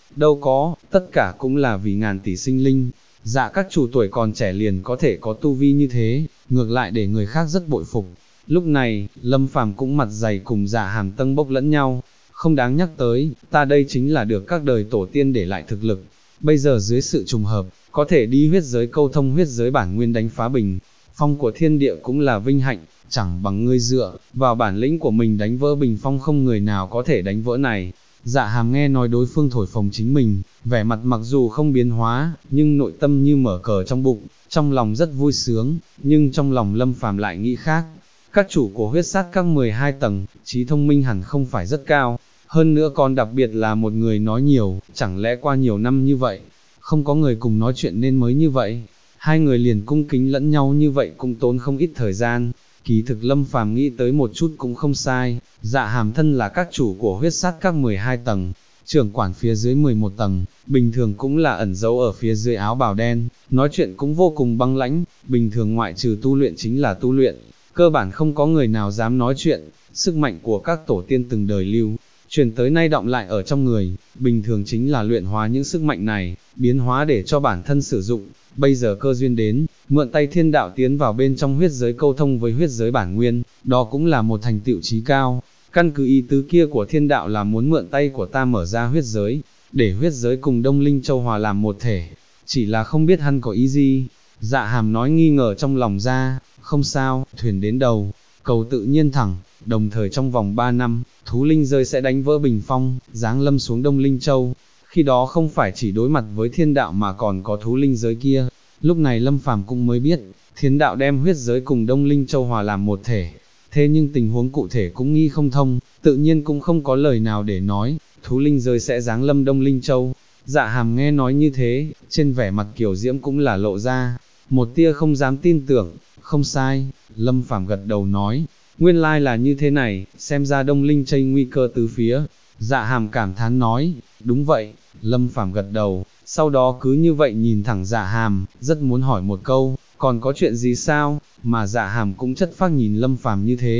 có, tất cả cũng là vì ngàn tỷ sinh linh. Dạ các chủ tuổi còn trẻ liền có thể có tu vi như thế, ngược lại để người khác rất bội phục. Lúc này, Lâm Phàm cũng mặt dày cùng Dạ Hàm tâng bốc lẫn nhau, không đáng nhắc tới, ta đây chính là được các đời tổ tiên để lại thực lực, bây giờ dưới sự trùng hợp, có thể đi huyết giới câu thông huyết giới bản nguyên đánh phá bình phong của thiên địa cũng là vinh hạnh, chẳng bằng ngươi dựa vào bản lĩnh của mình đánh vỡ bình phong không người nào có thể đánh vỡ này. Dạ Hàm nghe nói đối phương thổi phồng chính mình, vẻ mặt mặc dù không biến hóa, nhưng nội tâm như mở cờ trong bụng, trong lòng rất vui sướng, nhưng trong lòng Lâm Phàm lại nghĩ khác. Các chủ của huyết sát các 12 tầng, trí thông minh hẳn không phải rất cao, hơn nữa còn đặc biệt là một người nói nhiều, chẳng lẽ qua nhiều năm như vậy, không có người cùng nói chuyện nên mới như vậy, hai người liền cung kính lẫn nhau như vậy cũng tốn không ít thời gian. Kỳ thực Lâm Phàm nghĩ tới một chút cũng không sai, Dạ Hàm thân là các chủ của huyết sát các 12 tầng, trưởng quản phía dưới 11 tầng, bình thường cũng là ẩn giấu ở phía dưới áo bào đen, nói chuyện cũng vô cùng băng lãnh, bình thường ngoại trừ tu luyện chính là tu luyện, cơ bản không có người nào dám nói chuyện, sức mạnh của các tổ tiên từng đời lưu truyền tới nay đọng lại ở trong người, bình thường chính là luyện hóa những sức mạnh này, biến hóa để cho bản thân sử dụng. Bây giờ cơ duyên đến, mượn tay thiên đạo tiến vào bên trong huyết giới câu thông với huyết giới bản nguyên, đó cũng là một thành tựu chí cao. Căn cứ ý tứ kia của thiên đạo là muốn mượn tay của ta mở ra huyết giới, để huyết giới cùng Đông Linh Châu hòa làm một thể, chỉ là không biết hắn có ý gì. Dạ Hàm nói nghi ngờ trong lòng ra, không sao, thuyền đến đầu, cầu tự nhiên thẳng, đồng thời trong vòng 3 năm, thú linh rơi sẽ đánh vỡ bình phong, giáng lâm xuống Đông Linh Châu. Khi đó không phải chỉ đối mặt với thiên đạo mà còn có thú linh giới kia. Lúc này Lâm Phàm cũng mới biết, thiên đạo đem huyết giới cùng Đông Linh Châu hòa làm một thể. Thế nhưng tình huống cụ thể cũng nghi không thông, tự nhiên cũng không có lời nào để nói, thú linh giới sẽ giáng lâm Đông Linh Châu. Dạ Hàm nghe nói như thế, trên vẻ mặt kiều diễm cũng là lộ ra một tia không dám tin tưởng. Không sai, Lâm Phàm gật đầu nói, nguyên lai là như thế này, xem ra Đông Linh Châu nguy cơ từ phía. Dạ Hàm cảm thán nói, đúng vậy. Lâm Phàm gật đầu, sau đó cứ như vậy nhìn thẳng Dạ Hàm, rất muốn hỏi một câu, còn có chuyện gì sao, mà Dạ Hàm cũng chất phác nhìn Lâm Phàm như thế,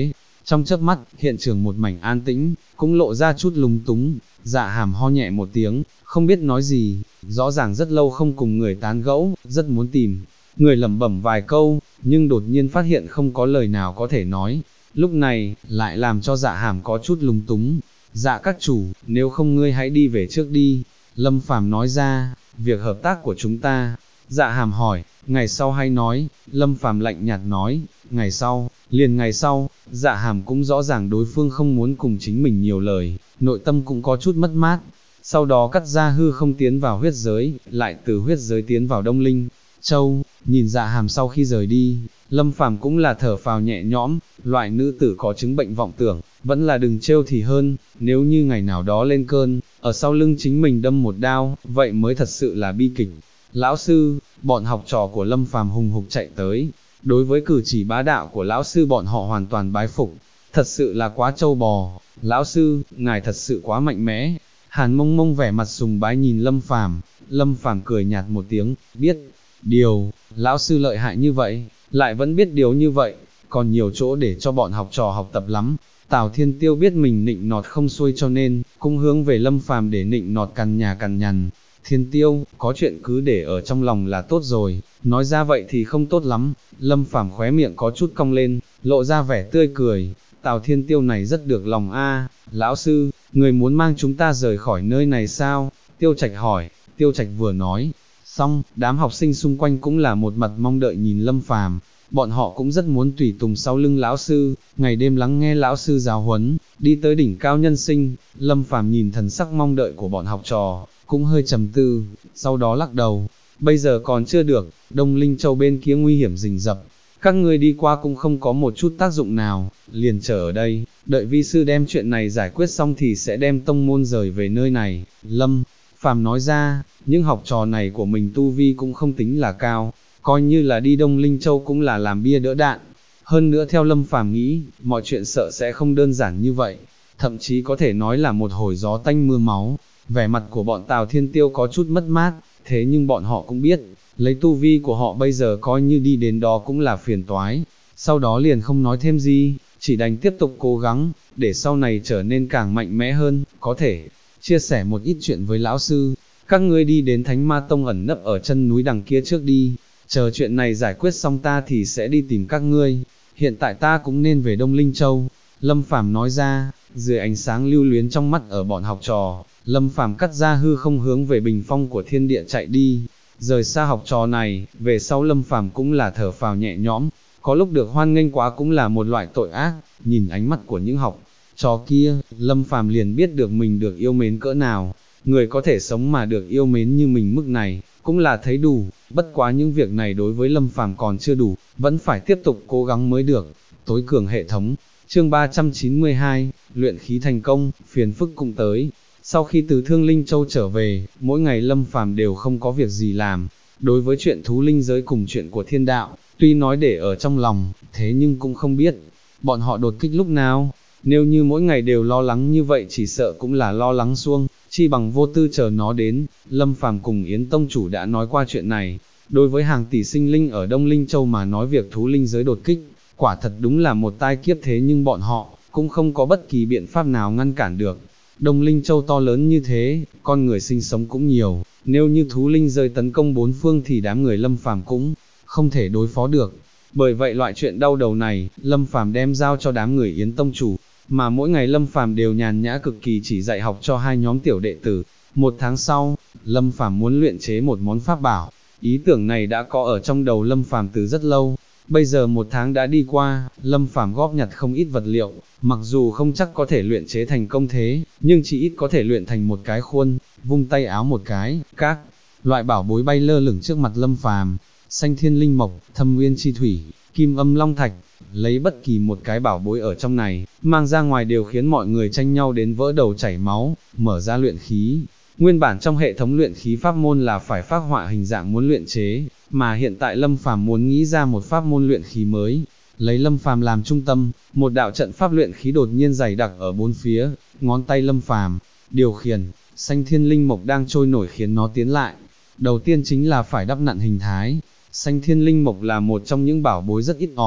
Trong chớp mắt, hiện trường một mảnh an tĩnh, cũng lộ ra chút lúng túng, Dạ Hàm ho nhẹ một tiếng, không biết nói gì, rõ ràng rất lâu không cùng người tán gẫu, rất muốn tìm người lẩm bẩm vài câu, nhưng đột nhiên phát hiện không có lời nào có thể nói, lúc này, lại làm cho Dạ Hàm có chút lúng túng. Dạ các chủ, nếu không ngươi hãy đi về trước đi, Lâm Phàm nói ra, việc hợp tác của chúng ta. Dạ Hàm hỏi, ngày sau hay nói, Lâm Phàm lạnh nhạt nói, ngày sau, liền ngày sau. Dạ Hàm cũng rõ ràng đối phương không muốn cùng chính mình nhiều lời, nội tâm cũng có chút mất mát. Sau đó cắt ra hư không tiến vào huyết giới, lại từ huyết giới tiến vào Đông Linh Châu. Nhìn Dạ Hàm sau khi rời đi, Lâm Phàm cũng là thở phào nhẹ nhõm, loại nữ tử có chứng bệnh vọng tưởng, vẫn là đừng trêu thì hơn, nếu như ngày nào đó lên cơn, ở sau lưng chính mình đâm một đao, vậy mới thật sự là bi kịch. Lão sư, bọn học trò của Lâm Phàm hùng hục chạy tới, đối với cử chỉ bá đạo của lão sư bọn họ hoàn toàn bái phục, thật sự là quá trâu bò, lão sư, ngài thật sự quá mạnh mẽ. Hàn Mông Mông vẻ mặt sùng bái nhìn Lâm Phàm cười nhạt một tiếng, biết điều, lão sư lợi hại như vậy, lại vẫn biết điều như vậy, còn nhiều chỗ để cho bọn học trò học tập lắm. Tào Thiên Tiêu biết mình nịnh nọt không xuôi cho nên, cũng hướng về Lâm Phàm để nịnh nọt cằn nhà cằn nhằn. Thiên Tiêu, có chuyện cứ để ở trong lòng là tốt rồi, nói ra vậy thì không tốt lắm. Lâm Phàm khóe miệng có chút cong lên, lộ ra vẻ tươi cười. Tào Thiên Tiêu này rất được lòng a. Lão sư, người muốn mang chúng ta rời khỏi nơi này sao? Tiêu Trạch hỏi. Tiêu Trạch vừa nói xong, đám học sinh xung quanh cũng là một mặt mong đợi nhìn Lâm Phàm. Bọn họ cũng rất muốn tùy tùng sau lưng lão sư, ngày đêm lắng nghe lão sư giáo huấn, đi tới đỉnh cao nhân sinh. Lâm Phàm nhìn thần sắc mong đợi của bọn học trò, cũng hơi trầm tư, sau đó lắc đầu, bây giờ còn chưa được, Đông Linh Châu bên kia nguy hiểm rình rập, các ngươi đi qua cũng không có một chút tác dụng nào, liền chờ ở đây, đợi vi sư đem chuyện này giải quyết xong thì sẽ đem tông môn rời về nơi này. Lâm Phàm nói ra, những học trò này của mình tu vi cũng không tính là cao, coi như là đi Đông Linh Châu cũng là làm bia đỡ đạn. Hơn nữa theo Lâm Phàm nghĩ, mọi chuyện sợ sẽ không đơn giản như vậy, thậm chí có thể nói là một hồi gió tanh mưa máu. Vẻ mặt của bọn Tào Thiên Tiêu có chút mất mát, thế nhưng bọn họ cũng biết, lấy tu vi của họ bây giờ coi như đi đến đó cũng là phiền toái. Sau đó liền không nói thêm gì, chỉ đành tiếp tục cố gắng, để sau này trở nên càng mạnh mẽ hơn, có thể chia sẻ một ít chuyện với lão sư. Các ngươi đi đến Thánh Ma Tông ẩn nấp ở chân núi đằng kia trước đi, chờ chuyện này giải quyết xong ta thì sẽ đi tìm các ngươi, hiện tại ta cũng nên về Đông Linh Châu. Lâm Phàm nói ra, dưới ánh sáng lưu luyến trong mắt ở bọn học trò, Lâm Phàm cắt ra hư không hướng về bình phong của thiên địa chạy đi, rời xa học trò này, về sau Lâm Phàm cũng là thở phào nhẹ nhõm, có lúc được hoan nghênh quá cũng là một loại tội ác, nhìn ánh mắt của những học trò kia, Lâm Phàm liền biết được mình được yêu mến cỡ nào, người có thể sống mà được yêu mến như mình mức này, cũng là thấy đủ, bất quá những việc này đối với Lâm Phàm còn chưa đủ, vẫn phải tiếp tục cố gắng mới được. Tối cường hệ thống, chương 392, luyện khí thành công, phiền phức cũng tới. Sau khi từ Thương Linh Châu trở về, mỗi ngày Lâm Phàm đều không có việc gì làm. Đối với chuyện thú linh giới cùng chuyện của thiên đạo, tuy nói để ở trong lòng, thế nhưng cũng không biết, bọn họ đột kích lúc nào. Nếu như mỗi ngày đều lo lắng như vậy chỉ sợ cũng là lo lắng suông, chi bằng vô tư chờ nó đến. Lâm Phàm cùng Yến Tông Chủ đã nói qua chuyện này. Đối với hàng tỷ sinh linh ở Đông Linh Châu mà nói việc thú linh giới đột kích, quả thật đúng là một tai kiếp, thế nhưng bọn họ cũng không có bất kỳ biện pháp nào ngăn cản được. Đông Linh Châu to lớn như thế, con người sinh sống cũng nhiều, nếu như thú linh giới tấn công bốn phương thì đám người Lâm Phàm cũng không thể đối phó được. Bởi vậy loại chuyện đau đầu này, Lâm Phàm đem giao cho đám người Yến Tông Chủ, mà mỗi ngày Lâm Phàm đều nhàn nhã cực kỳ chỉ dạy học cho hai nhóm tiểu đệ tử. Một tháng sau, Lâm Phàm muốn luyện chế một món pháp bảo, ý tưởng này đã có ở trong đầu Lâm Phàm từ rất lâu. Bây giờ một tháng đã đi qua, Lâm Phàm góp nhặt không ít vật liệu, mặc dù không chắc có thể luyện chế thành công thế, nhưng chỉ ít có thể luyện thành một cái khuôn, vung tay áo một cái, các loại bảo bối bay lơ lửng trước mặt Lâm Phàm, xanh thiên linh mộc, thâm nguyên chi thủy, kim âm long thạch, lấy bất kỳ một cái bảo bối ở trong này, mang ra ngoài đều khiến mọi người tranh nhau đến vỡ đầu chảy máu, mở ra luyện khí. Nguyên bản trong hệ thống luyện khí pháp môn là phải phác họa hình dạng muốn luyện chế, mà hiện tại Lâm Phàm muốn nghĩ ra một pháp môn luyện khí mới, lấy Lâm Phàm làm trung tâm, một đạo trận pháp luyện khí đột nhiên dày đặc ở bốn phía, ngón tay Lâm Phàm điều khiển, xanh thiên linh mộc đang trôi nổi khiến nó tiến lại. Đầu tiên chính là phải đắp nặn hình thái. Xanh thiên linh mộc là một trong những bảo bối rất ít ỏi,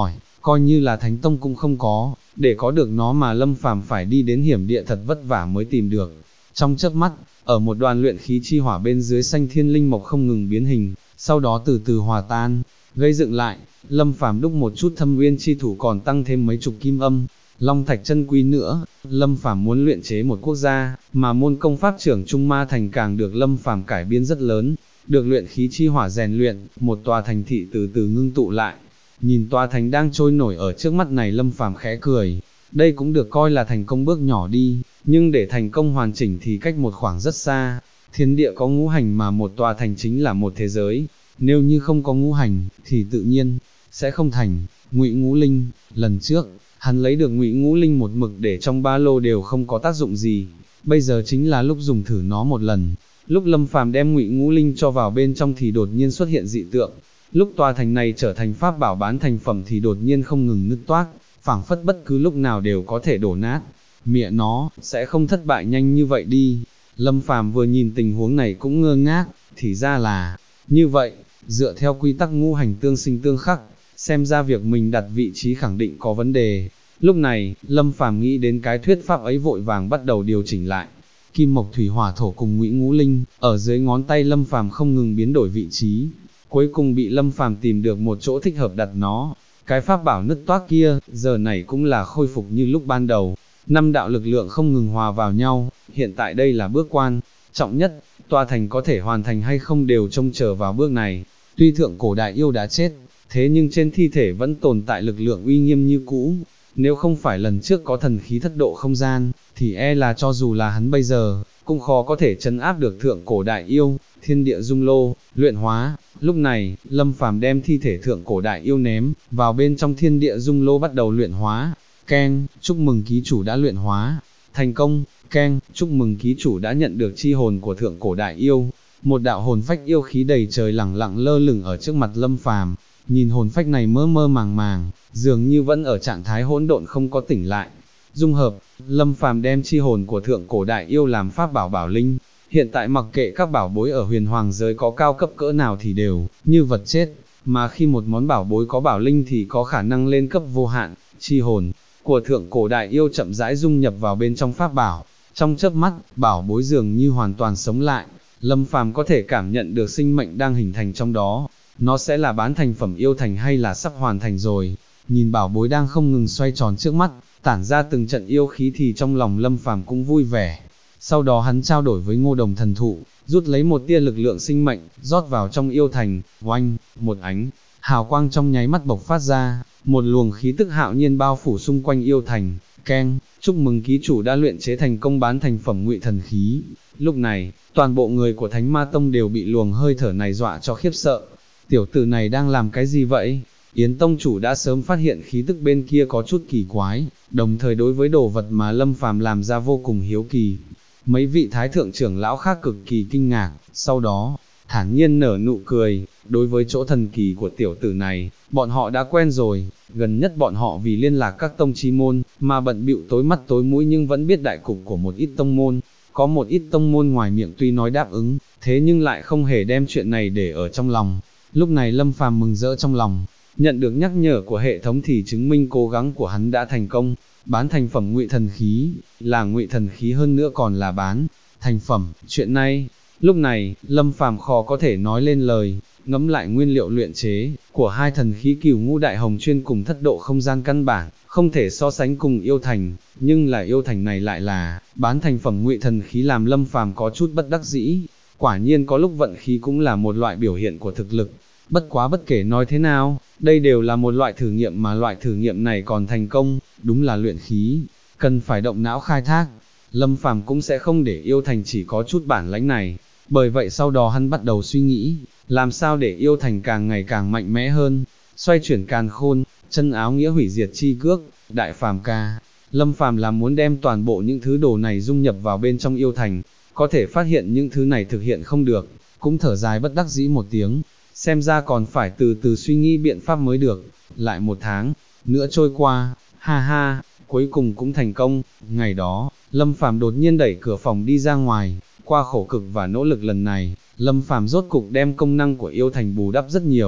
coi như là thánh tông cũng không có, để có được nó mà Lâm Phàm phải đi đến hiểm địa thật vất vả mới tìm được. Trong chớp mắt, ở một đoàn luyện khí chi hỏa bên dưới xanh thiên linh mộc không ngừng biến hình, sau đó từ từ hòa tan, gây dựng lại, Lâm Phàm đúc một chút thâm uyên chi thủ còn tăng thêm mấy chục kim âm, long thạch chân quý nữa. Lâm Phàm muốn luyện chế một quốc gia, mà môn công pháp trưởng Trung Ma Thành càng được Lâm Phàm cải biến rất lớn, được luyện khí chi hỏa rèn luyện, một tòa thành thị từ từ ngưng tụ lại. Nhìn tòa thành đang trôi nổi ở trước mắt này, Lâm Phàm khẽ cười, đây cũng được coi là thành công bước nhỏ đi, nhưng để thành công hoàn chỉnh thì cách một khoảng rất xa. Thiên địa có ngũ hành mà một tòa thành chính là một thế giới, nếu như không có ngũ hành, thì tự nhiên sẽ không thành. Ngụy Ngũ Linh, lần trước, hắn lấy được Ngụy Ngũ Linh một mực để trong ba lô đều không có tác dụng gì, bây giờ chính là lúc dùng thử nó một lần. Lúc Lâm Phàm đem Ngụy Ngũ Linh cho vào bên trong thì đột nhiên xuất hiện dị tượng, lúc tòa thành này trở thành pháp bảo bán thành phẩm thì đột nhiên không ngừng nứt toác, phảng phất bất cứ lúc nào đều có thể đổ nát. Mẹ nó, sẽ không thất bại nhanh như vậy đi. Lâm Phàm vừa nhìn tình huống này cũng ngơ ngác, thì ra là như vậy, dựa theo quy tắc ngũ hành tương sinh tương khắc, xem ra việc mình đặt vị trí khẳng định có vấn đề. Lúc này, Lâm Phàm nghĩ đến cái thuyết pháp ấy vội vàng bắt đầu điều chỉnh lại. Kim mộc thủy hỏa thổ cùng Ngụy Ngũ Linh, ở dưới ngón tay Lâm Phàm không ngừng biến đổi vị trí, cuối cùng bị Lâm Phàm tìm được một chỗ thích hợp đặt nó. Cái pháp bảo nứt toác kia, giờ này cũng là khôi phục như lúc ban đầu. Năm đạo lực lượng không ngừng hòa vào nhau, hiện tại đây là bước quan trọng nhất, tòa thành có thể hoàn thành hay không đều trông chờ vào bước này. Tuy thượng cổ đại yêu đã chết, thế nhưng trên thi thể vẫn tồn tại lực lượng uy nghiêm như cũ. Nếu không phải lần trước có thần khí thất độ không gian, thì e là cho dù là hắn bây giờ, cũng khó có thể trấn áp được thượng cổ đại yêu. Thiên địa dung lô, luyện hóa. Lúc này, Lâm Phàm đem thi thể thượng cổ đại yêu ném vào bên trong thiên địa dung lô bắt đầu luyện hóa. Keng, chúc mừng ký chủ đã luyện hóa thành công. Keng, chúc mừng ký chủ đã nhận được chi hồn của thượng cổ đại yêu. Một đạo hồn phách yêu khí đầy trời lẳng lặng lơ lửng ở trước mặt Lâm Phàm. Nhìn hồn phách này mơ mơ màng màng, dường như vẫn ở trạng thái hỗn độn không có tỉnh lại. Dung hợp, Lâm Phàm đem chi hồn của thượng cổ đại yêu làm pháp bảo bảo linh. Hiện tại mặc kệ các bảo bối ở huyền hoàng giới có cao cấp cỡ nào thì đều như vật chết, mà khi một món bảo bối có bảo linh thì có khả năng lên cấp vô hạn. Chi hồn của thượng cổ đại yêu chậm rãi dung nhập vào bên trong pháp bảo, trong chớp mắt, bảo bối dường như hoàn toàn sống lại. Lâm Phàm có thể cảm nhận được sinh mệnh đang hình thành trong đó, nó sẽ là bán thành phẩm yêu thành hay là sắp hoàn thành rồi. Nhìn bảo bối đang không ngừng xoay tròn trước mắt, tản ra từng trận yêu khí thì trong lòng Lâm Phàm cũng vui vẻ. Sau đó hắn trao đổi với Ngô Đồng thần thụ, rút lấy một tia lực lượng sinh mệnh, rót vào trong yêu thành. Oanh, một ánh hào quang trong nháy mắt bộc phát ra, một luồng khí tức hạo nhiên bao phủ xung quanh yêu thành. Keng, chúc mừng ký chủ đã luyện chế thành công bán thành phẩm Ngụy thần khí. Lúc này, toàn bộ người của Thánh Ma Tông đều bị luồng hơi thở này dọa cho khiếp sợ. Tiểu tử này đang làm cái gì vậy? Yến Tông chủ đã sớm phát hiện khí tức bên kia có chút kỳ quái, đồng thời đối với đồ vật mà Lâm Phàm làm ra vô cùng hiếu kỳ. Mấy vị thái thượng trưởng lão khác cực kỳ kinh ngạc, sau đó, thản nhiên nở nụ cười. Đối với chỗ thần kỳ của tiểu tử này, bọn họ đã quen rồi, gần nhất bọn họ vì liên lạc các tông chi môn, mà bận bịu tối mắt tối mũi nhưng vẫn biết đại cục của một ít tông môn. Có một ít tông môn ngoài miệng tuy nói đáp ứng, thế nhưng lại không hề đem chuyện này để ở trong lòng. Lúc này Lâm Phàm mừng rỡ trong lòng, nhận được nhắc nhở của hệ thống thì chứng minh cố gắng của hắn đã thành công. Bán thành phẩm Ngụy thần khí, là Ngụy thần khí hơn nữa còn là bán thành phẩm. Chuyện này, lúc này, Lâm Phàm khó có thể nói lên lời. Ngẫm lại nguyên liệu luyện chế của hai thần khí Cửu Ngũ Đại Hồng Chuyên cùng thất độ không gian căn bản, không thể so sánh cùng yêu thành, nhưng là yêu thành này lại là bán thành phẩm Ngụy thần khí làm Lâm Phàm có chút bất đắc dĩ. Quả nhiên có lúc vận khí cũng là một loại biểu hiện của thực lực. Bất quá bất kể nói thế nào, đây đều là một loại thử nghiệm mà loại thử nghiệm này còn thành công, đúng là luyện khí, cần phải động não khai thác. Lâm Phàm cũng sẽ không để yêu thành chỉ có chút bản lãnh này, bởi vậy sau đó hắn bắt đầu suy nghĩ, làm sao để yêu thành càng ngày càng mạnh mẽ hơn. Xoay chuyển càn khôn, chân áo nghĩa hủy diệt chi cước, đại phàm ca. Lâm Phàm là muốn đem toàn bộ những thứ đồ này dung nhập vào bên trong yêu thành, có thể phát hiện những thứ này thực hiện không được, cũng thở dài bất đắc dĩ một tiếng. Xem ra còn phải từ từ suy nghĩ biện pháp mới được. Lại một tháng nữa trôi qua, ha ha, cuối cùng cũng thành công. Ngày đó, Lâm Phàm đột nhiên đẩy cửa phòng đi ra ngoài. Qua khổ cực và nỗ lực lần này, Lâm Phàm rốt cục đem công năng của yêu thành bù đắp rất nhiều.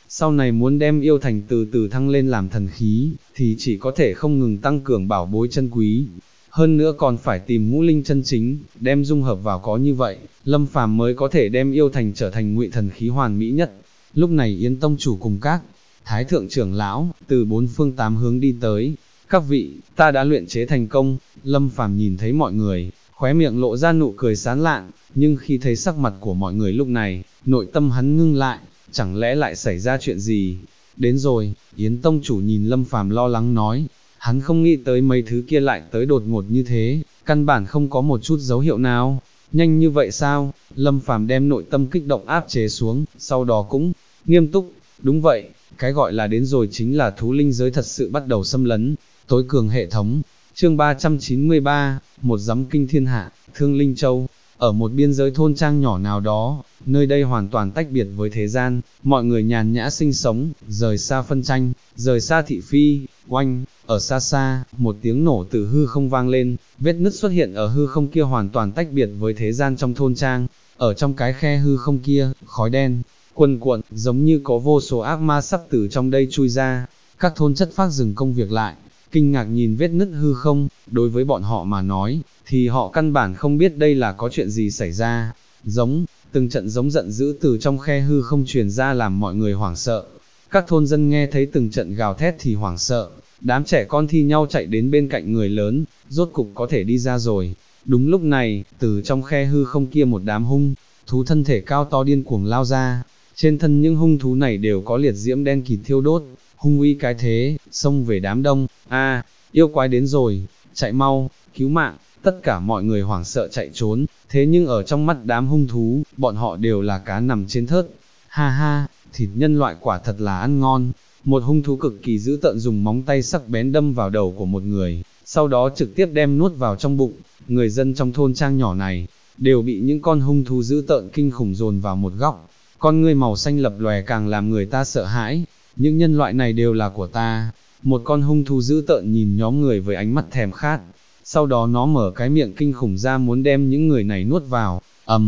sau này muốn đem yêu thành từ từ thăng lên làm thần khí, thì chỉ có thể không ngừng tăng cường bảo bối chân quý. Hơn nữa còn phải tìm ngũ linh chân chính, đem dung hợp vào, có như vậy, Lâm Phàm mới có thể đem yêu thành trở thành ngụy thần khí hoàn mỹ nhất. Lúc này Yến Tông chủ cùng các thái thượng trưởng lão, từ bốn phương tám hướng đi tới. Các vị, ta đã luyện chế thành công. Lâm Phàm nhìn thấy mọi người, khóe miệng lộ ra nụ cười sán lạn, nhưng khi thấy sắc mặt của mọi người lúc này, nội tâm hắn ngưng lại, chẳng lẽ lại xảy ra chuyện gì? Đến rồi, Yến Tông chủ nhìn Lâm Phàm lo lắng nói, hắn không nghĩ tới mấy thứ kia lại tới đột ngột như thế, căn bản không có một chút dấu hiệu nào. Nhanh như vậy sao? Lâm Phàm đem nội tâm kích động áp chế xuống, sau đó cũng nghiêm túc, đúng vậy, cái gọi là đến rồi chính là thú linh giới thật sự bắt đầu xâm lấn, tối cường hệ thống. Chương 393, một giám kinh thiên hạ, Thương Linh Châu, ở một biên giới thôn trang nhỏ nào đó, nơi đây hoàn toàn tách biệt với thế gian, mọi người nhàn nhã sinh sống, rời xa phân tranh, rời xa thị phi. Oanh, ở xa xa, một tiếng nổ từ hư không vang lên, vết nứt xuất hiện ở hư không kia hoàn toàn tách biệt với thế gian trong thôn trang, ở trong cái khe hư không kia, khói đen cuồn cuộn, giống như có vô số ác ma sắp từ trong đây chui ra. Các thôn chất phác dừng công việc lại, kinh ngạc nhìn vết nứt hư không, đối với bọn họ mà nói, thì họ căn bản không biết đây là có chuyện gì xảy ra. Từng trận giống giận dữ từ trong khe hư không truyền ra làm mọi người hoảng sợ. Các thôn dân nghe thấy từng trận gào thét thì hoảng sợ, đám trẻ con thi nhau chạy đến bên cạnh người lớn, rốt cục có thể đi ra rồi. Đúng lúc này, từ trong khe hư không kia một đám hung thú thân thể cao to điên cuồng lao ra, trên thân những hung thú này đều có liệt diễm đen kịt thiêu đốt, hung uy cái thế, xông về đám đông. Yêu quái đến rồi, chạy mau, cứu mạng. Tất cả mọi người hoảng sợ chạy trốn, thế nhưng ở trong mắt đám hung thú, bọn họ đều là cá nằm trên thớt. Ha ha, thịt nhân loại quả thật là ăn ngon. Một hung thú cực kỳ dữ tợn dùng móng tay sắc bén đâm vào đầu của một người, sau đó trực tiếp đem nuốt vào trong bụng. Người dân trong thôn trang nhỏ này, đều bị những con hung thú dữ tợn kinh khủng dồn vào một góc. Con ngươi màu xanh lập lòe càng làm người ta sợ hãi. Những nhân loại này đều là của ta. Một con hung thú dữ tợn nhìn nhóm người với ánh mắt thèm khát. Sau đó nó mở cái miệng kinh khủng ra muốn đem những người này nuốt vào.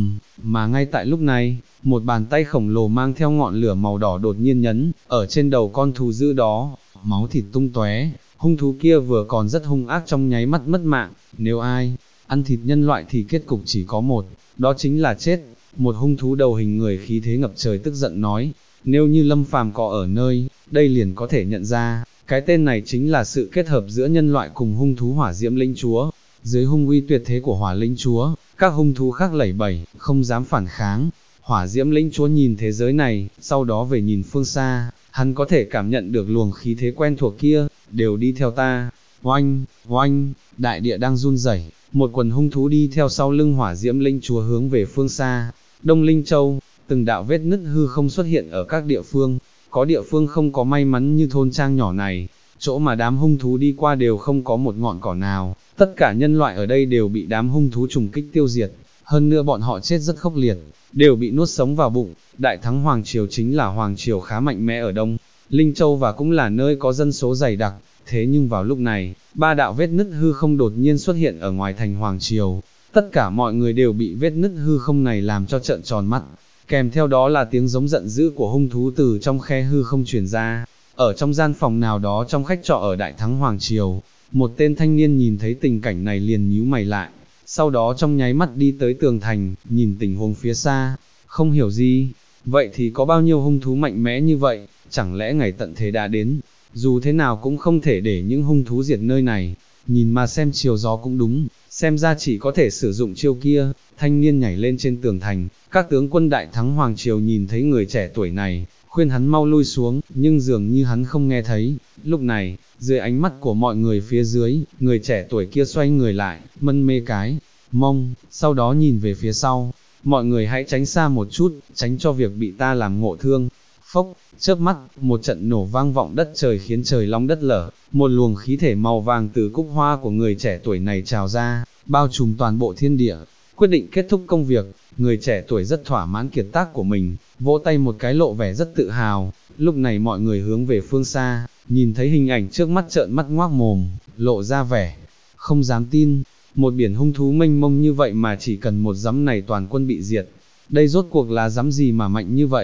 Mà ngay tại lúc này, một bàn tay khổng lồ mang theo ngọn lửa màu đỏ đột nhiên nhấn ở trên đầu con thú dữ đó, máu thịt tung tóe. Hung thú kia vừa còn rất hung ác trong nháy mắt mất mạng. Nếu ai ăn thịt nhân loại thì kết cục chỉ có một, đó chính là chết. Một hung thú đầu hình người khí thế ngập trời tức giận nói, nếu như Lâm Phàm có ở nơi đây liền có thể nhận ra, cái tên này chính là sự kết hợp giữa nhân loại cùng hung thú hỏa diễm linh chúa. Dưới hung uy tuyệt thế của hỏa linh chúa, các hung thú khác lẩy bẩy, không dám phản kháng. Hỏa diễm linh chúa nhìn thế giới này, sau đó về nhìn phương xa, hắn có thể cảm nhận được luồng khí thế quen thuộc kia, đều đi theo ta. Oanh, oanh, đại địa đang run rẩy, một quần hung thú đi theo sau lưng hỏa diễm linh chúa hướng về phương xa. Đông Linh Châu, từng đạo vết nứt hư không xuất hiện ở các địa phương, có địa phương không có may mắn như thôn trang nhỏ này, chỗ mà đám hung thú đi qua đều không có một ngọn cỏ nào, tất cả nhân loại ở đây đều bị đám hung thú trùng kích tiêu diệt, hơn nữa bọn họ chết rất khốc liệt, đều bị nuốt sống vào bụng. Đại Thắng Hoàng Triều chính là Hoàng Triều khá mạnh mẽ ở Đông Linh Châu và cũng là nơi có dân số dày đặc, thế nhưng vào lúc này, ba đạo vết nứt hư không đột nhiên xuất hiện ở ngoài thành Hoàng Triều. Tất cả mọi người đều bị vết nứt hư không này làm cho trợn tròn mắt, kèm theo đó là tiếng giống giận dữ của hung thú từ trong khe hư không truyền ra. Ở trong gian phòng nào đó trong khách trọ ở Đại Thắng Hoàng Triều, một tên thanh niên nhìn thấy tình cảnh này liền nhíu mày lại, sau đó trong nháy mắt đi tới tường thành, nhìn tình huống phía xa, không hiểu gì, vậy thì có bao nhiêu hung thú mạnh mẽ như vậy, chẳng lẽ ngày tận thế đã đến, dù thế nào cũng không thể để những hung thú diệt nơi này, nhìn mà xem chiều gió cũng đúng, xem ra chỉ có thể sử dụng chiêu kia. Thanh niên nhảy lên trên tường thành, các tướng quân Đại Thắng Hoàng Triều nhìn thấy người trẻ tuổi này, khuyên hắn mau lui xuống, nhưng dường như hắn không nghe thấy. Lúc này, dưới ánh mắt của mọi người phía dưới, người trẻ tuổi kia xoay người lại, mân mê cái mông, sau đó nhìn về phía sau, mọi người hãy tránh xa một chút, tránh cho việc bị ta làm ngộ thương. Phốc, chớp mắt, một trận nổ vang vọng đất trời khiến trời long đất lở, một luồng khí thể màu vàng từ cúc hoa của người trẻ tuổi này trào ra, bao trùm toàn bộ thiên địa. Quyết định kết thúc công việc, người trẻ tuổi rất thỏa mãn kiệt tác của mình, vỗ tay một cái lộ vẻ rất tự hào. Lúc này mọi người hướng về phương xa, nhìn thấy hình ảnh trước mắt trợn mắt ngoác mồm, lộ ra vẻ không dám tin. Một biển hung thú mênh mông như vậy mà chỉ cần một giấm này toàn quân bị diệt. Đây rốt cuộc là giấm gì mà mạnh như vậy?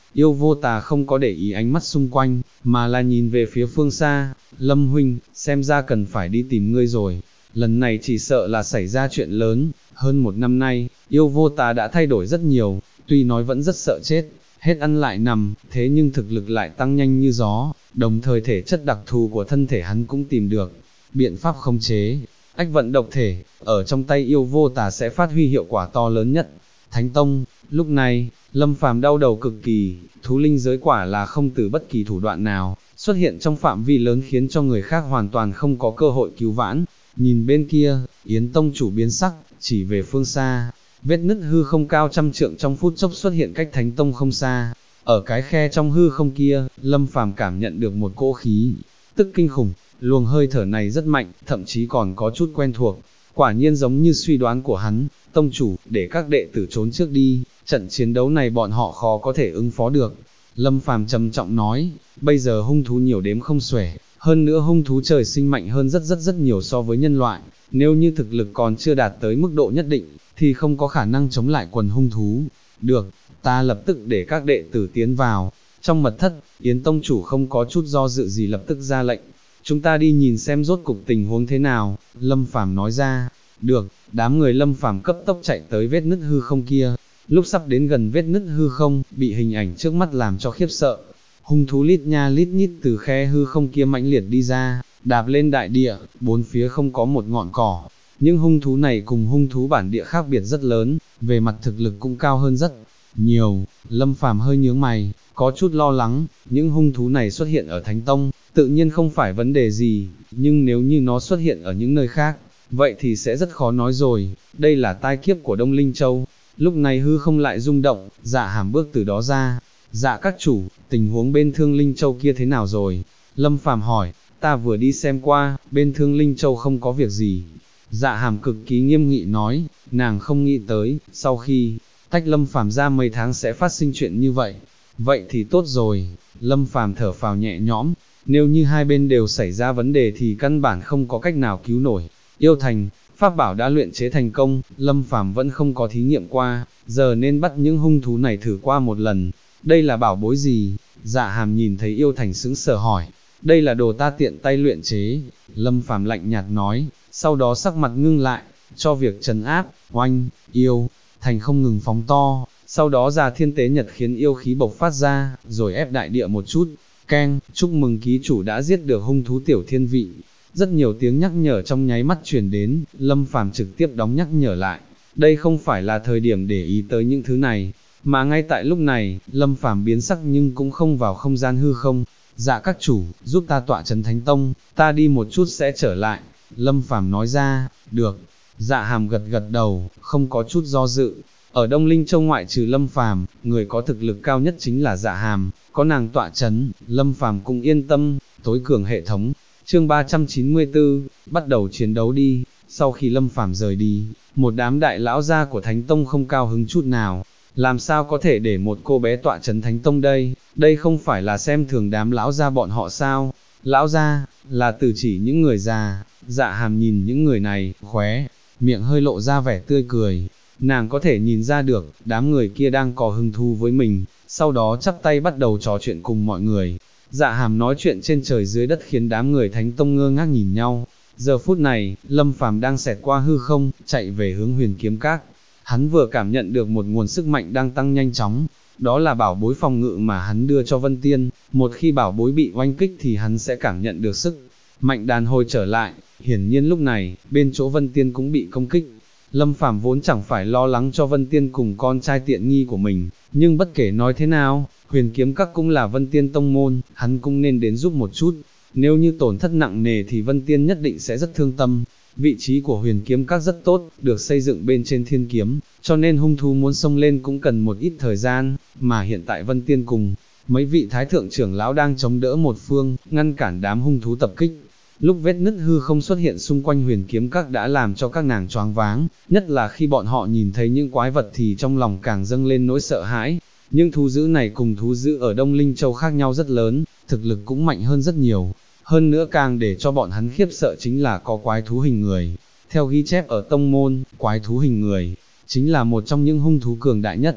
Yêu vô tà không có để ý ánh mắt xung quanh, mà là nhìn về phía phương xa, Lâm huynh, xem ra cần phải đi tìm ngươi rồi, lần này chỉ sợ là xảy ra chuyện lớn, hơn 1 năm nay, yêu vô tà đã thay đổi rất nhiều, tuy nói vẫn rất sợ chết, hết ăn lại nằm, thế nhưng thực lực lại tăng nhanh như gió, đồng thời thể chất đặc thù của thân thể hắn cũng tìm được, biện pháp khống chế, ách vận độc thể, ở trong tay yêu vô tà sẽ phát huy hiệu quả to lớn nhất. Thánh Tông, lúc này, Lâm Phàm đau đầu cực kỳ, thú linh giới quả là không từ bất kỳ thủ đoạn nào, xuất hiện trong phạm vi lớn khiến cho người khác hoàn toàn không có cơ hội cứu vãn. Nhìn bên kia, Yến Tông chủ biến sắc, chỉ về phương xa, vết nứt hư không cao trăm trượng trong phút chốc xuất hiện cách Thánh Tông không xa. Ở cái khe trong hư không kia, Lâm Phàm cảm nhận được một cỗ khí, tức kinh khủng, luồng hơi thở này rất mạnh, thậm chí còn có chút quen thuộc. Quả nhiên giống như suy đoán của hắn, tông chủ, để các đệ tử trốn trước đi, trận chiến đấu này bọn họ khó có thể ứng phó được. Lâm Phàm trầm trọng nói, bây giờ hung thú nhiều đếm không xuể, hơn nữa hung thú trời sinh mạnh hơn rất nhiều so với nhân loại, nếu như thực lực còn chưa đạt tới mức độ nhất định, thì không có khả năng chống lại quần hung thú. Được, ta lập tức để các đệ tử tiến vào. Trong mật thất, Yến Tông chủ không có chút do dự gì lập tức ra lệnh. Chúng ta đi nhìn xem rốt cục tình huống thế nào, Lâm Phàm nói ra. Được, đám người Lâm Phàm cấp tốc chạy tới vết nứt hư không kia. Lúc sắp đến gần vết nứt hư không, bị hình ảnh trước mắt làm cho khiếp sợ. Hung thú lít nha lít nhít từ khe hư không kia mãnh liệt đi ra, đạp lên đại địa, bốn phía không có một ngọn cỏ. Những hung thú này cùng hung thú bản địa khác biệt rất lớn, về mặt thực lực cũng cao hơn rất nhiều. Lâm Phàm hơi nhướng mày, có chút lo lắng, những hung thú này xuất hiện ở Thánh Tông, tự nhiên không phải vấn đề gì, nhưng nếu như nó xuất hiện ở những nơi khác, vậy thì sẽ rất khó nói rồi, đây là tai kiếp của Đông Linh Châu. Lúc này hư không lại rung động, Dạ Hàm bước từ đó ra. Dạ các chủ, tình huống bên Thương Linh Châu kia thế nào rồi? Lâm Phàm hỏi, ta vừa đi xem qua, bên Thương Linh Châu không có việc gì. Dạ Hàm cực kỳ nghiêm nghị nói, nàng không nghĩ tới, sau khi tách Lâm Phàm ra mấy tháng sẽ phát sinh chuyện như vậy. Vậy thì tốt rồi, Lâm Phàm thở phào nhẹ nhõm, nếu như hai bên đều xảy ra vấn đề thì căn bản không có cách nào cứu nổi. Yêu Thành, pháp bảo đã luyện chế thành công, Lâm Phàm vẫn không có thí nghiệm qua, giờ nên bắt những hung thú này thử qua một lần. Đây là bảo bối gì? Dạ Hàm nhìn thấy Yêu Thành sững sờ hỏi. Đây là đồ ta tiện tay luyện chế, Lâm Phàm lạnh nhạt nói, sau đó sắc mặt ngưng lại, cho việc trấn áp, oanh, Yêu Thành không ngừng phóng to, sau đó Già Thiên Tế Nhật khiến yêu khí bộc phát ra, rồi ép đại địa một chút. Keng, chúc mừng ký chủ đã giết được hung thú tiểu thiên vị. Rất nhiều tiếng nhắc nhở trong nháy mắt truyền đến, Lâm Phàm trực tiếp đóng nhắc nhở lại. Đây không phải là thời điểm để ý tới những thứ này, mà ngay tại lúc này, Lâm Phàm biến sắc nhưng cũng không vào không gian hư không. Dạ các chủ, giúp ta tọa trấn Thánh Tông, ta đi một chút sẽ trở lại. Lâm Phàm nói ra, được. Dạ Hàm gật gật đầu, không có chút do dự. Ở Đông Linh Châu ngoại trừ Lâm Phàm, người có thực lực cao nhất chính là Dạ Hàm, có nàng tọa trấn, Lâm Phàm cũng yên tâm. Tối cường hệ thống. Chương 394, bắt đầu chiến đấu đi. Sau khi Lâm Phàm rời đi, một đám đại lão gia của Thánh Tông không cao hứng chút nào. Làm sao có thể để một cô bé tọa trấn Thánh Tông đây? Đây không phải là xem thường đám lão gia bọn họ sao? Lão gia là từ chỉ những người già. Dạ Hàm nhìn những người này, khóe miệng hơi lộ ra vẻ tươi cười. Nàng có thể nhìn ra được, đám người kia đang có hứng thú với mình, sau đó chắp tay bắt đầu trò chuyện cùng mọi người. Dạ Hàm nói chuyện trên trời dưới đất khiến đám người Thánh Tông ngơ ngác nhìn nhau. Giờ phút này, Lâm Phàm đang xẹt qua hư không, chạy về hướng Huyền Kiếm Các. Hắn vừa cảm nhận được một nguồn sức mạnh đang tăng nhanh chóng, đó là bảo bối phòng ngự mà hắn đưa cho Vân Tiên. Một khi bảo bối bị oanh kích thì hắn sẽ cảm nhận được sức mạnh đàn hồi trở lại. Hiển nhiên lúc này, bên chỗ Vân Tiên cũng bị công kích. Lâm Phàm vốn chẳng phải lo lắng cho Vân Tiên cùng con trai tiện nghi của mình, nhưng bất kể nói thế nào, Huyền Kiếm Các cũng là Vân Tiên tông môn, hắn cũng nên đến giúp một chút. Nếu như tổn thất nặng nề thì Vân Tiên nhất định sẽ rất thương tâm. Vị trí của Huyền Kiếm Các rất tốt, được xây dựng bên trên thiên kiếm, cho nên hung thú muốn xông lên cũng cần một ít thời gian, mà hiện tại Vân Tiên cùng mấy vị thái thượng trưởng lão đang chống đỡ một phương, ngăn cản đám hung thú tập kích. Lúc vết nứt hư không xuất hiện xung quanh Huyền Kiếm Các đã làm cho các nàng choáng váng, nhất là khi bọn họ nhìn thấy những quái vật thì trong lòng càng dâng lên nỗi sợ hãi. Nhưng thú dữ này cùng thú dữ ở Đông Linh Châu khác nhau rất lớn, thực lực cũng mạnh hơn rất nhiều. Hơn nữa càng để cho bọn hắn khiếp sợ chính là có quái thú hình người. Theo ghi chép ở tông môn, quái thú hình người chính là một trong những hung thú cường đại nhất.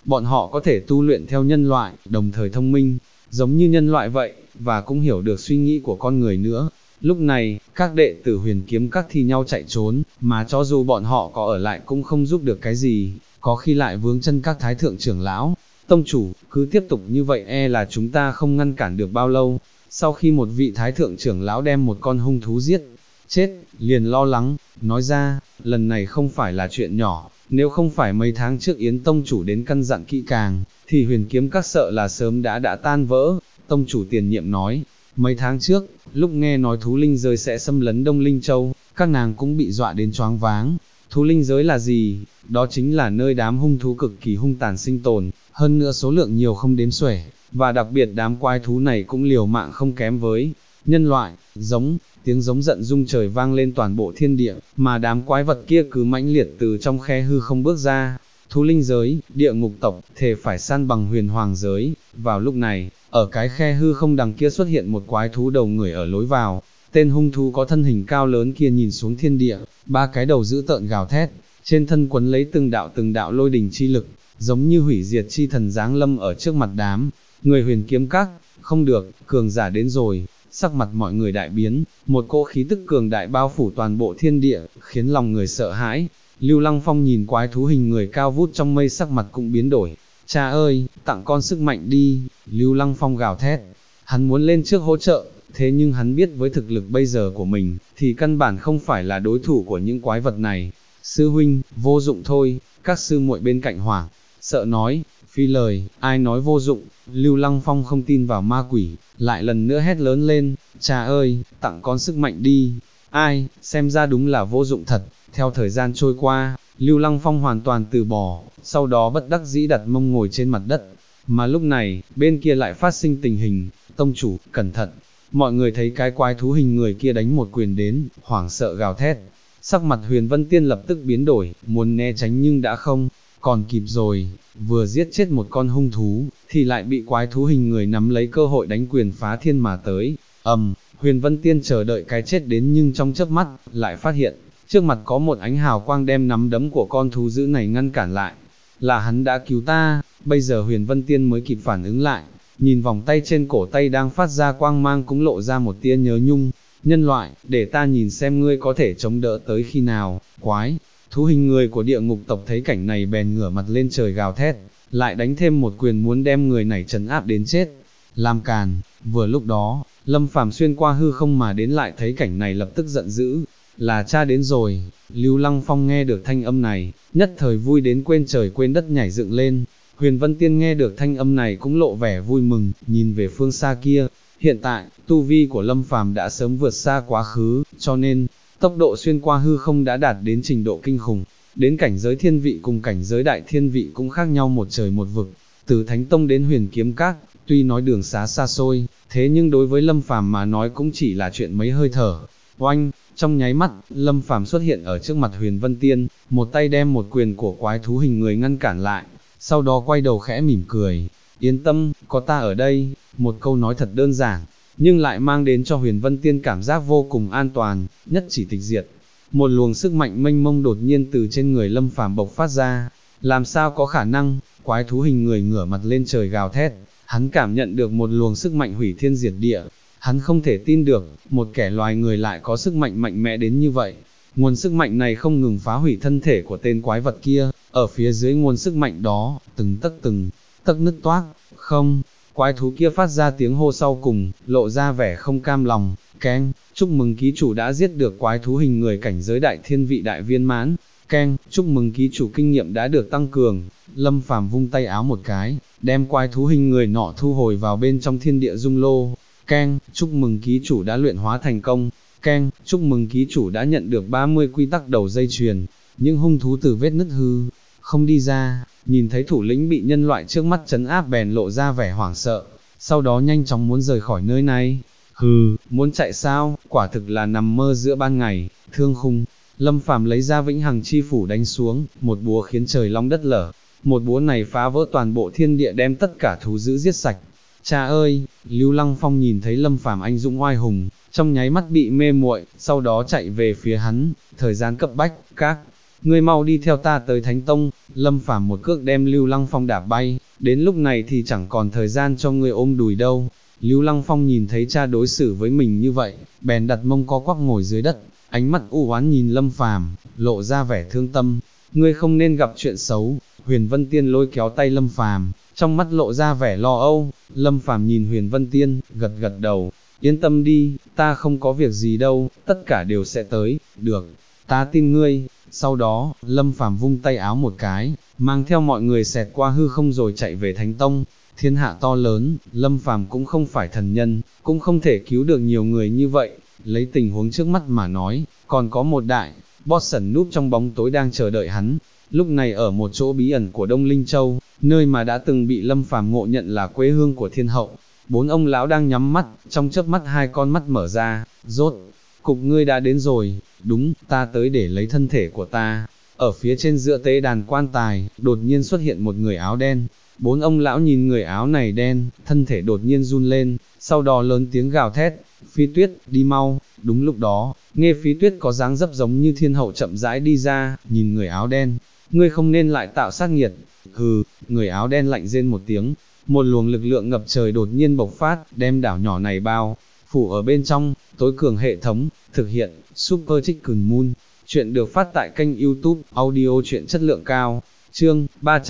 bọn họ có thể tu luyện theo nhân loại, đồng thời thông minh, giống như nhân loại vậy, và cũng hiểu được suy nghĩ của con người nữa. Lúc này, các đệ tử Huyền Kiếm Các thi nhau chạy trốn, mà cho dù bọn họ có ở lại cũng không giúp được cái gì, có khi lại vướng chân các thái thượng trưởng lão. Tông chủ, cứ tiếp tục như vậy là chúng ta không ngăn cản được bao lâu. Sau khi một vị thái thượng trưởng lão đem một con hung thú giết chết, liền lo lắng, nói ra, lần này không phải là chuyện nhỏ, nếu không phải mấy tháng trước Yến Tông chủ đến căn dặn kỹ càng, thì Huyền Kiếm Các sợ là sớm đã tan vỡ. Tông chủ tiền nhiệm nói, mấy tháng trước, lúc nghe nói thú linh giới sẽ xâm lấn Đông Linh Châu, các nàng cũng bị dọa đến choáng váng. Thú linh giới là gì? Đó chính là nơi đám hung thú cực kỳ hung tàn sinh tồn, hơn nữa số lượng nhiều không đếm xuể, và đặc biệt đám quái thú này cũng liều mạng không kém với nhân loại. Tiếng giống giận rung trời vang lên toàn bộ thiên địa, mà đám quái vật kia cứ mãnh liệt từ trong khe hư không bước ra. Thú linh giới, địa ngục tộc, thề phải san bằng huyền hoàng giới. Vào lúc này, ở cái khe hư không đằng kia xuất hiện một quái thú đầu người ở lối vào. Tên hung thú có thân hình cao lớn kia nhìn xuống thiên địa, ba cái đầu dữ tợn gào thét, trên thân quấn lấy từng đạo lôi đình chi lực, giống như hủy diệt chi thần giáng lâm ở trước mặt đám người Huyền Kiếm Các. Không được, cường giả đến rồi. Sắc mặt mọi người đại biến, một cỗ khí tức cường đại bao phủ toàn bộ thiên địa, khiến lòng người sợ hãi. Lưu Lăng Phong nhìn quái thú hình người cao vút trong mây, sắc mặt cũng biến đổi. Cha ơi, tặng con sức mạnh đi. Lưu Lăng Phong gào thét, hắn muốn lên trước hỗ trợ, thế nhưng hắn biết với thực lực bây giờ của mình, thì căn bản không phải là đối thủ của những quái vật này. Sư huynh, vô dụng thôi. Các sư muội bên cạnh hoảng sợ nói, phi lời, ai nói vô dụng. Lưu Lăng Phong không tin vào ma quỷ, lại lần nữa hét lớn lên, cha ơi, tặng con sức mạnh đi. Ai, xem ra đúng là vô dụng thật. Theo thời gian trôi qua, Lưu Lăng Phong hoàn toàn từ bỏ, sau đó bất đắc dĩ đặt mông ngồi trên mặt đất. Mà lúc này, bên kia lại phát sinh tình hình, tông chủ, cẩn thận. Mọi người thấy cái quái thú hình người kia đánh một quyền đến, hoảng sợ gào thét. Sắc mặt Huyền Vân Tiên lập tức biến đổi, muốn né tránh nhưng đã không còn kịp rồi. Vừa giết chết một con hung thú, thì lại bị quái thú hình người nắm lấy cơ hội đánh quyền phá thiên mà tới. Huyền Vân Tiên chờ đợi cái chết đến, nhưng trong chớp mắt, lại phát hiện, trước mặt có một ánh hào quang đem nắm đấm của con thú dữ này ngăn cản lại. Là hắn đã cứu ta. Bây giờ Huyền Vân Tiên mới kịp phản ứng lại, nhìn vòng tay trên cổ tay đang phát ra quang mang cũng lộ ra một tia nhớ nhung. Nhân loại, để ta nhìn xem ngươi có thể chống đỡ tới khi nào. Quái thú hình người của địa ngục tộc thấy cảnh này bèn ngửa mặt lên trời gào thét, lại đánh thêm một quyền muốn đem người này trấn áp đến chết. Làm càn. Vừa lúc đó, Lâm Phàm xuyên qua hư không mà đến, lại thấy cảnh này lập tức giận dữ, là cha đến rồi. Lưu Lăng Phong nghe được thanh âm này, nhất thời vui đến quên trời quên đất nhảy dựng lên. Huyền Vân Tiên nghe được thanh âm này cũng lộ vẻ vui mừng, nhìn về phương xa kia. Hiện tại, tu vi của Lâm Phàm đã sớm vượt xa quá khứ, cho nên, tốc độ xuyên qua hư không đã đạt đến trình độ kinh khủng. Đến cảnh giới thiên vị cùng cảnh giới đại thiên vị cũng khác nhau một trời một vực. Từ Thánh Tông đến Huyền Kiếm Các, tuy nói đường xá xa xôi, thế nhưng đối với Lâm Phàm mà nói cũng chỉ là chuyện mấy hơi thở. Oanh, trong nháy mắt, Lâm Phàm xuất hiện ở trước mặt Huyền Vân Tiên, một tay đem một quyền của quái thú hình người ngăn cản lại, sau đó quay đầu khẽ mỉm cười. Yên tâm, có ta ở đây. Một câu nói thật đơn giản, nhưng lại mang đến cho Huyền Vân Tiên cảm giác vô cùng an toàn, nhất chỉ tịch diệt. Một luồng sức mạnh mênh mông đột nhiên từ trên người Lâm Phàm bộc phát ra. Làm sao có khả năng? Quái thú hình người ngửa mặt lên trời gào thét, hắn cảm nhận được một luồng sức mạnh hủy thiên diệt địa. Hắn không thể tin được, một kẻ loài người lại có sức mạnh mạnh mẽ đến như vậy. Nguồn sức mạnh này không ngừng phá hủy thân thể của tên quái vật kia, ở phía dưới nguồn sức mạnh đó, từng tấc nứt toác. Không, quái thú kia phát ra tiếng hô sau cùng, lộ ra vẻ không cam lòng. Keng, chúc mừng ký chủ đã giết được quái thú hình người cảnh giới đại thiên vị đại viên mãn. Keng, chúc mừng ký chủ kinh nghiệm đã được tăng cường. Lâm Phàm vung tay áo một cái, đem quái thú hình người nọ thu hồi vào bên trong thiên địa dung lô. Keng, chúc mừng ký chủ đã luyện hóa thành công. Keng, chúc mừng ký chủ đã nhận được 30 quy tắc đầu dây chuyền. Những hung thú từ vết nứt hư không đi ra, nhìn thấy thủ lĩnh bị nhân loại trước mắt trấn áp bèn lộ ra vẻ hoảng sợ, sau đó nhanh chóng muốn rời khỏi nơi này. Hừ, muốn chạy sao, quả thực là nằm mơ giữa ban ngày. Thương khung, Lâm Phàm lấy ra vĩnh hằng chi phủ đánh xuống, một búa khiến trời long đất lở. Một búa này phá vỡ toàn bộ thiên địa, đem tất cả thú dữ giết sạch. Cha ơi, Lưu Lăng Phong nhìn thấy Lâm Phàm anh dũng oai hùng, trong nháy mắt bị mê muội, sau đó chạy về phía hắn. Thời gian cấp bách, các ngươi mau đi theo ta tới Thánh Tông. Lâm Phàm một cước đem Lưu Lăng Phong đạp bay, đến lúc này thì chẳng còn thời gian cho ngươi ôm đùi đâu. Lưu Lăng Phong nhìn thấy cha đối xử với mình như vậy, bèn đặt mông co quắp ngồi dưới đất, ánh mắt u oán nhìn Lâm Phàm, lộ ra vẻ thương tâm. Ngươi không nên gặp chuyện xấu. Huyền Vân Tiên lôi kéo tay Lâm Phàm, trong mắt lộ ra vẻ lo âu. Lâm Phàm nhìn Huyền Vân Tiên, gật gật đầu, yên tâm đi, ta không có việc gì đâu, tất cả đều sẽ tới, được, ta tin ngươi. Sau đó, Lâm Phàm vung tay áo một cái, mang theo mọi người xẹt qua hư không rồi chạy về Thánh Tông. Thiên hạ to lớn, Lâm Phàm cũng không phải thần nhân, cũng không thể cứu được nhiều người như vậy. Lấy tình huống trước mắt mà nói, còn có một đại boss ẩn núp trong bóng tối đang chờ đợi hắn. Lúc này ở một chỗ bí ẩn của Đông Linh Châu, nơi mà đã từng bị Lâm Phàm ngộ nhận là quê hương của thiên hậu, bốn ông lão đang nhắm mắt, trong chớp mắt hai con mắt mở ra, rốt cục ngươi đã đến rồi. Đúng, ta tới để lấy thân thể của ta. Ở phía trên giữa tế đàn quan tài, đột nhiên xuất hiện một người áo đen. Bốn ông lão nhìn người áo này đen, thân thể đột nhiên run lên, sau đó lớn tiếng gào thét, Phi Tuyết, đi mau. Đúng lúc đó, nghe Phi Tuyết có dáng dấp giống như thiên hậu chậm rãi đi ra, nhìn người áo đen, ngươi không nên lại tạo sát nghiệt. Hừ, người áo đen lạnh rên một tiếng, một luồng lực lượng ngập trời đột nhiên bộc phát, đem đảo nhỏ này bao phủ ở bên trong. Tối cường hệ thống, thực hiện, Super Chicken Moon. Chuyện được phát tại kênh YouTube, audio truyện chất lượng cao. Chương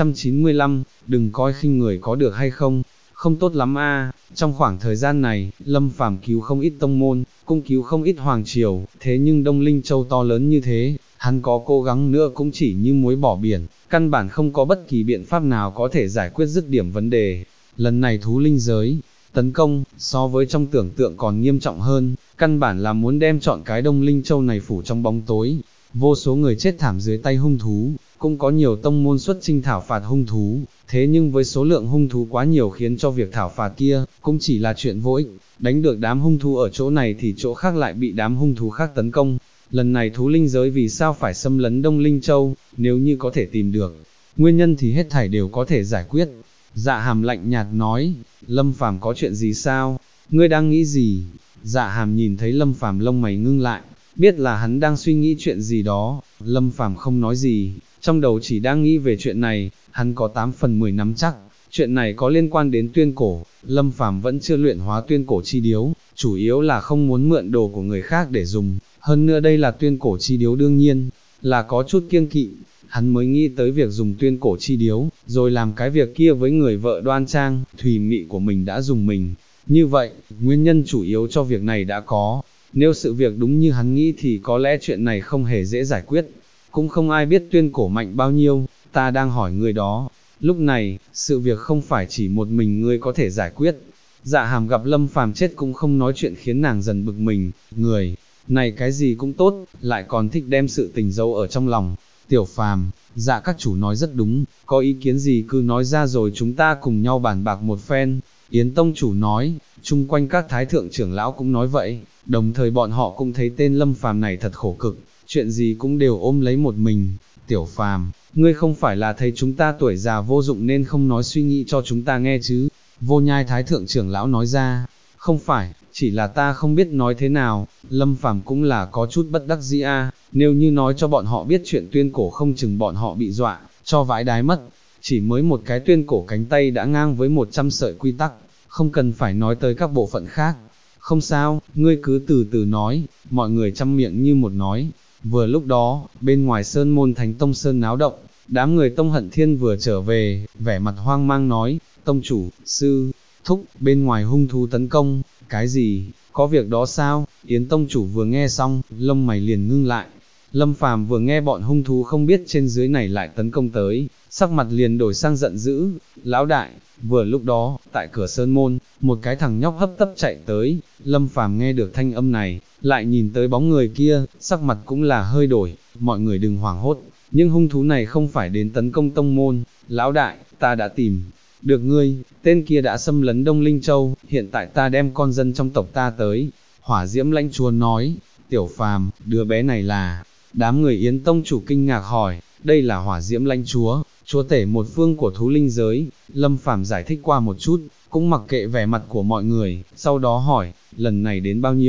395, đừng coi khinh người có được hay không, không tốt lắm a. Trong khoảng thời gian này, Lâm Phàm cứu không ít tông môn, cũng cứu không ít hoàng triều, thế nhưng Đông Linh Châu to lớn như thế, hắn có cố gắng nữa cũng chỉ như muối bỏ biển, căn bản không có bất kỳ biện pháp nào có thể giải quyết dứt điểm vấn đề. Lần này thú linh giới tấn công, so với trong tưởng tượng còn nghiêm trọng hơn, căn bản là muốn đem trọn cái Đông Linh Châu này phủ trong bóng tối. Vô số người chết thảm dưới tay hung thú, cũng có nhiều tông môn xuất chinh thảo phạt hung thú, thế nhưng với số lượng hung thú quá nhiều khiến cho việc thảo phạt kia, cũng chỉ là chuyện vô ích. Đánh được đám hung thú ở chỗ này thì chỗ khác lại bị đám hung thú khác tấn công. Lần này thú linh giới vì sao phải xâm lấn Đông Linh Châu, nếu như có thể tìm được nguyên nhân thì hết thảy đều có thể giải quyết. Dạ Hàm lạnh nhạt nói, Lâm Phàm có chuyện gì sao, ngươi đang nghĩ gì? Dạ Hàm nhìn thấy Lâm Phàm lông mày ngưng lại, biết là hắn đang suy nghĩ chuyện gì đó. Lâm Phàm không nói gì, trong đầu chỉ đang nghĩ về chuyện này, hắn có 8 phần 10 nắm chắc, chuyện này có liên quan đến tuyên cổ. Lâm Phàm vẫn chưa luyện hóa tuyên cổ chi điếu, chủ yếu là không muốn mượn đồ của người khác để dùng, hơn nữa đây là tuyên cổ chi điếu đương nhiên là có chút kiêng kỵ, hắn mới nghĩ tới việc dùng tuyên cổ chi điếu, rồi làm cái việc kia với người vợ đoan trang, thùy mị của mình đã dùng mình. Như vậy, nguyên nhân chủ yếu cho việc này đã có. Nếu sự việc đúng như hắn nghĩ thì có lẽ chuyện này không hề dễ giải quyết, cũng không ai biết tuyên cổ mạnh bao nhiêu, ta đang hỏi người đó. Lúc này, sự việc không phải chỉ một mình ngươi có thể giải quyết. Dạ Hàm gặp Lâm Phàm chết cũng không nói chuyện khiến nàng dần bực mình, người này cái gì cũng tốt, lại còn thích đem sự tình giấu ở trong lòng. Tiểu Phàm, dạ các chủ nói rất đúng, có ý kiến gì cứ nói ra rồi chúng ta cùng nhau bàn bạc một phen. Yến Tông chủ nói, chung quanh các thái thượng trưởng lão cũng nói vậy, đồng thời bọn họ cũng thấy tên Lâm Phàm này thật khổ cực, chuyện gì cũng đều ôm lấy một mình. Tiểu Phàm, ngươi không phải là thấy chúng ta tuổi già vô dụng nên không nói suy nghĩ cho chúng ta nghe chứ? Vô Nhai thái thượng trưởng lão nói ra, không phải, chỉ là ta không biết nói thế nào. Lâm Phàm cũng là có chút bất đắc dĩ a, nếu như nói cho bọn họ biết chuyện tuyên cổ không chừng bọn họ bị dọa, cho vãi đái mất. Chỉ mới một cái tuyên cổ cánh tay đã ngang với 100 sợi quy tắc, không cần phải nói tới các bộ phận khác. Không sao, ngươi cứ từ từ nói, mọi người chăm miệng như một nói. Vừa lúc đó, bên ngoài sơn môn Thánh Tông Sơn náo động, đám người Tông Hận Thiên vừa trở về, vẻ mặt hoang mang nói, Tông chủ, sư thúc, bên ngoài hung thú tấn công. Cái gì, có việc đó sao? Yến Tông chủ vừa nghe xong, lông mày liền ngưng lại. Lâm Phàm vừa nghe bọn hung thú không biết trên dưới này lại tấn công tới, sắc mặt liền đổi sang giận dữ. Lão đại, vừa lúc đó, tại cửa sơn môn, một cái thằng nhóc hấp tấp chạy tới. Lâm Phàm nghe được thanh âm này, lại nhìn tới bóng người kia, sắc mặt cũng là hơi đổi. Mọi người đừng hoảng hốt, nhưng hung thú này không phải đến tấn công tông môn. Lão đại, ta đã tìm được ngươi, tên kia đã xâm lấn Đông Linh Châu, hiện tại ta đem con dân trong tộc ta tới. Hỏa Diễm lãnh chúa nói. Tiểu Phàm, đứa bé này là... Đám người Yến Tông chủ kinh ngạc hỏi, đây là Hỏa Diễm lãnh chúa, chúa tể một phương của thú linh giới. Lâm Phàm giải thích qua một chút, cũng mặc kệ vẻ mặt của mọi người, sau đó hỏi, lần này đến bao nhiêu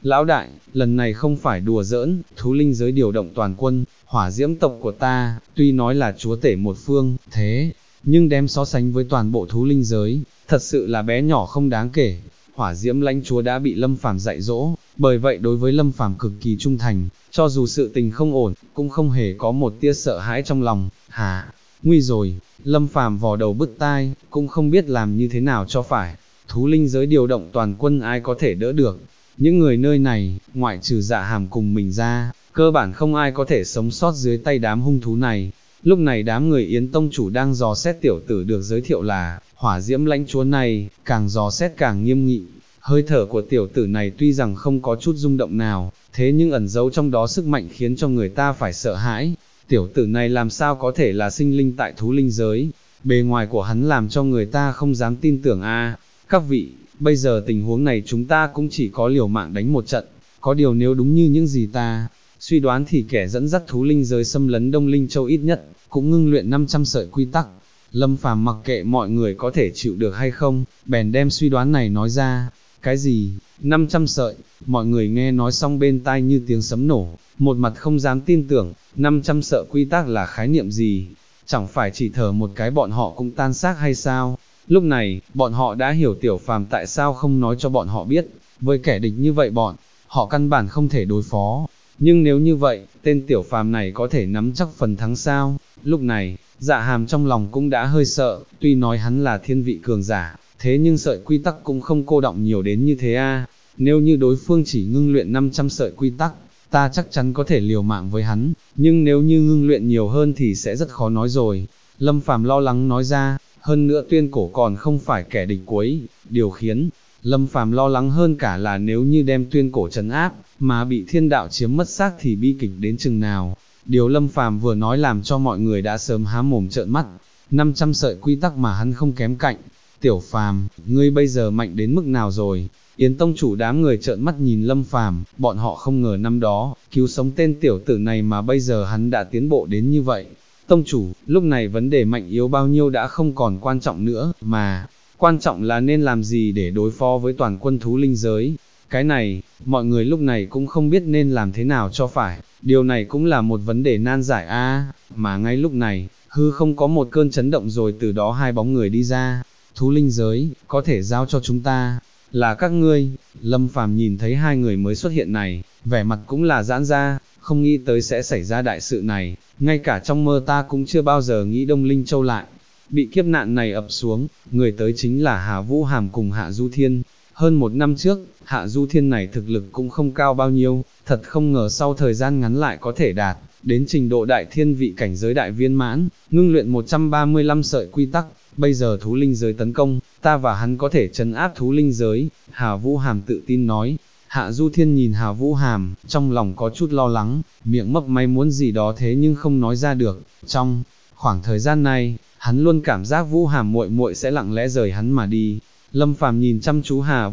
Lão đại, lần này không phải đùa giỡn, thú linh giới điều động toàn quân, hỏa diễm tộc của ta, tuy nói là chúa tể một phương, thế, nhưng đem so sánh với toàn bộ thú linh giới, thật sự là bé nhỏ không đáng kể. Hỏa diễm lãnh chúa đã bị Lâm Phàm dạy dỗ, bởi vậy đối với Lâm Phàm cực kỳ trung thành, cho dù sự tình không ổn, cũng không hề có một tia sợ hãi trong lòng. Hả? Nguy rồi, Lâm Phàm vò đầu bứt tai, cũng không biết làm như thế nào cho phải. Thú linh giới điều động toàn quân ai có thể đỡ được. Những người nơi này, ngoại trừ Dạ Hàm cùng mình ra, cơ bản không ai có thể sống sót dưới tay đám hung thú này. Lúc này đám người Yến Tông chủ đang dò xét tiểu tử được giới thiệu là hỏa diễm lãnh chúa này, càng dò xét càng nghiêm nghị. Hơi thở của tiểu tử này tuy rằng không có chút rung động nào, thế nhưng ẩn giấu trong đó sức mạnh khiến cho người ta phải sợ hãi. Tiểu tử này làm sao có thể là sinh linh tại thú linh giới, bề ngoài của hắn làm cho người ta không dám tin tưởng a. Các vị, bây giờ tình huống này chúng ta cũng chỉ có liều mạng đánh một trận, có điều nếu đúng như những gì ta suy đoán thì kẻ dẫn dắt thú linh giới xâm lấn Đông Linh Châu ít nhất cũng ngưng luyện 500 sợi quy tắc. Lâm Phàm mặc kệ mọi người có thể chịu được hay không, bèn đem suy đoán này nói ra. Cái gì? 500 sợi? Mọi người nghe nói xong bên tai như tiếng sấm nổ, một mặt không dám tin tưởng, 500 sợi quy tắc là khái niệm gì? Chẳng phải chỉ thở một cái bọn họ cũng tan xác hay sao? Lúc này, bọn họ đã hiểu Tiểu Phàm tại sao không nói cho bọn họ biết, với kẻ địch như vậy họ căn bản không thể đối phó. Nhưng nếu như vậy, tên Tiểu Phàm này có thể nắm chắc phần thắng sao? Lúc này, Dạ Hàm trong lòng cũng đã hơi sợ, tuy nói hắn là thiên vị cường giả, thế nhưng sợi quy tắc cũng không cô động nhiều đến như thế a. Nếu như đối phương chỉ ngưng luyện 500 sợi quy tắc, ta chắc chắn có thể liều mạng với hắn, nhưng nếu như ngưng luyện nhiều hơn thì sẽ rất khó nói rồi. Lâm Phàm lo lắng nói ra, hơn nữa Tuyên Cổ còn không phải kẻ địch cuối, điều khiến Lâm Phàm lo lắng hơn cả là nếu như đem Tuyên Cổ trấn áp, mà bị thiên đạo chiếm mất xác thì bi kịch đến chừng nào. Điều Lâm Phàm vừa nói làm cho mọi người đã sớm há mồm trợn mắt, 500 sợi quy tắc mà hắn không kém cạnh. Tiểu Phàm, ngươi bây giờ mạnh đến mức nào rồi? Yến Tông chủ đám người trợn mắt nhìn Lâm Phàm, bọn họ không ngờ năm đó, cứu sống tên tiểu tử này mà bây giờ hắn đã tiến bộ đến như vậy. Tông chủ, lúc này vấn đề mạnh yếu bao nhiêu đã không còn quan trọng nữa, mà quan trọng là nên làm gì để đối phó với toàn quân thú linh giới. Cái này, mọi người lúc này cũng không biết nên làm thế nào cho phải, điều này cũng là một vấn đề nan giải a. Mà ngay lúc này, hư không có một cơn chấn động rồi từ đó hai bóng người đi ra. Thú linh giới, có thể giao cho chúng ta, là các ngươi. Lâm Phàm nhìn thấy hai người mới xuất hiện này, vẻ mặt cũng là giãn ra, không nghĩ tới sẽ xảy ra đại sự này, ngay cả trong mơ ta cũng chưa bao giờ nghĩ Đông Linh Châu lại bị kiếp nạn này ập xuống. Người tới chính là Hà Vũ Hàm cùng Hạ Du Thiên. Hơn một năm trước, Hạ Du Thiên này thực lực cũng không cao bao nhiêu, thật không ngờ sau thời gian ngắn lại có thể đạt đến trình độ đại thiên vị cảnh giới đại viên mãn, ngưng luyện 135 sợi quy tắc. Bây giờ thú linh giới tấn công, ta và hắn có thể trấn áp thú linh giới, Hà Vũ Hàm tự tin nói. Hạ Du Thiên nhìn Hà Vũ Hàm, trong lòng có chút lo lắng, miệng mấp máy muốn gì đó thế nhưng không nói ra được. Trong khoảng thời gian này, hắn luôn cảm giác Vũ Hàm muội muội sẽ lặng lẽ rời hắn mà đi. Lâm Phàm nhìn chăm chú Hà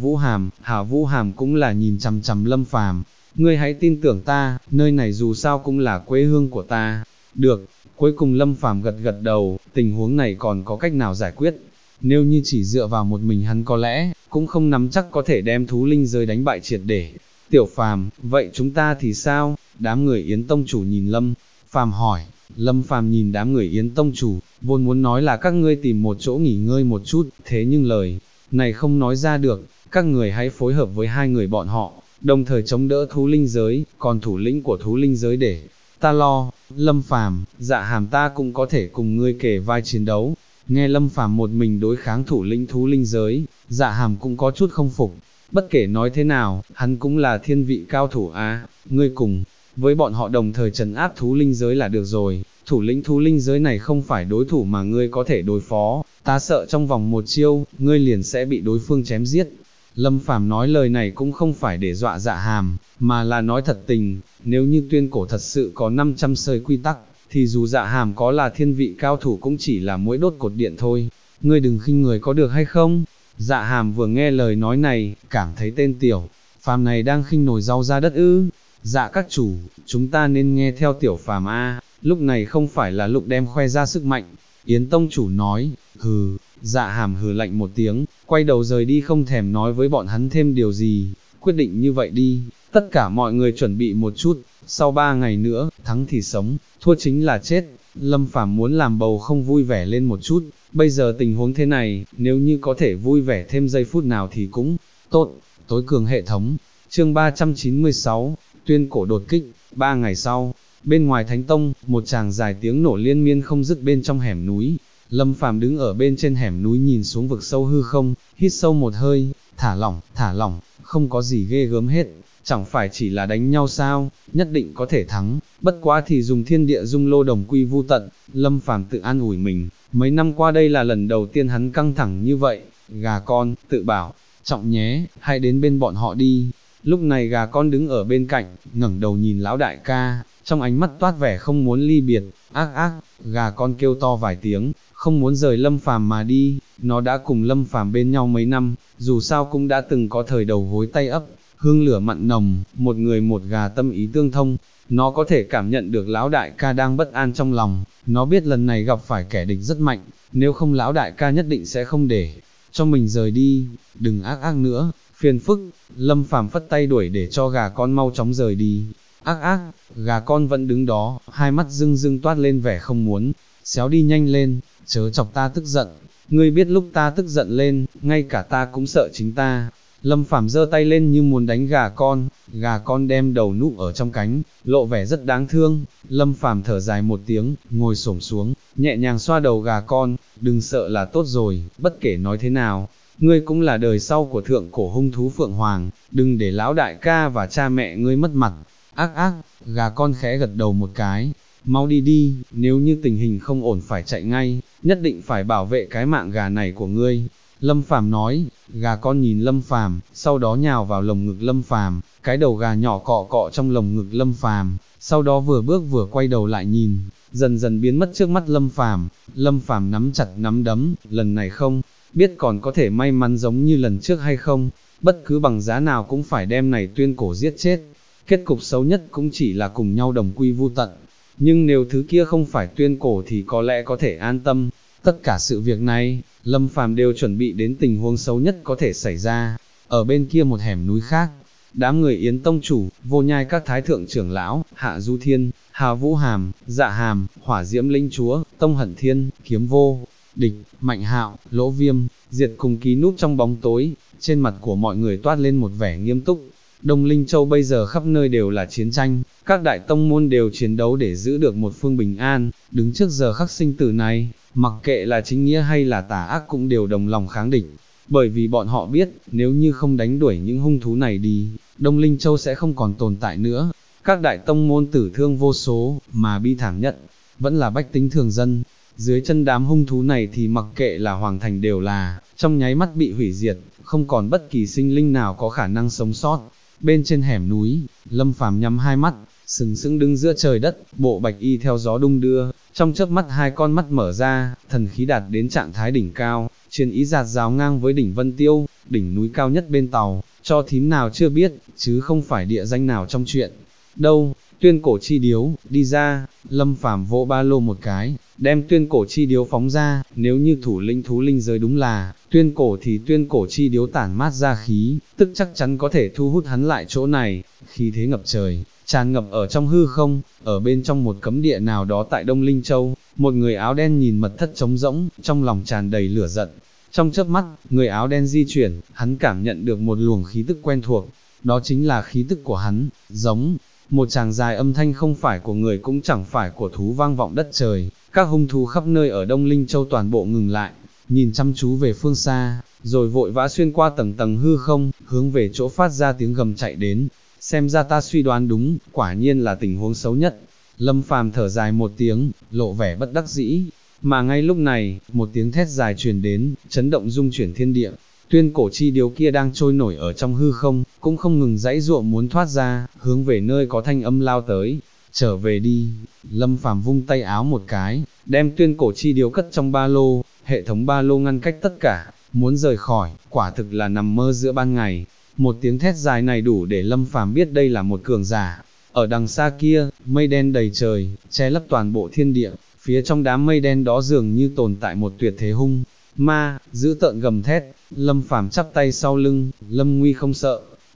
Vũ Hàm cũng là nhìn chằm chằm Lâm Phàm. Ngươi hãy tin tưởng ta, nơi này dù sao cũng là quê hương của ta. Được, cuối cùng Lâm Phàm gật gật đầu, tình huống này còn có cách nào giải quyết. Nếu như chỉ dựa vào một mình hắn có lẽ, cũng không nắm chắc có thể đem thú linh giới đánh bại triệt để. Tiểu Phàm, vậy chúng ta thì sao? Đám người Yến Tông chủ nhìn Lâm Phàm hỏi. Lâm Phàm nhìn đám người Yến Tông chủ, vốn muốn nói là các ngươi tìm một chỗ nghỉ ngơi một chút, thế nhưng lời này không nói ra được, các người hãy phối hợp với hai người bọn họ, đồng thời chống đỡ thú linh giới, còn thủ lĩnh của thú linh giới để ta lo. Lâm Phàm, Dạ Hàm ta cũng có thể cùng ngươi kề vai chiến đấu. Nghe Lâm Phàm một mình đối kháng thủ lĩnh thú linh giới, Dạ Hàm cũng có chút không phục. Bất kể nói thế nào, hắn cũng là thiên vị cao thủ a. Ngươi cùng với bọn họ đồng thời trấn áp thú linh giới là được rồi. Thủ lĩnh thú linh giới này không phải đối thủ mà ngươi có thể đối phó, ta sợ trong vòng một chiêu, ngươi liền sẽ bị đối phương chém giết. Lâm Phàm nói lời này cũng không phải để dọa Dạ Hàm, mà là nói thật tình. Nếu như Tuyên Cổ thật sự có 500 sợi quy tắc, thì dù Dạ Hàm có là thiên vị cao thủ cũng chỉ là mũi đốt cột điện thôi. Ngươi đừng khinh người có được hay không? Dạ Hàm vừa nghe lời nói này, cảm thấy tên Tiểu Phàm này đang khinh nổi rau ra đất ư. Dạ các chủ, chúng ta nên nghe theo Tiểu Phàm a, lúc này không phải là lúc đem khoe ra sức mạnh. Yến Tông chủ nói. Hừ. Dạ Hàm hừ lạnh một tiếng, quay đầu rời đi không thèm nói với bọn hắn thêm điều gì. quyết định như vậy đi, tất cả mọi người chuẩn bị một chút, sau 3 ngày nữa, thắng thì sống, thua chính là chết. Lâm Phàm muốn làm bầu không vui vẻ lên một chút, bây giờ tình huống thế này, nếu như có thể vui vẻ thêm giây phút nào thì cũng tốt. Tối cường hệ thống, chương 396, tuyên cổ đột kích. 3 ngày sau, bên ngoài Thánh Tông, một tràng dài tiếng nổ liên miên không dứt bên trong hẻm núi. Lâm Phàm đứng ở bên trên hẻm núi nhìn xuống vực sâu hư không, hít sâu một hơi, thả lỏng, không có gì ghê gớm hết, chẳng phải chỉ là đánh nhau sao, nhất định có thể thắng, bất quá thì dùng thiên địa dung lô đồng quy vu tận. Lâm Phàm tự an ủi mình, mấy năm qua đây là lần đầu tiên hắn căng thẳng như vậy. Gà con, tự bảo, trọng nhé, hãy đến bên bọn họ đi. Lúc này gà con đứng ở bên cạnh, ngẩng đầu nhìn lão đại ca, trong ánh mắt toát vẻ không muốn ly biệt. Ác ác, gà con kêu to vài tiếng, không muốn rời Lâm Phàm mà đi. Nó đã cùng Lâm Phàm bên nhau mấy năm, dù sao cũng đã từng có thời đầu gối tay ấp, hương lửa mặn nồng, một người một gà tâm ý tương thông. Nó có thể cảm nhận được lão đại ca đang bất an trong lòng, nó biết lần này gặp phải kẻ địch rất mạnh, nếu không lão đại ca nhất định sẽ không để cho mình rời đi. Đừng ác ác nữa, phiền phức. Lâm Phàm phất tay đuổi để cho gà con mau chóng rời đi. Ác ác, gà con vẫn đứng đó, hai mắt rưng rưng toát lên vẻ không muốn. Xéo đi nhanh lên, chớ chọc ta tức giận. Ngươi biết lúc ta tức giận lên, ngay cả ta cũng sợ chính ta. Lâm Phàm giơ tay lên như muốn đánh gà con đem đầu núp ở trong cánh, lộ vẻ rất đáng thương. Lâm Phàm thở dài một tiếng, ngồi xổm xuống, nhẹ nhàng xoa đầu gà con, đừng sợ là tốt rồi, bất kể nói thế nào, ngươi cũng là đời sau của thượng cổ hung thú Phượng Hoàng, đừng để lão đại ca và cha mẹ ngươi mất mặt. Ác ác, gà con khẽ gật đầu một cái, mau đi đi, nếu như tình hình không ổn phải chạy ngay, nhất định phải bảo vệ cái mạng gà này của ngươi. Lâm Phàm nói. Gà con nhìn Lâm Phàm, sau đó nhào vào lồng ngực Lâm Phàm, cái đầu gà nhỏ cọ cọ trong lồng ngực Lâm Phàm, sau đó vừa bước vừa quay đầu lại nhìn, dần dần biến mất trước mắt Lâm Phàm. Lâm Phàm nắm chặt nắm đấm, lần này không biết còn có thể may mắn giống như lần trước hay không, bất cứ bằng giá nào cũng phải đem này tuyên cổ giết chết. Kết cục xấu nhất cũng chỉ là cùng nhau đồng quy vu tận, nhưng nếu thứ kia không phải tuyên cổ thì có lẽ có thể an tâm. Tất cả sự việc này, Lâm Phàm đều chuẩn bị đến tình huống xấu nhất có thể xảy ra. Ở bên kia một hẻm núi khác, đám người Yến Tông chủ, Vô Nhai các thái thượng trưởng lão, Hạ Du Thiên, Hà Vũ Hàm, Dạ Hàm, Hỏa Diễm Linh Chúa, Tông Hận Thiên, Kiếm Vô Địch, Mạnh Hạo, Lỗ Viêm, Diệt cùng ký núp trong bóng tối, trên mặt của mọi người toát lên một vẻ nghiêm túc. Đông Linh Châu bây giờ khắp nơi đều là chiến tranh, các đại tông môn đều chiến đấu để giữ được một phương bình an, đứng trước giờ khắc sinh tử này, mặc kệ là chính nghĩa hay là tà ác cũng đều đồng lòng kháng địch, bởi vì bọn họ biết, nếu như không đánh đuổi những hung thú này đi, Đông Linh Châu sẽ không còn tồn tại nữa. Các đại tông môn tử thương vô số, mà bi thảm nhất, vẫn là bách tính thường dân. Dưới chân đám hung thú này thì mặc kệ là hoàng thành đều là, trong nháy mắt bị hủy diệt, không còn bất kỳ sinh linh nào có khả năng sống sót. Bên trên hẻm núi, Lâm Phàm nhắm hai mắt, sừng sững đứng giữa trời đất, bộ bạch y theo gió đung đưa, trong chớp mắt hai con mắt mở ra, thần khí đạt đến trạng thái đỉnh cao, chiến ý giạt rào ngang với đỉnh Vân Tiêu, đỉnh núi cao nhất bên Tàu, cho thím nào chưa biết, chứ không phải địa danh nào trong chuyện. Đâu, tuyên cổ chi điếu, đi ra. Lâm Phàm vỗ ba lô một cái, đem tuyên cổ chi điếu phóng ra. Nếu như thủ lĩnh thú linh giới đúng là tuyên cổ thì tuyên cổ chi điếu tản mát ra khí, tức chắc chắn có thể thu hút hắn lại chỗ này. Khí thế ngập trời, tràn ngập ở trong hư không. Ở bên trong một cấm địa nào đó tại Đông Linh Châu, một người áo đen nhìn mật thất trống rỗng, trong lòng tràn đầy lửa giận. Trong chớp mắt, người áo đen di chuyển, hắn cảm nhận được một luồng khí tức quen thuộc, đó chính là khí tức của hắn, giống một tràng dài âm thanh không phải của người cũng chẳng phải của thú vang vọng đất trời. Các hung thú khắp nơi ở Đông Linh Châu toàn bộ ngừng lại, nhìn chăm chú về phương xa, rồi vội vã xuyên qua tầng tầng hư không, hướng về chỗ phát ra tiếng gầm chạy đến. Xem ra ta suy đoán đúng, quả nhiên là tình huống xấu nhất. Lâm Phàm thở dài một tiếng, lộ vẻ bất đắc dĩ. Mà ngay lúc này, một tiếng thét dài truyền đến, chấn động rung chuyển thiên địa. Tuyên cổ chi điếu kia đang trôi nổi ở trong hư không, cũng không ngừng giãy giụa muốn thoát ra, hướng về nơi có thanh âm lao tới. Trở về đi. Lâm Phàm vung tay áo một cái, đem tuyên cổ chi điếu cất trong ba lô. Hệ thống ba lô ngăn cách tất cả, muốn rời khỏi, quả thực là nằm mơ giữa ban ngày. Một tiếng thét dài này đủ để Lâm Phàm biết đây là một cường giả. Ở đằng xa kia, mây đen đầy trời, che lấp toàn bộ thiên địa. Phía trong đám mây đen đó dường như tồn tại một tuyệt thế hung ma, dữ tợn gầm thét. Lâm Phàm chắp tay sau lưng, lâm nguy không sợ,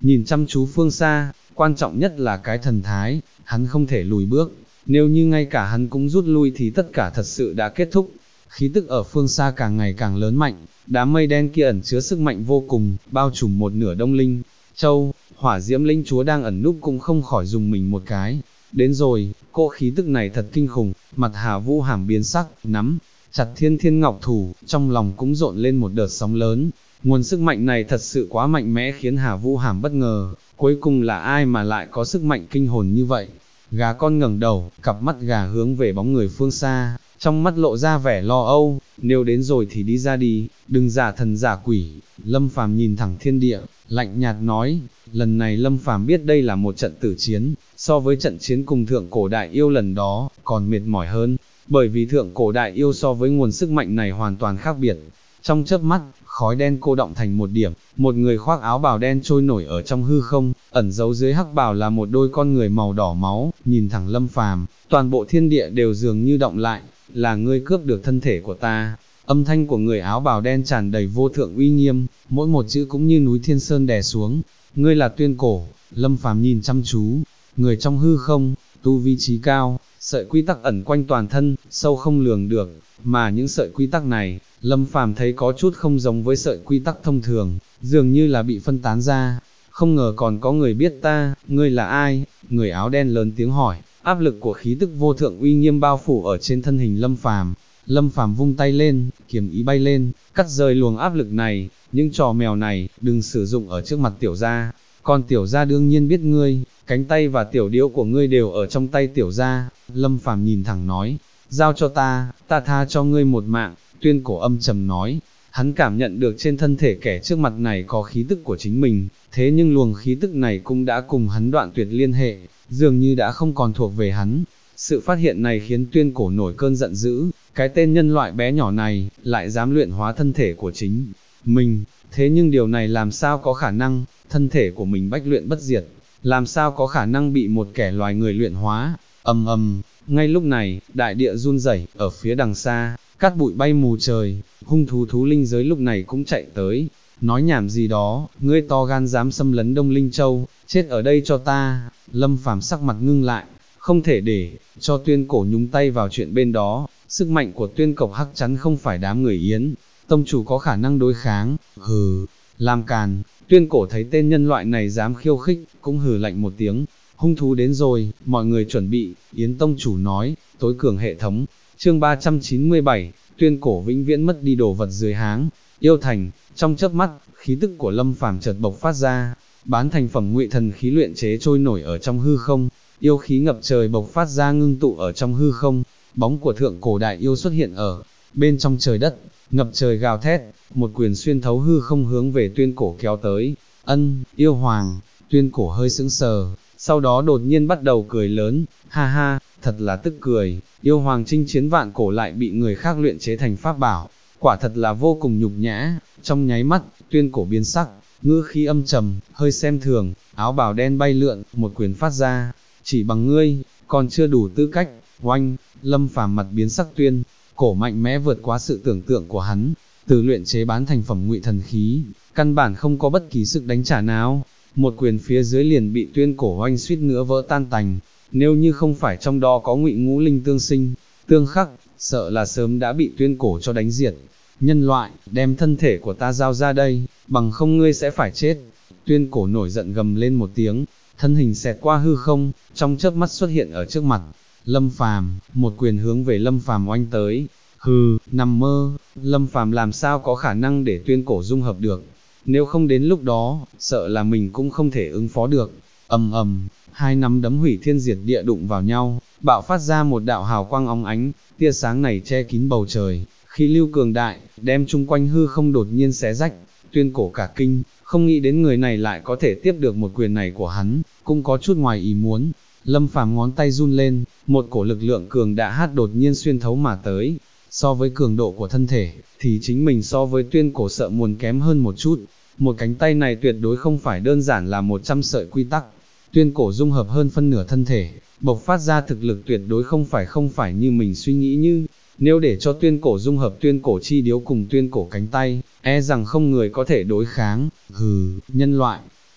nhìn chăm chú phương xa, quan trọng nhất là cái thần thái, hắn không thể lùi bước, nếu như ngay cả hắn cũng rút lui thì tất cả thật sự đã kết thúc. Khí tức ở phương xa càng ngày càng lớn mạnh, đám mây đen kia ẩn chứa sức mạnh vô cùng, bao trùm một nửa Đông Linh Châu, Hỏa Diễm Linh Chúa đang ẩn núp cũng không khỏi dùng mình một cái. Đến rồi, cỗ khí tức này thật kinh khủng, mặt Hà Vũ Hàm biến sắc, nắm chặt Thiên Thiên Ngọc thủ, trong lòng cũng rộn lên một đợt sóng lớn. Nguồn sức mạnh này thật sự quá mạnh mẽ khiến Hà Vũ Hàm bất ngờ, cuối cùng là ai mà lại có sức mạnh kinh hồn như vậy. Gà con ngẩng đầu, cặp mắt gà hướng về bóng người phương xa, trong mắt lộ ra vẻ lo âu, nếu đến rồi thì đi ra đi, đừng giả thần giả quỷ. Lâm Phàm nhìn thẳng thiên địa, lạnh nhạt nói, lần này Lâm Phàm biết đây là một trận tử chiến, so với trận chiến cùng thượng cổ đại yêu lần đó, còn mệt mỏi hơn, bởi vì thượng cổ đại yêu so với nguồn sức mạnh này hoàn toàn khác biệt. Trong chớp mắt, khói đen cô đọng thành một điểm, một người khoác áo bào đen trôi nổi ở trong hư không, ẩn giấu dưới hắc bào là một đôi con người màu đỏ máu, nhìn thẳng Lâm Phàm, toàn bộ thiên địa đều dường như động lại, là ngươi cướp được thân thể của ta. Âm thanh của người áo bào đen tràn đầy vô thượng uy nghiêm, mỗi một chữ cũng như núi thiên sơn đè xuống. Ngươi là Tuyên Cổ. Lâm Phàm nhìn chăm chú, người trong hư không, tu vi trí cao, sợi quy tắc ẩn quanh toàn thân, sâu không lường được, mà những sợi quy tắc này, Lâm Phàm thấy có chút không giống với sợi quy tắc thông thường, dường như là bị phân tán ra. Không ngờ còn có người biết ta, ngươi là ai? Người áo đen lớn tiếng hỏi, áp lực của khí tức vô thượng uy nghiêm bao phủ ở trên thân hình Lâm Phàm. Lâm Phàm vung tay lên, kiếm ý bay lên, cắt rời luồng áp lực này, những trò mèo này, đừng sử dụng ở trước mặt tiểu gia. Còn tiểu gia đương nhiên biết ngươi, cánh tay và tiểu điếu của ngươi đều ở trong tay tiểu gia. Lâm Phàm nhìn thẳng nói, giao cho ta tha cho ngươi một mạng. Tuyên Cổ âm trầm nói, hắn cảm nhận được trên thân thể kẻ trước mặt này có khí tức của chính mình, thế nhưng luồng khí tức này cũng đã cùng hắn đoạn tuyệt liên hệ, dường như đã không còn thuộc về hắn. Sự phát hiện này khiến Tuyên Cổ nổi cơn giận dữ, cái tên nhân loại bé nhỏ này, lại dám luyện hóa thân thể của chính mình, thế nhưng điều này làm sao có khả năng, thân thể của mình bách luyện bất diệt, làm sao có khả năng bị một kẻ loài người luyện hóa. Ầm ầm, ngay lúc này, đại địa run rẩy, ở phía đằng xa, cát bụi bay mù trời, hung thú thú linh giới lúc này cũng chạy tới, nói nhảm gì đó, ngươi to gan dám xâm lấn Đông Linh Châu, chết ở đây cho ta. Lâm Phàm sắc mặt ngưng lại, không thể để cho Tuyên Cổ nhúng tay vào chuyện bên đó, sức mạnh của Tuyên Cộc hắc chắn không phải đám người Yến tông chủ có khả năng đối kháng. Hừ, làm càn. Tuyên Cổ thấy tên nhân loại này dám khiêu khích, cũng hừ lạnh một tiếng. Hung thú đến rồi, mọi người chuẩn bị. Yến tông chủ nói, tối cường hệ thống. Chương 397, Tuyên Cổ vĩnh viễn mất đi đồ vật dưới háng. Yêu thành, trong chớp mắt, khí tức của Lâm Phàm chợt bộc phát ra, bán thành phẩm ngụy thần khí luyện chế trôi nổi ở trong hư không, yêu khí ngập trời bộc phát ra ngưng tụ ở trong hư không, bóng của thượng cổ đại yêu xuất hiện ở bên trong trời đất, ngập trời gào thét, một quyền xuyên thấu hư không hướng về Tuyên Cổ kéo tới. Yêu hoàng. Tuyên Cổ hơi sững sờ, sau đó đột nhiên bắt đầu cười lớn, ha ha, thật là tức cười, yêu hoàng chinh chiến vạn cổ lại bị người khác luyện chế thành pháp bảo, quả thật là vô cùng nhục nhã. Trong nháy mắt, Tuyên Cổ biến sắc, ngữ khí âm trầm, hơi xem thường, áo bào đen bay lượn, một quyền phát ra, chỉ bằng ngươi, còn chưa đủ tư cách. Oanh, Lâm Phàm mặt biến sắc. Tuyên Cổ mạnh mẽ vượt quá sự tưởng tượng của hắn, từ luyện chế bán thành phẩm ngụy thần khí, căn bản không có bất kỳ sức đánh trả nào, một quyền phía dưới liền bị Tuyên Cổ oanh suýt nữa vỡ tan tành. Nếu như không phải trong đó có ngụy ngũ linh tương sinh, tương khắc, sợ là sớm đã bị Tuyên Cổ cho đánh diệt. Nhân loại, đem thân thể của ta giao ra đây, bằng không ngươi sẽ phải chết. Tuyên Cổ nổi giận gầm lên một tiếng, thân hình xẹt qua hư không, trong chớp mắt xuất hiện ở trước mặt Lâm Phàm, một quyền hướng về Lâm Phàm oanh tới. Hừ, nằm mơ, Lâm Phàm làm sao có khả năng để Tuyên Cổ dung hợp được, nếu không đến lúc đó, sợ là mình cũng không thể ứng phó được. Ầm ầm, hai nắm đấm hủy thiên diệt địa đụng vào nhau, bạo phát ra một đạo hào quang óng ánh, tia sáng này che kín bầu trời, khí lưu cường đại, đem chung quanh hư không đột nhiên xé rách. Tuyên Cổ cả kinh, không nghĩ đến người này lại có thể tiếp được một quyền này của hắn, cũng có chút ngoài ý muốn. Lâm Phàm ngón tay run lên, một cổ lực lượng cường đại hát đột nhiên xuyên thấu mà tới. So với cường độ của thân thể, thì chính mình so với Tuyên Cổ sợ muốn kém hơn một chút. Một cánh tay này tuyệt đối không phải đơn giản là 100 sợi quy tắc. Tuyên Cổ dung hợp hơn phân nửa thân thể, bộc phát ra thực lực tuyệt đối không phải như mình suy nghĩ như. Nếu để cho Tuyên Cổ dung hợp Tuyên Cổ chi điếu cùng Tuyên Cổ cánh tay, e rằng không người có thể đối kháng. Hừ, nhân loại,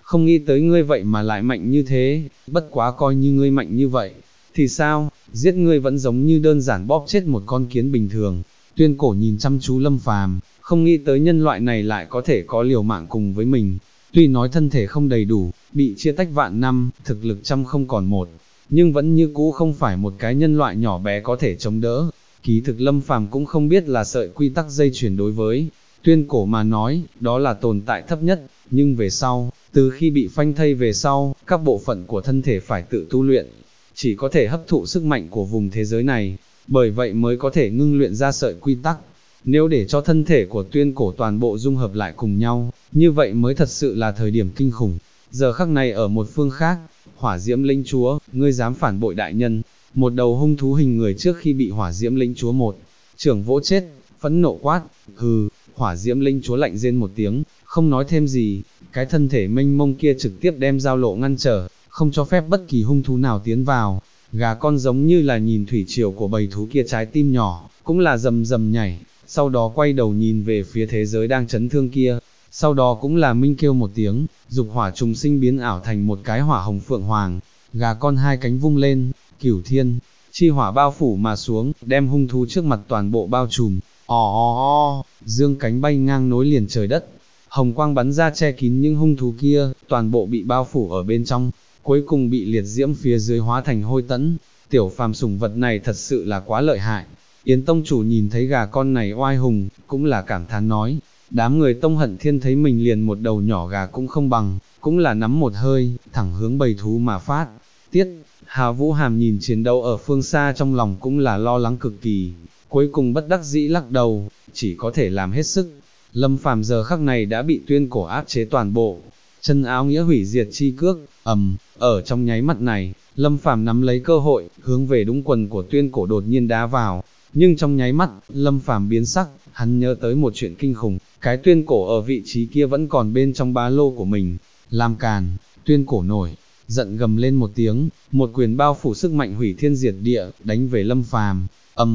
không nghĩ tới ngươi vậy mà lại mạnh như thế, bất quá coi như ngươi mạnh như vậy, thì sao, giết ngươi vẫn giống như đơn giản bóp chết một con kiến bình thường. Tuyên cổ nhìn chăm chú Lâm Phàm, không nghĩ tới nhân loại này lại có thể có liều mạng cùng với mình, tuy nói thân thể không đầy đủ, bị chia tách vạn năm, thực lực trăm không còn một, nhưng vẫn như cũ không phải một cái nhân loại nhỏ bé có thể chống đỡ. Kỳ thực Lâm Phàm cũng không biết là sợi quy tắc dây chuyển đối với Tuyên cổ mà nói, đó là tồn tại thấp nhất, nhưng về sau, từ khi bị phanh thây về sau, các bộ phận của thân thể phải tự tu luyện, chỉ có thể hấp thụ sức mạnh của vùng thế giới này, bởi vậy mới có thể ngưng luyện ra sợi quy tắc. Nếu để cho thân thể của Tuyên cổ toàn bộ dung hợp lại cùng nhau, như vậy mới thật sự là thời điểm kinh khủng. Giờ khắc này ở một phương khác, Hỏa Diễm Lĩnh Chúa, ngươi dám phản bội đại nhân, một đầu hung thú hình người trước khi bị Hỏa Diễm Lĩnh Chúa một trưởng vỗ chết, phẫn nộ quát, hừ. Hỏa Diễm Linh Chúa lạnh rên một tiếng, không nói thêm gì, cái thân thể mênh mông kia trực tiếp đem giao lộ ngăn trở, không cho phép bất kỳ hung thú nào tiến vào. Gà con giống như là nhìn thủy triều của bầy thú kia, trái tim nhỏ, cũng là rầm rầm nhảy, sau đó quay đầu nhìn về phía thế giới đang chấn thương kia, sau đó cũng là minh kêu một tiếng, dục hỏa trùng sinh biến ảo thành một cái hỏa hồng phượng hoàng, gà con hai cánh vung lên, cửu thiên chi hỏa bao phủ mà xuống, đem hung thú trước mặt toàn bộ bao trùm. Dương cánh bay ngang nối liền trời đất, hồng quang bắn ra che kín những hung thú kia, toàn bộ bị bao phủ ở bên trong, cuối cùng bị liệt diễm phía dưới hóa thành hôi tẫn. Tiểu phàm sủng vật này thật sự là quá lợi hại. Yến tông chủ nhìn thấy gà con này oai hùng, cũng là cảm thán nói, đám người Tông Hận Thiên thấy mình liền một đầu nhỏ gà cũng không bằng, cũng là nắm một hơi, thẳng hướng bầy thú mà phát. Tiết Hà Vũ Hàm nhìn chiến đấu ở phương xa trong lòng cũng là lo lắng cực kỳ, cuối cùng bất đắc dĩ lắc đầu, chỉ có thể làm hết sức. Lâm Phàm giờ khắc này đã bị Tuyên cổ áp chế toàn bộ, chân áo nghĩa hủy diệt chi cước, ở trong nháy mắt này, Lâm Phàm nắm lấy cơ hội, hướng về đúng quần của Tuyên cổ đột nhiên đá vào, nhưng trong nháy mắt, Lâm Phàm biến sắc, hắn nhớ tới một chuyện kinh khủng, cái Tuyên cổ ở vị trí kia vẫn còn bên trong ba lô của mình, làm càn. Tuyên cổ nổi giận gầm lên một tiếng, một quyền bao phủ sức mạnh hủy thiên diệt địa, đánh về Lâm Phàm.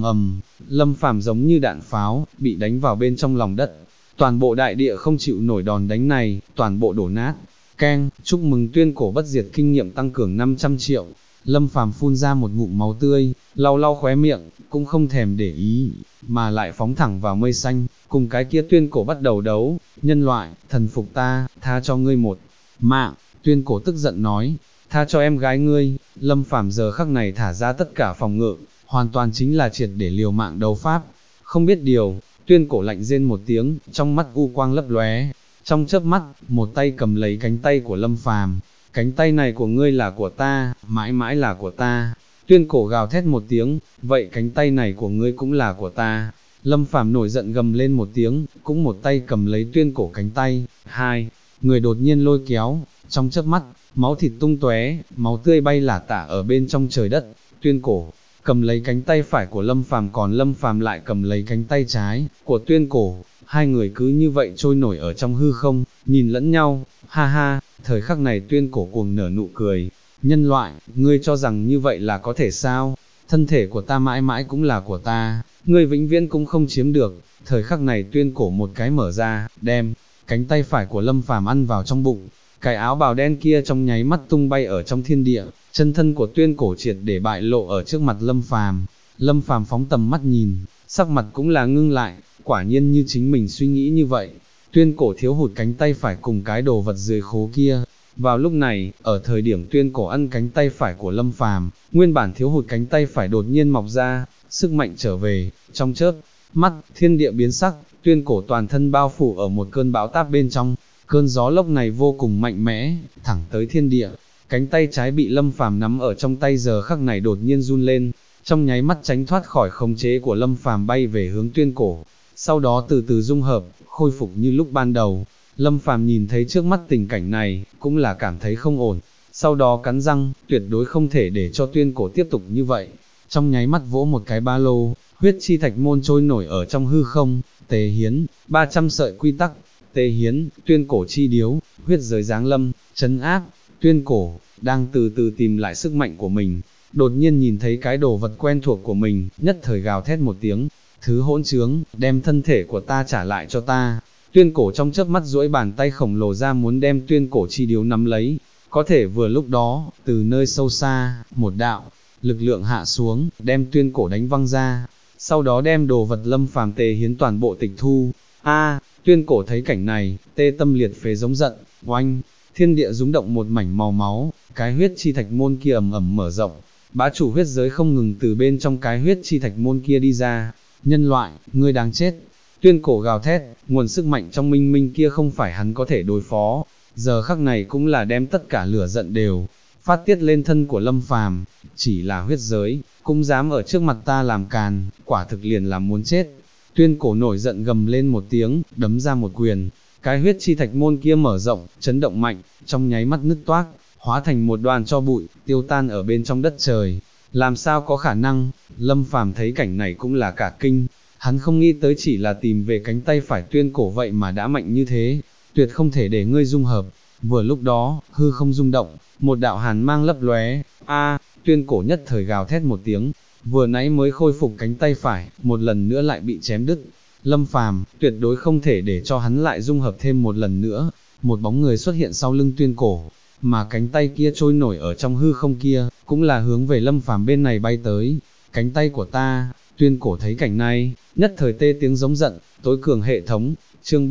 Lâm Phàm giống như đạn pháo, bị đánh vào bên trong lòng đất. Toàn bộ đại địa không chịu nổi đòn đánh này, toàn bộ đổ nát. Keng, chúc mừng Tuyên cổ bất diệt kinh nghiệm tăng cường 500 triệu. Lâm Phàm phun ra một ngụm máu tươi, lau lau khóe miệng, cũng không thèm để ý, mà lại phóng thẳng vào mây xanh, cùng cái kia Tuyên cổ bắt đầu đấu. Nhân loại, thần phục ta, tha cho ngươi một mạng. Tuyên cổ tức giận nói, tha cho em gái ngươi. Lâm Phàm giờ khắc này thả ra tất cả phòng ngự, hoàn toàn chính là triệt để liều mạng đấu pháp. Không biết điều, Tuyên cổ lạnh rên một tiếng, trong mắt u quang lấp lóe, trong chớp mắt, một tay cầm lấy cánh tay của Lâm Phàm. Cánh tay này của ngươi là của ta, mãi mãi là của ta. Tuyên cổ gào thét một tiếng, vậy cánh tay này của ngươi cũng là của ta. Lâm Phàm nổi giận gầm lên một tiếng, cũng một tay cầm lấy Tuyên cổ cánh tay. Hai người đột nhiên lôi kéo, trong chớp mắt, máu thịt tung tóe, máu tươi bay lả tả ở bên trong trời đất. Tuyên cổ cầm lấy cánh tay phải của Lâm Phàm, còn Lâm Phàm lại cầm lấy cánh tay trái của Tuyên cổ. Hai người cứ như vậy trôi nổi ở trong hư không, nhìn lẫn nhau, ha ha. Thời khắc này Tuyên cổ cuồng nở nụ cười, nhân loại, ngươi cho rằng như vậy là có thể sao? Thân thể của ta mãi mãi cũng là của ta, ngươi vĩnh viễn cũng không chiếm được. Thời khắc này Tuyên cổ một cái mở ra, đem cánh tay phải của Lâm Phàm ăn vào trong bụng. Cái áo bào đen kia trong nháy mắt tung bay ở trong thiên địa, chân thân của Tuyên cổ triệt để bại lộ ở trước mặt Lâm Phàm. Lâm Phàm phóng tầm mắt nhìn, sắc mặt cũng là ngưng lại, quả nhiên như chính mình suy nghĩ như vậy. Tuyên cổ thiếu hụt cánh tay phải cùng cái đồ vật dưới khố kia. Vào lúc này, ở thời điểm Tuyên cổ ăn cánh tay phải của Lâm Phàm, nguyên bản thiếu hụt cánh tay phải đột nhiên mọc ra, sức mạnh trở về, trong chớp mắt, thiên địa biến sắc, Tuyên cổ toàn thân bao phủ ở một cơn bão táp bên trong. Cơn gió lốc này vô cùng mạnh mẽ, thẳng tới thiên địa. Cánh tay trái bị Lâm Phàm nắm ở trong tay giờ khắc này đột nhiên run lên, trong nháy mắt tránh thoát khỏi khống chế của Lâm Phàm, bay về hướng Tuyên cổ. Sau đó từ từ dung hợp, khôi phục như lúc ban đầu. Lâm Phàm nhìn thấy trước mắt tình cảnh này, cũng là cảm thấy không ổn. Sau đó cắn răng, tuyệt đối không thể để cho Tuyên cổ tiếp tục như vậy. Trong nháy mắt vỗ một cái ba lô, huyết chi thạch môn trôi nổi ở trong hư không. Tề Hiến, 300 sợi quy tắc. Tề Hiến, Tuyên cổ chi điếu, huyết giới giáng lâm, trấn áp. Tuyên cổ đang từ từ tìm lại sức mạnh của mình, đột nhiên nhìn thấy cái đồ vật quen thuộc của mình, nhất thời gào thét một tiếng, thứ hỗn trướng, đem thân thể của ta trả lại cho ta. Tuyên cổ trong chớp mắt duỗi bàn tay khổng lồ ra muốn đem tuyên cổ chi điếu nắm lấy, có thể vừa lúc đó, từ nơi sâu xa, một đạo, lực lượng hạ xuống, đem tuyên cổ đánh văng ra, sau đó đem đồ vật Lâm Phàm tề hiến toàn bộ tịch thu. Tuyên cổ thấy cảnh này, tê tâm liệt phế giống giận, oanh, thiên địa rúng động một mảnh màu máu, cái huyết chi thạch môn kia ầm ầm mở rộng, bá chủ huyết giới không ngừng từ bên trong cái huyết chi thạch môn kia đi ra. Nhân loại, ngươi đáng chết. Tuyên cổ gào thét, nguồn sức mạnh trong minh minh kia không phải hắn có thể đối phó, giờ khắc này cũng là đem tất cả lửa giận đều phát tiết lên thân của Lâm Phàm, chỉ là huyết giới, cũng dám ở trước mặt ta làm càn, quả thực liền là muốn chết. Tuyên cổ nổi giận gầm lên một tiếng, đấm ra một quyền, cái huyết chi thạch môn kia mở rộng, chấn động mạnh, trong nháy mắt nứt toác, hóa thành một đoàn tro bụi, tiêu tan ở bên trong đất trời. Làm sao có khả năng? Lâm Phàm thấy cảnh này cũng là cả kinh, hắn không nghĩ tới chỉ là tìm về cánh tay phải tuyên cổ vậy mà đã mạnh như thế, tuyệt không thể để ngươi dung hợp. Vừa lúc đó, hư không rung động, một đạo hàn mang lấp lóe, tuyên cổ nhất thời gào thét một tiếng, vừa nãy mới khôi phục cánh tay phải, một lần nữa lại bị chém đứt. Lâm Phàm tuyệt đối không thể để cho hắn lại dung hợp thêm một lần nữa. Một bóng người xuất hiện sau lưng tuyên cổ, mà cánh tay kia trôi nổi ở trong hư không kia, cũng là hướng về Lâm Phàm bên này bay tới. Cánh tay của ta. Tuyên cổ thấy cảnh này, nhất thời tê tiếng giống giận, tối cường hệ thống, chương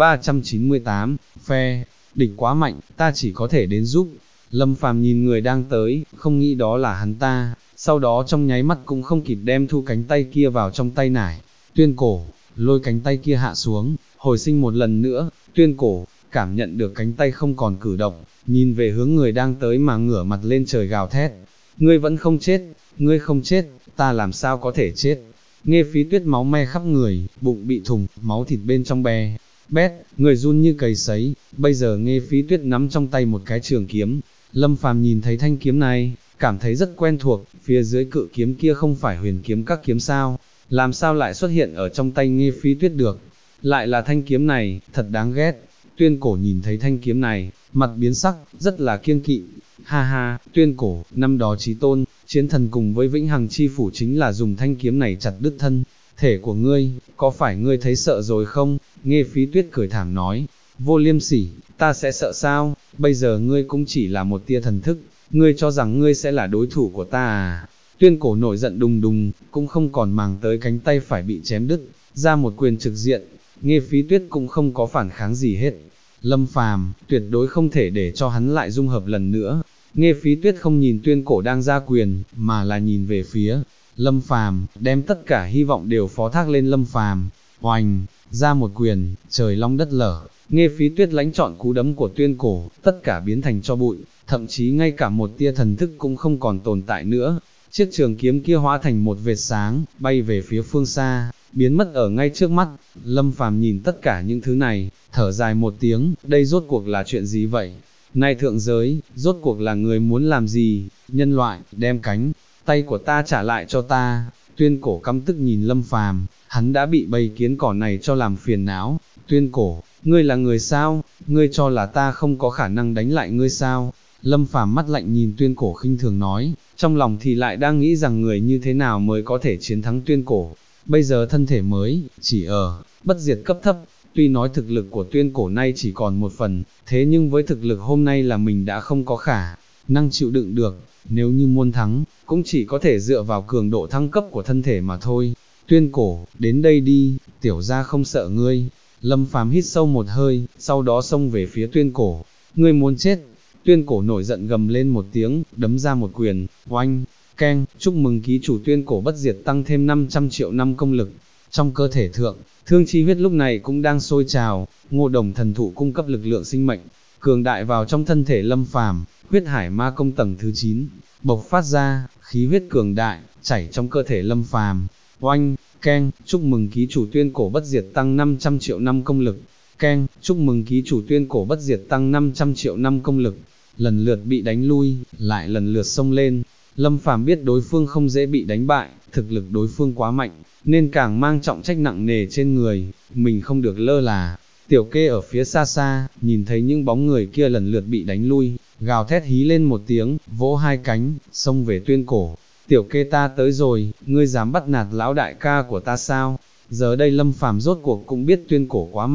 398, phe, địch quá mạnh, ta chỉ có thể đến giúp. Lâm Phàm nhìn người đang tới, không nghĩ đó là hắn ta, sau đó trong nháy mắt cũng không kịp đem thu cánh tay kia vào trong tay nải. Tuyên cổ, lôi cánh tay kia hạ xuống, hồi sinh một lần nữa. Tuyên cổ, cảm nhận được cánh tay không còn cử động, nhìn về hướng người đang tới mà ngửa mặt lên trời gào thét. Ngươi vẫn không chết, ngươi không chết, ta làm sao có thể chết. Nghe Phí Tuyết máu me khắp người, bụng bị thủng, máu thịt bên trong bè bét, người run như cầy sấy. Bây giờ Nghe Phí Tuyết nắm trong tay một cái trường kiếm, Lâm Phàm nhìn thấy thanh kiếm này, cảm thấy rất quen thuộc, phía dưới cự kiếm kia không phải Huyền kiếm các kiếm sao, làm sao lại xuất hiện ở trong tay Nghe Phí Tuyết được, lại là thanh kiếm này, thật đáng ghét. Tuyên cổ nhìn thấy thanh kiếm này, mặt biến sắc, rất là kiêng kỵ. Ha ha, Tuyên cổ, năm đó Chí Tôn, Chiến Thần cùng với Vĩnh Hằng Chi Phủ chính là dùng thanh kiếm này chặt đứt thân thể của ngươi, có phải ngươi thấy sợ rồi không? Nghe Phí Tuyết cười thảm nói, Vô Liêm Sỉ, ta sẽ sợ sao? Bây giờ ngươi cũng chỉ là một tia thần thức, ngươi cho rằng ngươi sẽ là đối thủ của ta à? Tuyên cổ nổi giận đùng đùng, cũng không còn màng tới cánh tay phải bị chém đứt, ra một quyền trực diện. Nghe Phí Tuyết cũng không có phản kháng gì hết. Lâm Phàm tuyệt đối không thể để cho hắn lại dung hợp lần nữa. Nghe Phí Tuyết không nhìn Tuyên cổ đang ra quyền, mà là nhìn về phía Lâm Phàm, đem tất cả hy vọng đều phó thác lên Lâm Phàm. Oanh, ra một quyền, trời long đất lở. Nghe Phí Tuyết lãnh chọn cú đấm của Tuyên cổ, tất cả biến thành tro bụi, thậm chí ngay cả một tia thần thức cũng không còn tồn tại nữa. Chiếc trường kiếm kia hóa thành một vệt sáng, bay về phía phương xa, biến mất ở ngay trước mắt. Lâm Phàm nhìn tất cả những thứ này, thở dài một tiếng, đây rốt cuộc là chuyện gì vậy? Nay thượng giới, rốt cuộc là người muốn làm gì? Nhân loại, đem cánh tay của ta trả lại cho ta. Tuyên cổ căm tức nhìn Lâm Phàm, hắn đã bị bầy kiến cỏ này cho làm phiền não. Tuyên cổ, ngươi là người sao? Ngươi cho là ta không có khả năng đánh lại ngươi sao? Lâm Phàm mắt lạnh nhìn Tuyên cổ khinh thường nói, trong lòng thì lại đang nghĩ rằng người như thế nào mới có thể chiến thắng Tuyên cổ. Bây giờ thân thể mới, chỉ ở bất diệt cấp thấp, tuy nói thực lực của Tuyên cổ nay chỉ còn một phần, thế nhưng với thực lực hôm nay là mình đã không có khả năng chịu đựng được, nếu như muốn thắng, cũng chỉ có thể dựa vào cường độ thăng cấp của thân thể mà thôi. Tuyên cổ, đến đây đi, tiểu gia không sợ ngươi. Lâm Phàm hít sâu một hơi, sau đó xông về phía Tuyên cổ. Ngươi muốn chết? Tuyên cổ nổi giận gầm lên một tiếng, đấm ra một quyền, oanh, keng, chúc mừng ký chủ Tuyên cổ bất diệt tăng thêm 500 triệu năm công lực. Trong cơ thể thượng, thương chi huyết lúc này cũng đang sôi trào, Ngô Đồng thần thụ cung cấp lực lượng sinh mệnh, cường đại vào trong thân thể Lâm Phàm, huyết hải ma công tầng thứ 9, bộc phát ra, khí huyết cường đại, chảy trong cơ thể Lâm Phàm. Oanh, keng, chúc mừng ký chủ Tuyên cổ bất diệt tăng 500 triệu năm công lực. Keng, chúc mừng ký chủ Tuyên cổ bất diệt tăng 500 triệu năm công lực. Lần lượt bị đánh lui, lại lần lượt xông lên. Lâm Phàm biết đối phương không dễ bị đánh bại, thực lực đối phương quá mạnh, nên càng mang trọng trách nặng nề trên người, mình không được lơ là. Tiểu Kê ở phía xa xa, nhìn thấy những bóng người kia lần lượt bị đánh lui, gào thét hí lên một tiếng, vỗ hai cánh, xông về Tuyên cổ. Tiểu Kê, ta tới rồi, ngươi dám bắt nạt lão đại ca của ta sao? Giờ đây Lâm Phàm rốt cuộc cũng biết Tuyên cổ quá mạnh,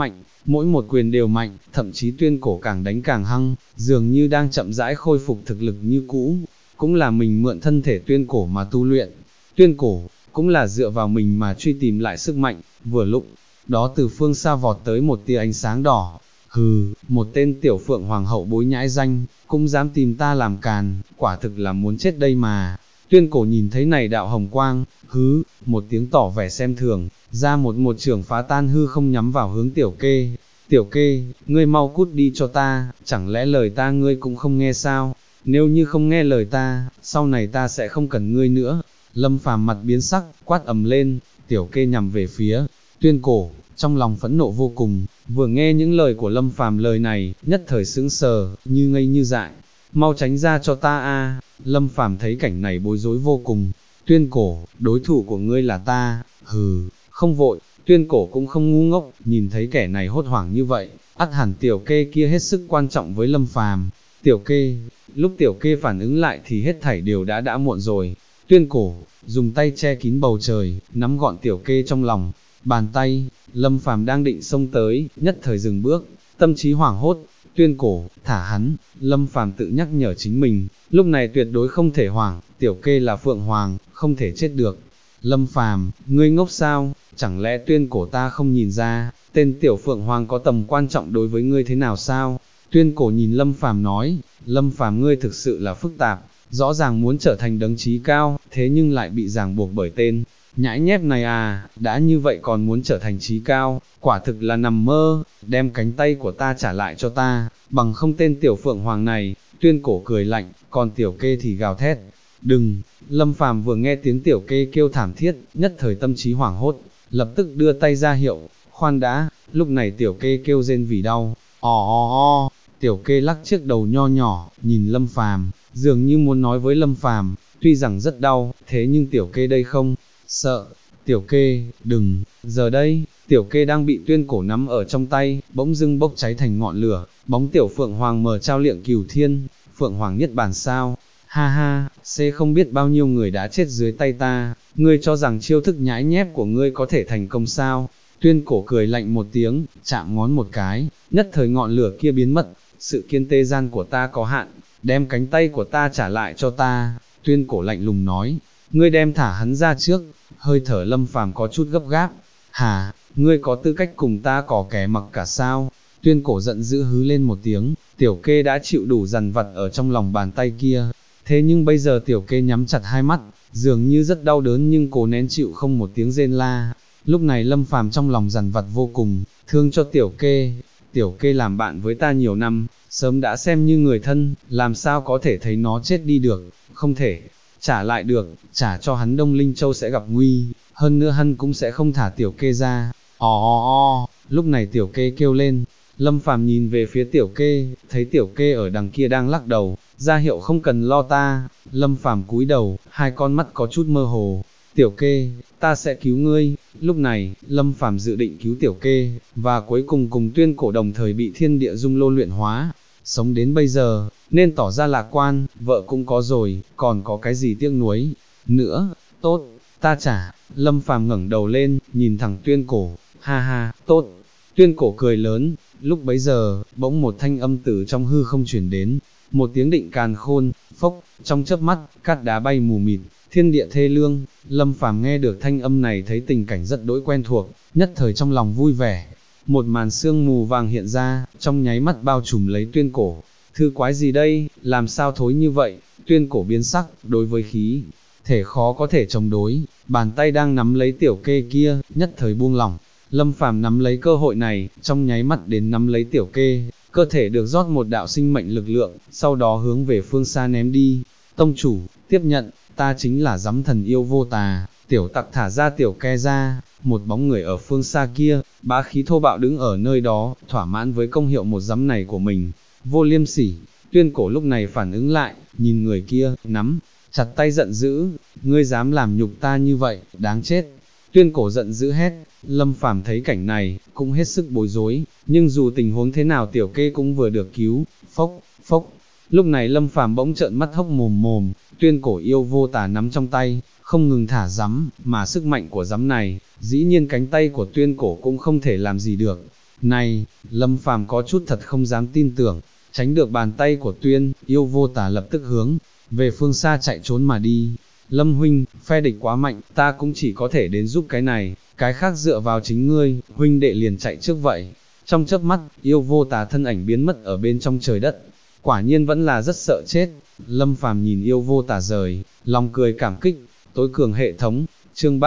mỗi một quyền đều mạnh, thậm chí tuyên cổ càng đánh càng hăng, dường như đang chậm rãi khôi phục thực lực như cũ, cũng là mình mượn thân thể tuyên cổ mà tu luyện, tuyên cổ, cũng là dựa vào mình mà truy tìm lại sức mạnh, vừa lúc, đó từ phương xa vọt tới một tia ánh sáng đỏ, hừ, một tên tiểu phượng hoàng hậu bối nhãi danh, cũng dám tìm ta làm càn, quả thực là muốn chết đây mà. Tuyên cổ nhìn thấy này đạo hồng quang, hứ, một tiếng tỏ vẻ xem thường, ra một trường phá tan hư không nhắm vào hướng tiểu kê. Tiểu kê, ngươi mau cút đi cho ta, chẳng lẽ lời ta ngươi cũng không nghe sao? Nếu như không nghe lời ta, sau này ta sẽ không cần ngươi nữa. Lâm Phàm mặt biến sắc, quát ầm lên, tiểu kê nhằm về phía tuyên cổ, trong lòng phẫn nộ vô cùng, vừa nghe những lời của Lâm Phàm lời này, nhất thời sững sờ, như ngây như dại. Mau tránh ra cho ta a! Lâm Phàm thấy cảnh này bối rối vô cùng, tuyên cổ, đối thủ của ngươi là ta, hừ, không vội, tuyên cổ cũng không ngu ngốc, nhìn thấy kẻ này hốt hoảng như vậy, ắt hẳn tiểu kê kia hết sức quan trọng với Lâm Phàm. Tiểu kê, lúc tiểu kê phản ứng lại thì hết thảy đều đã muộn rồi, tuyên cổ, dùng tay che kín bầu trời, nắm gọn tiểu kê trong lòng, bàn tay, Lâm Phàm đang định xông tới, nhất thời dừng bước, tâm trí hoảng hốt, tuyên cổ, thả hắn, Lâm Phàm tự nhắc nhở chính mình, lúc này tuyệt đối không thể hoảng, tiểu kê là phượng hoàng, không thể chết được. Lâm Phàm, ngươi ngốc sao, chẳng lẽ tuyên cổ ta không nhìn ra, tên tiểu phượng hoàng có tầm quan trọng đối với ngươi thế nào sao? Tuyên cổ nhìn Lâm Phàm nói, Lâm Phàm ngươi thực sự là phức tạp, rõ ràng muốn trở thành đấng trí cao, thế nhưng lại bị ràng buộc bởi tên nhãi nhép này à, đã như vậy còn muốn trở thành trí cao, quả thực là nằm mơ, đem cánh tay của ta trả lại cho ta, bằng không tên tiểu phượng hoàng này. Tuyên cổ cười lạnh, còn tiểu kê thì gào thét, đừng. Lâm Phàm vừa nghe tiếng tiểu kê kêu thảm thiết, nhất thời tâm trí hoảng hốt, lập tức đưa tay ra hiệu, khoan đã. Lúc này tiểu kê kêu rên vì đau, o, tiểu kê lắc chiếc đầu nho nhỏ, nhìn Lâm Phàm, dường như muốn nói với Lâm Phàm, tuy rằng rất đau, thế nhưng tiểu kê đây không sợ. Tiểu kê, đừng. Giờ đây, tiểu kê đang bị tuyên cổ nắm ở trong tay, bỗng dưng bốc cháy thành ngọn lửa, bóng tiểu phượng hoàng mở trao liệng cửu thiên, phượng hoàng nhất bản sao, ha ha, không biết bao nhiêu người đã chết dưới tay ta, ngươi cho rằng chiêu thức nhãi nhép của ngươi có thể thành công sao? Tuyên cổ cười lạnh một tiếng, chạm ngón một cái, nhất thời ngọn lửa kia biến mất, sự kiên tê gian của ta có hạn, đem cánh tay của ta trả lại cho ta. Tuyên cổ lạnh lùng nói, ngươi đem thả hắn ra trước. Hơi thở Lâm Phàm có chút gấp gáp, hả, ngươi có tư cách cùng ta cò kè mặc cả sao? Tuyên cổ giận dữ hứ lên một tiếng, tiểu kê đã chịu đủ dằn vặt ở trong lòng bàn tay kia, thế nhưng bây giờ tiểu kê nhắm chặt hai mắt, dường như rất đau đớn nhưng cố nén chịu không một tiếng rên la. Lúc này Lâm Phàm trong lòng dằn vặt vô cùng, thương cho tiểu kê làm bạn với ta nhiều năm, sớm đã xem như người thân, làm sao có thể thấy nó chết đi được, không thể trả lại được, trả cho hắn Đông Linh Châu sẽ gặp nguy, hơn nữa hắn cũng sẽ không thả tiểu kê ra. Lúc này tiểu kê kêu lên, Lâm Phàm nhìn về phía tiểu kê, thấy tiểu kê ở đằng kia đang lắc đầu, ra hiệu không cần lo ta. Lâm Phàm cúi đầu, hai con mắt có chút mơ hồ, tiểu kê, ta sẽ cứu ngươi. Lúc này, Lâm Phàm dự định cứu tiểu kê, và cuối cùng cùng tuyên cổ đồng thời bị thiên địa dung lô luyện hóa. Sống đến bây giờ, nên tỏ ra lạc quan, vợ cũng có rồi, còn có cái gì tiếc nuối nữa, tốt, ta trả. Lâm Phàm ngẩng đầu lên, nhìn thẳng tuyên cổ, ha ha, tốt. Tuyên cổ cười lớn, lúc bấy giờ, bỗng một thanh âm từ trong hư không chuyển đến, một tiếng định càn khôn, phốc, trong chớp mắt, cát đá bay mù mịt, thiên địa thê lương. Lâm Phàm nghe được thanh âm này thấy tình cảnh rất đỗi quen thuộc, nhất thời trong lòng vui vẻ. Một màn sương mù vàng hiện ra, trong nháy mắt bao trùm lấy tuyên cổ. Thư quái gì đây, làm sao thối như vậy? Tuyên cổ biến sắc, đối với khí thể khó có thể chống đối, bàn tay đang nắm lấy tiểu kê kia, nhất thời buông lỏng. Lâm Phàm nắm lấy cơ hội này, trong nháy mắt đến nắm lấy tiểu kê, cơ thể được rót một đạo sinh mệnh lực lượng, sau đó hướng về phương xa ném đi. Tông chủ, tiếp nhận, ta chính là giám thần yêu vô tà. Tiểu tặc thả ra tiểu kê ra, một bóng người ở phương xa kia, bá khí thô bạo đứng ở nơi đó, thỏa mãn với công hiệu một giám này của mình. Vô liêm sỉ. Tuyên cổ lúc này phản ứng lại, nhìn người kia, nắm chặt tay giận dữ, ngươi dám làm nhục ta như vậy, đáng chết. Tuyên cổ giận dữ hét. Lâm Phàm thấy cảnh này, cũng hết sức bối rối, nhưng dù tình huống thế nào tiểu kê cũng vừa được cứu. Phốc. Lúc này Lâm Phàm bỗng trợn mắt hốc mồm, tuyên cổ yêu vô tà nắm trong tay, không ngừng thả giấm, mà sức mạnh của giấm này, dĩ nhiên cánh tay của tuyên cổ cũng không thể làm gì được. Này, Lâm Phàm có chút thật không dám tin tưởng, tránh được bàn tay của Tuyên, yêu vô tà lập tức hướng về phương xa chạy trốn mà đi. Lâm huynh, phe địch quá mạnh, ta cũng chỉ có thể đến giúp cái này, cái khác dựa vào chính ngươi, huynh đệ liền chạy trước vậy. Trong chớp mắt, yêu vô tà thân ảnh biến mất ở bên trong trời đất, quả nhiên vẫn là rất sợ chết. Lâm Phàm nhìn yêu vô tà rời, lòng cười cảm kích. Tối cường hệ thống, chương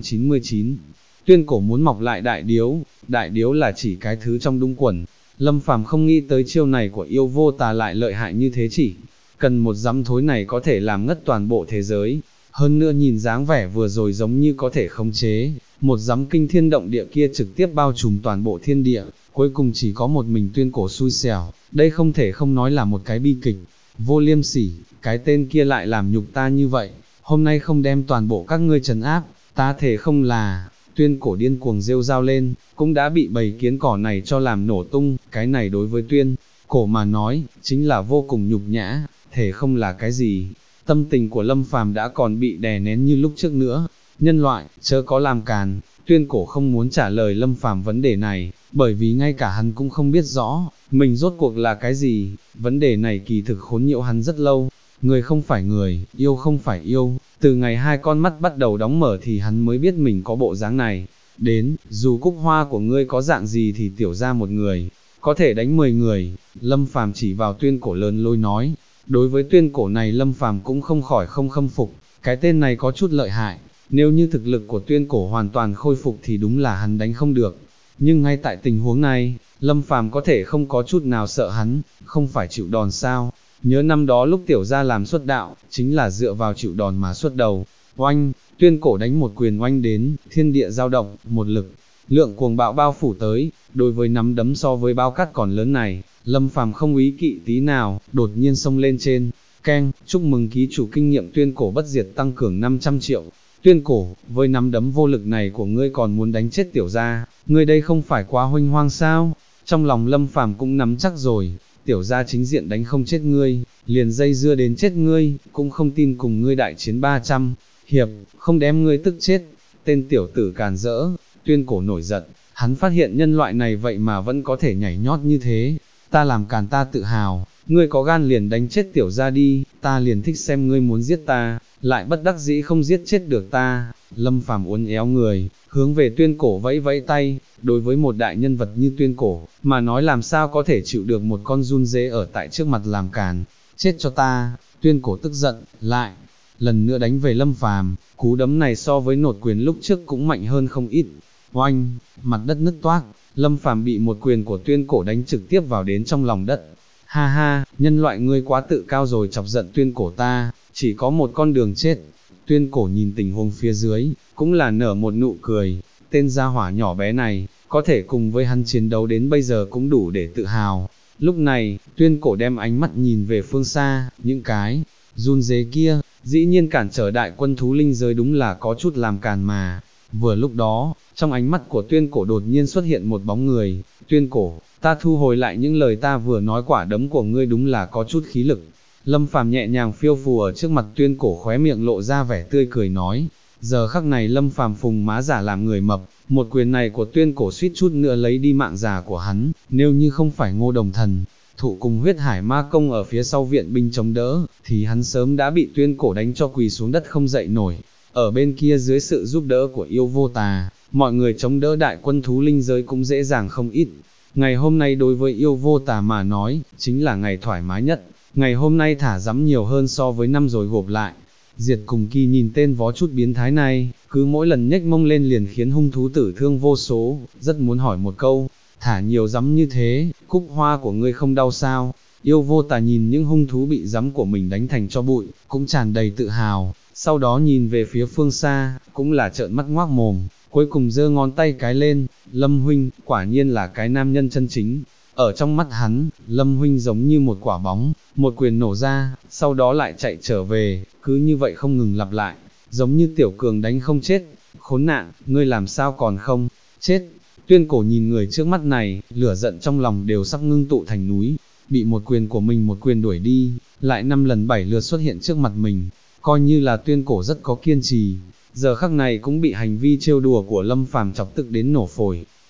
399. Tuyên cổ muốn mọc lại đại điếu là chỉ cái thứ trong đúng quần. Lâm Phàm không nghĩ tới chiêu này của yêu vô tà lại lợi hại như thế, chỉ cần một giấm thối này có thể làm ngất toàn bộ thế giới. Hơn nữa nhìn dáng vẻ vừa rồi giống như có thể khống chế, một giấm kinh thiên động địa kia trực tiếp bao trùm toàn bộ thiên địa, cuối cùng chỉ có một mình Tuyên cổ xui xẻo, đây không thể không nói là một cái bi kịch. Vô liêm sỉ, cái tên kia lại làm nhục ta như vậy, hôm nay không đem toàn bộ các ngươi trấn áp, ta thể không là. Tuyên cổ điên cuồng rêu rao lên, cũng đã bị bầy kiến cỏ này cho làm nổ tung, cái này đối với Tuyên cổ mà nói, chính là vô cùng nhục nhã, thể không là cái gì. Tâm tình của Lâm Phàm đã còn bị đè nén như lúc trước nữa. Nhân loại, chớ có làm càn. Tuyên cổ không muốn trả lời Lâm Phàm vấn đề này, bởi vì ngay cả hắn cũng không biết rõ, mình rốt cuộc là cái gì. Vấn đề này kỳ thực khốn nhiễu hắn rất lâu. Người không phải người, yêu không phải yêu. Từ ngày hai con mắt bắt đầu đóng mở thì hắn mới biết mình có bộ dáng này. Đến, dù cúc hoa của ngươi có dạng gì thì tiểu ra một người, có thể đánh 10 người. Lâm Phàm chỉ vào Tuyên cổ lớn lôi nói. Đối với Tuyên cổ này Lâm Phàm cũng không khỏi không khâm phục, cái tên này có chút lợi hại, nếu như thực lực của Tuyên cổ hoàn toàn khôi phục thì đúng là hắn đánh không được. Nhưng ngay tại tình huống này, Lâm Phàm có thể không có chút nào sợ hắn, không phải chịu đòn sao? Nhớ năm đó lúc tiểu gia làm xuất đạo, chính là dựa vào chịu đòn mà xuất đầu. Oanh, Tuyên cổ đánh một quyền oanh đến, thiên địa dao động, một lực lượng cuồng bạo bao phủ tới. Đối với nắm đấm so với bao cát còn lớn này, Lâm Phàm không ý kỵ tí nào, đột nhiên xông lên trên. Keng, chúc mừng ký chủ kinh nghiệm Tuyên cổ bất diệt tăng cường 500 triệu. Tuyên cổ, với nắm đấm vô lực này của ngươi còn muốn đánh chết tiểu gia, ngươi đây không phải quá huênh hoang sao? Trong lòng Lâm Phàm cũng nắm chắc rồi, tiểu gia chính diện đánh không chết ngươi, liền dây dưa đến chết ngươi, cũng không tin cùng ngươi đại chiến 300 hiệp, không đem ngươi tức chết. Tên tiểu tử càn rỡ. Tuyên cổ nổi giận, hắn phát hiện nhân loại này vậy mà vẫn có thể nhảy nhót như thế. Ta làm càn ta tự hào, ngươi có gan liền đánh chết tiểu gia đi, ta liền thích xem ngươi muốn giết ta, lại bất đắc dĩ không giết chết được ta. Lâm Phàm uốn éo người, hướng về Tuyên cổ vẫy vẫy tay. Đối với một đại nhân vật như Tuyên cổ, mà nói làm sao có thể chịu được một con run dế ở tại trước mặt làm càn, chết cho ta. Tuyên cổ tức giận, lại lần nữa đánh về Lâm Phàm, cú đấm này so với nột quyền lúc trước cũng mạnh hơn không ít. Oanh, mặt đất nứt toác, Lâm Phàm bị một quyền của Tuyên cổ đánh trực tiếp vào đến trong lòng đất. Ha ha, nhân loại ngươi quá tự cao rồi, chọc giận Tuyên cổ ta, chỉ có một con đường chết. Tuyên cổ nhìn tình huống phía dưới, cũng là nở một nụ cười, tên gia hỏa nhỏ bé này, có thể cùng với hắn chiến đấu đến bây giờ cũng đủ để tự hào. Lúc này, Tuyên cổ đem ánh mắt nhìn về phương xa, những cái run dế kia, dĩ nhiên cản trở đại quân thú linh giới đúng là có chút làm càn mà. Vừa lúc đó, trong ánh mắt của Tuyên cổ đột nhiên xuất hiện một bóng người. Tuyên cổ, ta thu hồi lại những lời ta vừa nói, quả đấm của ngươi đúng là có chút khí lực. Lâm Phàm nhẹ nhàng phiêu phù ở trước mặt Tuyên cổ, khóe miệng lộ ra vẻ tươi cười nói. Giờ khắc này Lâm Phàm phùng má giả làm người mập, một quyền này của Tuyên cổ suýt chút nữa lấy đi mạng già của hắn, nếu như không phải Ngô Đồng Thần Thụ cùng huyết hải ma công ở phía sau viện binh chống đỡ, thì hắn sớm đã bị Tuyên cổ đánh cho quỳ xuống đất không dậy nổi. Ở bên kia dưới sự giúp đỡ của yêu vô tà, mọi người chống đỡ đại quân thú linh giới cũng dễ dàng không ít. Ngày hôm nay đối với yêu vô tà mà nói, chính là ngày thoải mái nhất, ngày hôm nay thả rắm nhiều hơn so với năm rồi gộp lại. Diệt cùng kỳ nhìn tên vó chút biến thái này, cứ mỗi lần nhếch mông lên liền khiến hung thú tử thương vô số, rất muốn hỏi một câu, thả nhiều rắm như thế, cúc hoa của ngươi không đau sao? Yêu vô tà nhìn những hung thú bị rắm của mình đánh thành cho bụi, cũng tràn đầy tự hào, sau đó nhìn về phía phương xa, cũng là trợn mắt ngoác mồm, cuối cùng giơ ngón tay cái lên. Lâm huynh, quả nhiên là cái nam nhân chân chính. Ở trong mắt hắn, Lâm huynh giống như một quả bóng, một quyền nổ ra, sau đó lại chạy trở về, cứ như vậy không ngừng lặp lại, giống như tiểu cường đánh không chết. Khốn nạn, ngươi làm sao còn không chết? Tuyên cổ nhìn người trước mắt này, lửa giận trong lòng đều sắp ngưng tụ thành núi, bị một quyền của mình một quyền đuổi đi, lại 5 lần 7 lượt xuất hiện trước mặt mình, coi như là Tuyên cổ rất có kiên trì, giờ khắc này cũng bị hành vi trêu đùa của Lâm Phàm chọc tức đến nổ phổi.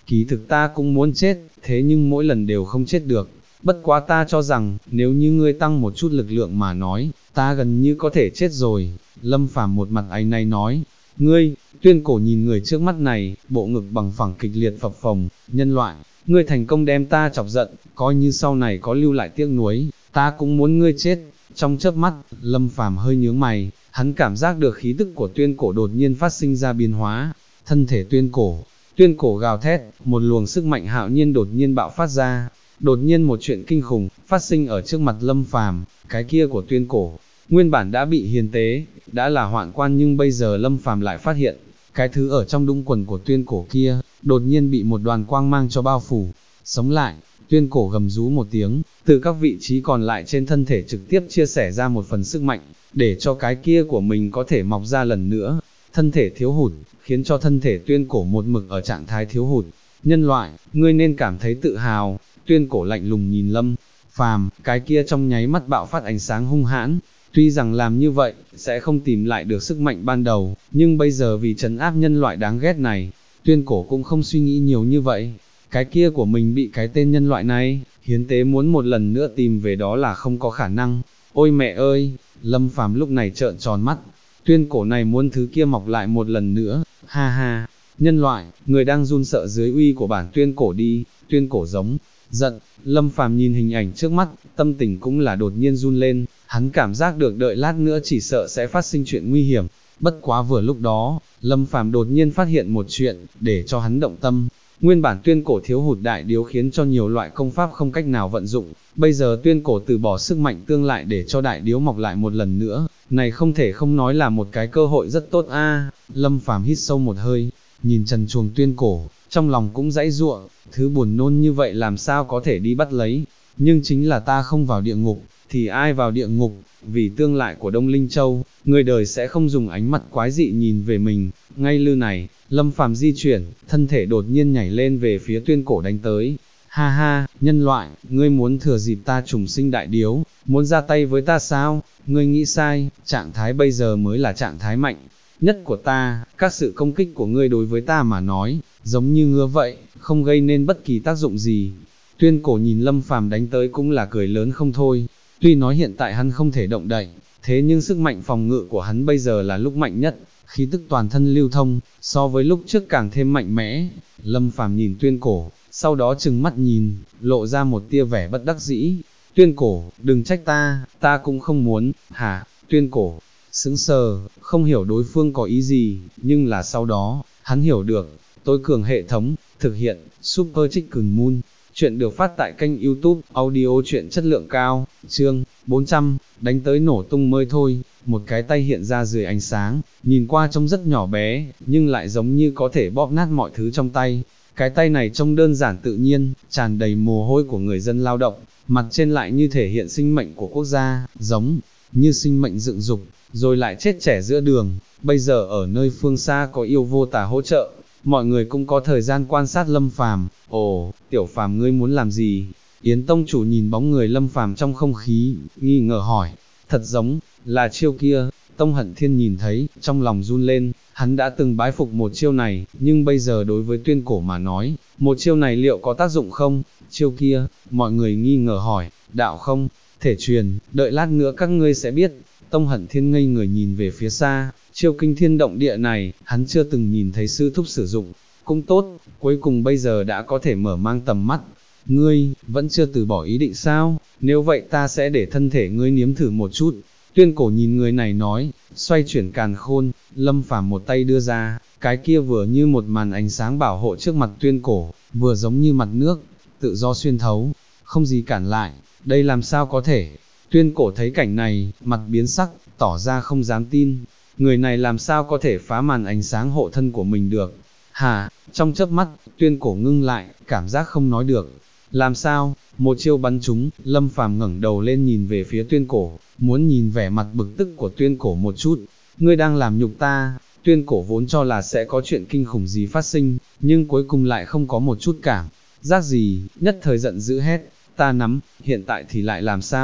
kỳ thực ta cũng muốn chết, thế nhưng mỗi lần đều không chết được, bất quá ta cho rằng, nếu như ngươi tăng một chút lực lượng mà nói, ta gần như có thể chết rồi. Lâm Phàm một mặt áy náy nói, ngươi, Tuyên Cổ nhìn người trước mắt này, bộ ngực bằng phẳng kịch liệt phập phồng, nhân loại, ngươi thành công đem ta chọc giận, coi như sau này có lưu lại tiếc nuối, ta cũng muốn ngươi chết. Trong chớp mắt, Lâm Phàm hơi nhướng mày, hắn cảm giác được khí tức của Tuyên Cổ đột nhiên phát sinh ra biến hóa, thân thể Tuyên Cổ gào thét, một luồng sức mạnh hạo nhiên đột nhiên bạo phát ra. Đột nhiên một chuyện kinh khủng, phát sinh ở trước mặt Lâm Phàm, cái kia của Tuyên Cổ, nguyên bản đã bị hiền tế, đã là hoạn quan nhưng bây giờ Lâm Phàm lại phát hiện, cái thứ ở trong đũng quần của Tuyên Cổ kia, đột nhiên bị một đoàn quang mang cho bao phủ, sống lại. Tuyên Cổ gầm rú một tiếng, từ các vị trí còn lại trên thân thể trực tiếp chia sẻ ra một phần sức mạnh, để cho cái kia của mình có thể mọc ra lần nữa. Thân thể thiếu hụt, khiến cho thân thể Tuyên Cổ một mực ở trạng thái thiếu hụt. Nhân loại, ngươi nên cảm thấy tự hào. Tuyên Cổ lạnh lùng nhìn Lâm Phàm, cái kia trong nháy mắt bạo phát ánh sáng hung hãn. Tuy rằng làm như vậy, sẽ không tìm lại được sức mạnh ban đầu, nhưng bây giờ vì trấn áp nhân loại đáng ghét này, Tuyên Cổ cũng không suy nghĩ nhiều như vậy. Cái kia của mình bị cái tên nhân loại này, hiến tế muốn một lần nữa tìm về đó là không có khả năng. Ôi mẹ ơi, Lâm Phàm lúc này trợn tròn mắt, Tuyên Cổ này muốn thứ kia mọc lại một lần nữa, ha ha, nhân loại, người đang run sợ dưới uy của bản Tuyên Cổ đi. Tuyên Cổ giống giận, Lâm Phàm nhìn hình ảnh trước mắt, tâm tình cũng là đột nhiên run lên, hắn cảm giác được đợi lát nữa chỉ sợ sẽ phát sinh chuyện nguy hiểm. Bất quá vừa lúc đó, Lâm Phàm đột nhiên phát hiện một chuyện, để cho hắn động tâm. Nguyên bản Tuyên Cổ thiếu hụt đại điếu khiến cho nhiều loại công pháp không cách nào vận dụng, bây giờ Tuyên Cổ từ bỏ sức mạnh tương lại để cho đại điếu mọc lại một lần nữa, này không thể không nói là một cái cơ hội rất tốt a. Lâm Phàm hít sâu một hơi, nhìn trần truồng Tuyên Cổ, trong lòng cũng dãy giụa, thứ buồn nôn như vậy làm sao có thể đi bắt lấy, nhưng chính là ta không vào địa ngục, thì ai vào địa ngục, vì tương lai của Đông Linh Châu, người đời sẽ không dùng ánh mặt quái dị nhìn về mình. Ngay lư này, Lâm Phàm di chuyển, thân thể đột nhiên nhảy lên về phía Tuyên Cổ đánh tới. Ha ha, nhân loại, ngươi muốn thừa dịp ta trùng sinh đại điếu, muốn ra tay với ta sao? Ngươi nghĩ sai, trạng thái bây giờ mới là trạng thái mạnh nhất của ta, các sự công kích của ngươi đối với ta mà nói, giống như ngứa vậy, không gây nên bất kỳ tác dụng gì. Tuyên Cổ nhìn Lâm Phàm đánh tới cũng là cười lớn không thôi, tuy nói hiện tại hắn không thể động đậy, thế nhưng sức mạnh phòng ngự của hắn bây giờ là lúc mạnh nhất, khí tức toàn thân lưu thông, so với lúc trước càng thêm mạnh mẽ. Lâm Phàm nhìn Tuyên Cổ, sau đó trừng mắt nhìn, lộ ra một tia vẻ bất đắc dĩ. Tuyên Cổ, đừng trách ta cũng không muốn, hả? Tuyên Cổ sững sờ, không hiểu đối phương có ý gì, nhưng là sau đó, hắn hiểu được. Tối cường hệ thống, thực hiện, Super Chicken Moon. Chuyện được phát tại kênh YouTube, audio truyện chất lượng cao, chương 400, đánh tới nổ tung mới thôi. Một cái tay hiện ra dưới ánh sáng, nhìn qua trông rất nhỏ bé, nhưng lại giống như có thể bóp nát mọi thứ trong tay. Cái tay này trông đơn giản tự nhiên, tràn đầy mồ hôi của người dân lao động, mặt trên lại như thể hiện sinh mệnh của quốc gia, giống như sinh mệnh dựng dục, rồi lại chết trẻ giữa đường. Bây giờ ở nơi phương xa có yêu vô tà hỗ trợ, mọi người cũng có thời gian quan sát Lâm Phàm. Ồ, Tiểu Phàm ngươi muốn làm gì? Yến Tông chủ nhìn bóng người Lâm Phàm trong không khí, nghi ngờ hỏi. Thật giống là chiêu kia. Tông Hận Thiên nhìn thấy, trong lòng run lên, hắn đã từng bái phục một chiêu này, nhưng bây giờ đối với Tuyên Cổ mà nói, một chiêu này liệu có tác dụng không? Chiêu kia, mọi người nghi ngờ hỏi, đạo không thể truyền, đợi lát nữa các ngươi sẽ biết. Tông Hận Thiên ngây người nhìn về phía xa, chiêu kinh thiên động địa này, hắn chưa từng nhìn thấy sư thúc sử dụng, cũng tốt, cuối cùng bây giờ đã có thể mở mang tầm mắt. Ngươi, vẫn chưa từ bỏ ý định sao? Nếu vậy ta sẽ để thân thể ngươi nếm thử một chút. Tuyên Cổ nhìn người này nói, xoay chuyển càn khôn. Lâm Phàm một tay đưa ra, cái kia vừa như một màn ánh sáng bảo hộ trước mặt Tuyên Cổ, vừa giống như mặt nước, tự do xuyên thấu, không gì cản lại. Đây làm sao có thể? Tuyên Cổ thấy cảnh này, mặt biến sắc, tỏ ra không dám tin. Người này làm sao có thể phá màn ánh sáng hộ thân của mình được? Hả? Trong chớp mắt, Tuyên Cổ ngưng lại, cảm giác không nói được. Làm sao? Một chiêu bắn trúng. Lâm Phàm ngẩng đầu lên nhìn về phía Tuyên Cổ, muốn nhìn vẻ mặt bực tức của Tuyên Cổ một chút. Ngươi đang làm nhục ta. Tuyên Cổ vốn cho là sẽ có chuyện kinh khủng gì phát sinh, nhưng cuối cùng lại không có một chút cảm giác gì, nhất thời giận dữ hét, ta nắm, hiện tại thì lại làm sao?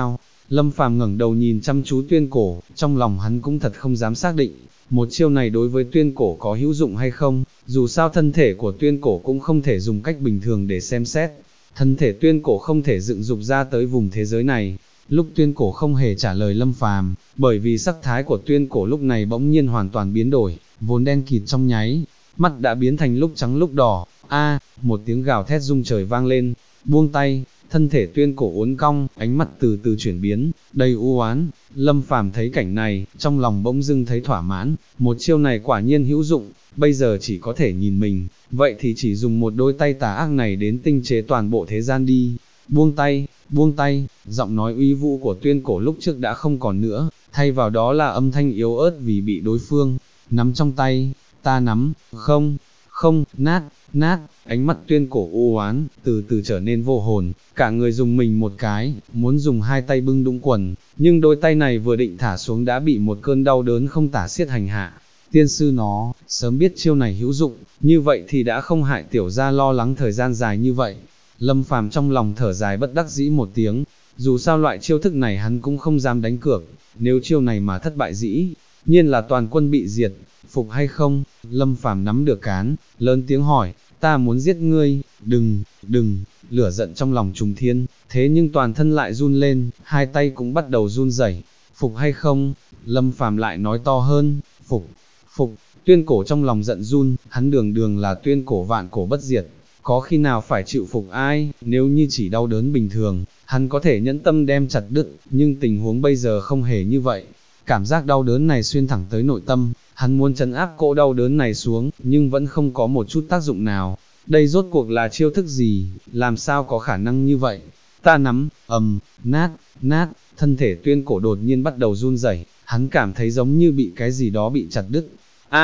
Lâm Phàm ngẩng đầu nhìn chăm chú tuyên cổ, trong lòng hắn cũng thật không dám xác định, một chiêu này đối với tuyên cổ có hữu dụng hay không, dù sao thân thể của tuyên cổ cũng không thể dùng cách bình thường để xem xét, thân thể tuyên cổ không thể dựng dục ra tới vùng thế giới này. Lúc tuyên cổ không hề trả lời Lâm Phàm, bởi vì sắc thái của tuyên cổ lúc này bỗng nhiên hoàn toàn biến đổi, vốn đen kịt trong nháy, mắt đã biến thành lúc trắng lúc đỏ, một tiếng gào thét rung trời vang lên, buông tay, thân thể tuyên cổ uốn cong, ánh mắt từ từ chuyển biến, đầy u oán. Lâm Phàm thấy cảnh này, trong lòng bỗng dưng thấy thỏa mãn, một chiêu này quả nhiên hữu dụng, bây giờ chỉ có thể nhìn mình, vậy thì chỉ dùng một đôi tay tà ác này đến tinh chế toàn bộ thế gian đi. Buông tay, giọng nói uy vũ của tuyên cổ lúc trước đã không còn nữa, thay vào đó là âm thanh yếu ớt vì bị đối phương nắm trong tay, ta nắm, không, nát, ánh mắt tuyên cổ u oán, từ từ trở nên vô hồn, cả người dùng mình một cái, muốn dùng hai tay bưng đũng quần, nhưng đôi tay này vừa định thả xuống đã bị một cơn đau đớn không tả xiết hành hạ. Tiên sư nó, sớm biết chiêu này hữu dụng, như vậy thì đã không hại tiểu gia lo lắng thời gian dài như vậy. Lâm Phàm trong lòng thở dài bất đắc dĩ một tiếng, dù sao loại chiêu thức này hắn cũng không dám đánh cược, nếu chiêu này mà thất bại dĩ nhiên là toàn quân bị diệt, phục hay không? Lâm Phàm nắm được cán, lớn tiếng hỏi, ta muốn giết ngươi, đừng, lửa giận trong lòng trùng thiên, thế nhưng toàn thân lại run lên, hai tay cũng bắt đầu run rẩy, phục hay không? Lâm Phàm lại nói to hơn, phục, tuyên cổ trong lòng giận run, hắn đường là tuyên cổ vạn cổ bất diệt, có khi nào phải chịu phục ai, nếu như chỉ đau đớn bình thường, hắn có thể nhẫn tâm đem chặt đứt, nhưng tình huống bây giờ không hề như vậy. Cảm giác đau đớn này xuyên thẳng tới nội tâm, hắn muốn trấn áp cỗ đau đớn này xuống, nhưng vẫn không có một chút tác dụng nào. Đây rốt cuộc là chiêu thức gì, làm sao có khả năng như vậy? Ta nắm, nát, thân thể tuyên cổ đột nhiên bắt đầu run rẩy, hắn cảm thấy giống như bị cái gì đó bị chặt đứt.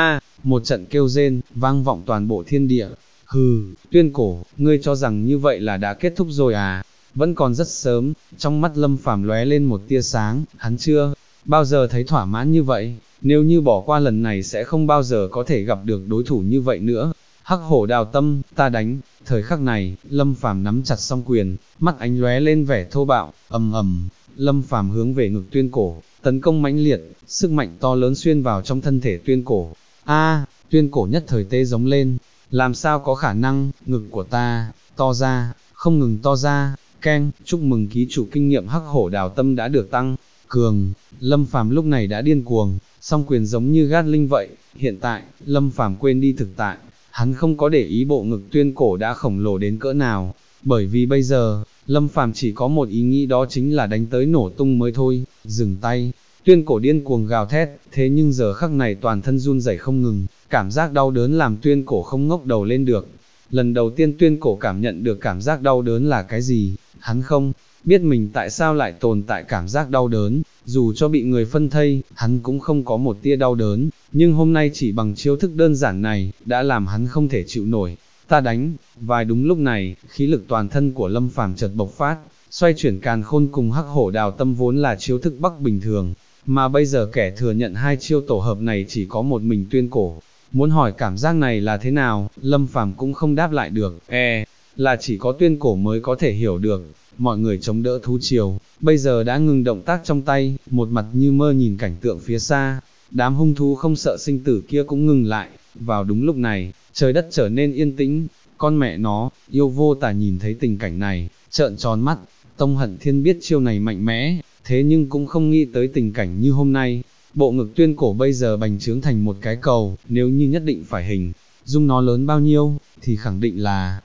Một trận kêu rên, vang vọng toàn bộ thiên địa. Hừ, tuyên cổ, ngươi cho rằng như vậy là đã kết thúc rồi à? Vẫn còn rất sớm, trong mắt Lâm Phàm lóe lên một tia sáng, hắn chưa bao giờ thấy thỏa mãn như vậy, nếu như bỏ qua lần này sẽ không bao giờ có thể gặp được đối thủ như vậy nữa. Hắc hổ đào tâm, ta đánh. Thời khắc này, Lâm Phàm nắm chặt song quyền, mắt ánh lóe lên vẻ thô bạo, ầm, Lâm Phàm hướng về ngực tuyên cổ, tấn công mãnh liệt, sức mạnh to lớn xuyên vào trong thân thể tuyên cổ. Tuyên cổ nhất thời tê giống lên, làm sao có khả năng, ngực của ta, to ra, không ngừng to ra, chúc mừng ký chủ kinh nghiệm hắc hổ đào tâm đã được tăng cường. Lâm Phàm lúc này đã điên cuồng, song quyền giống như gát linh vậy, hiện tại, Lâm Phàm quên đi thực tại, hắn không có để ý bộ ngực tuyên cổ đã khổng lồ đến cỡ nào, bởi vì bây giờ, Lâm Phàm chỉ có một ý nghĩ đó chính là đánh tới nổ tung mới thôi. Dừng tay, tuyên cổ điên cuồng gào thét, thế nhưng giờ khắc này toàn thân run rẩy không ngừng, cảm giác đau đớn làm tuyên cổ không ngóc đầu lên được. Lần đầu tiên tuyên cổ cảm nhận được cảm giác đau đớn là cái gì, hắn không biết mình tại sao lại tồn tại cảm giác đau đớn, dù cho bị người phân thây, hắn cũng không có một tia đau đớn, nhưng hôm nay chỉ bằng chiêu thức đơn giản này, đã làm hắn không thể chịu nổi. Ta đánh, vài đúng lúc này, khí lực toàn thân của Lâm Phàm chợt bộc phát, xoay chuyển càn khôn cùng hắc hổ đào tâm vốn là chiêu thức bắc bình thường, mà bây giờ kẻ thừa nhận hai chiêu tổ hợp này chỉ có một mình tuyên cổ. Muốn hỏi cảm giác này là thế nào, Lâm Phàm cũng không đáp lại được, là chỉ có tuyên cổ mới có thể hiểu được. Mọi người chống đỡ thú triều, bây giờ đã ngừng động tác trong tay, một mặt như mơ nhìn cảnh tượng phía xa, đám hung thú không sợ sinh tử kia cũng ngừng lại. Vào đúng lúc này, trời đất trở nên yên tĩnh, con mẹ nó, yêu vô tà nhìn thấy tình cảnh này, trợn tròn mắt. Tông Hận Thiên biết chiêu này mạnh mẽ, thế nhưng cũng không nghĩ tới tình cảnh như hôm nay. Bộ ngực tuyên cổ bây giờ bành trướng thành một cái cầu, nếu như nhất định phải hình dung nó lớn bao nhiêu, thì khẳng định là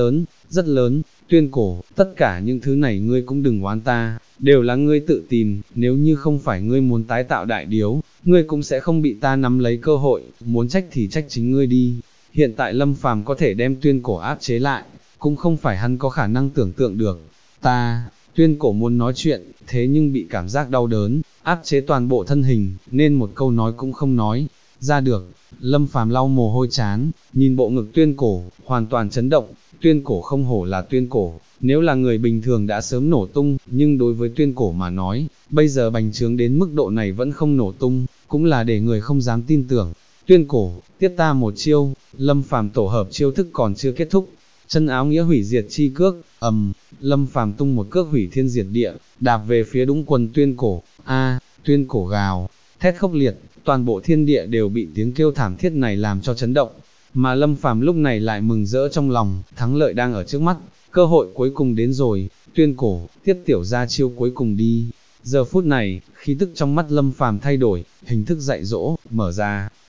rất lớn. Tuyên cổ, tất cả những thứ này ngươi cũng đừng oán ta, đều là ngươi tự tìm, nếu như không phải ngươi muốn tái tạo đại điếu, ngươi cũng sẽ không bị ta nắm lấy cơ hội, muốn trách thì trách chính ngươi đi. Hiện tại Lâm Phàm có thể đem tuyên cổ áp chế lại, cũng không phải hắn có khả năng tưởng tượng được. Tuyên cổ muốn nói chuyện, thế nhưng bị cảm giác đau đớn, áp chế toàn bộ thân hình, nên một câu nói cũng không nói ra được. Lâm Phàm lau mồ hôi chán, nhìn bộ ngực tuyên cổ, hoàn toàn chấn động. Tuyên cổ không hổ là tuyên cổ, nếu là người bình thường đã sớm nổ tung, nhưng đối với tuyên cổ mà nói, bây giờ bành trướng đến mức độ này vẫn không nổ tung, cũng là để người không dám tin tưởng. Tuyên cổ, tiếp ta một chiêu. Lâm Phàm tổ hợp chiêu thức còn chưa kết thúc, chân áo nghĩa hủy diệt chi cước, Lâm Phàm tung một cước hủy thiên diệt địa, đạp về phía Đũng Quần Tuyên cổ, Tuyên cổ gào, thét khốc liệt, toàn bộ thiên địa đều bị tiếng kêu thảm thiết này làm cho chấn động, mà Lâm Phàm lúc này lại mừng rỡ trong lòng, thắng lợi đang ở trước mắt, cơ hội cuối cùng đến rồi, Tuyên cổ, tiếp tiểu ra chiêu cuối cùng đi. Giờ phút này, khí tức trong mắt Lâm Phàm thay đổi, hình thức dạy dỗ, mở ra,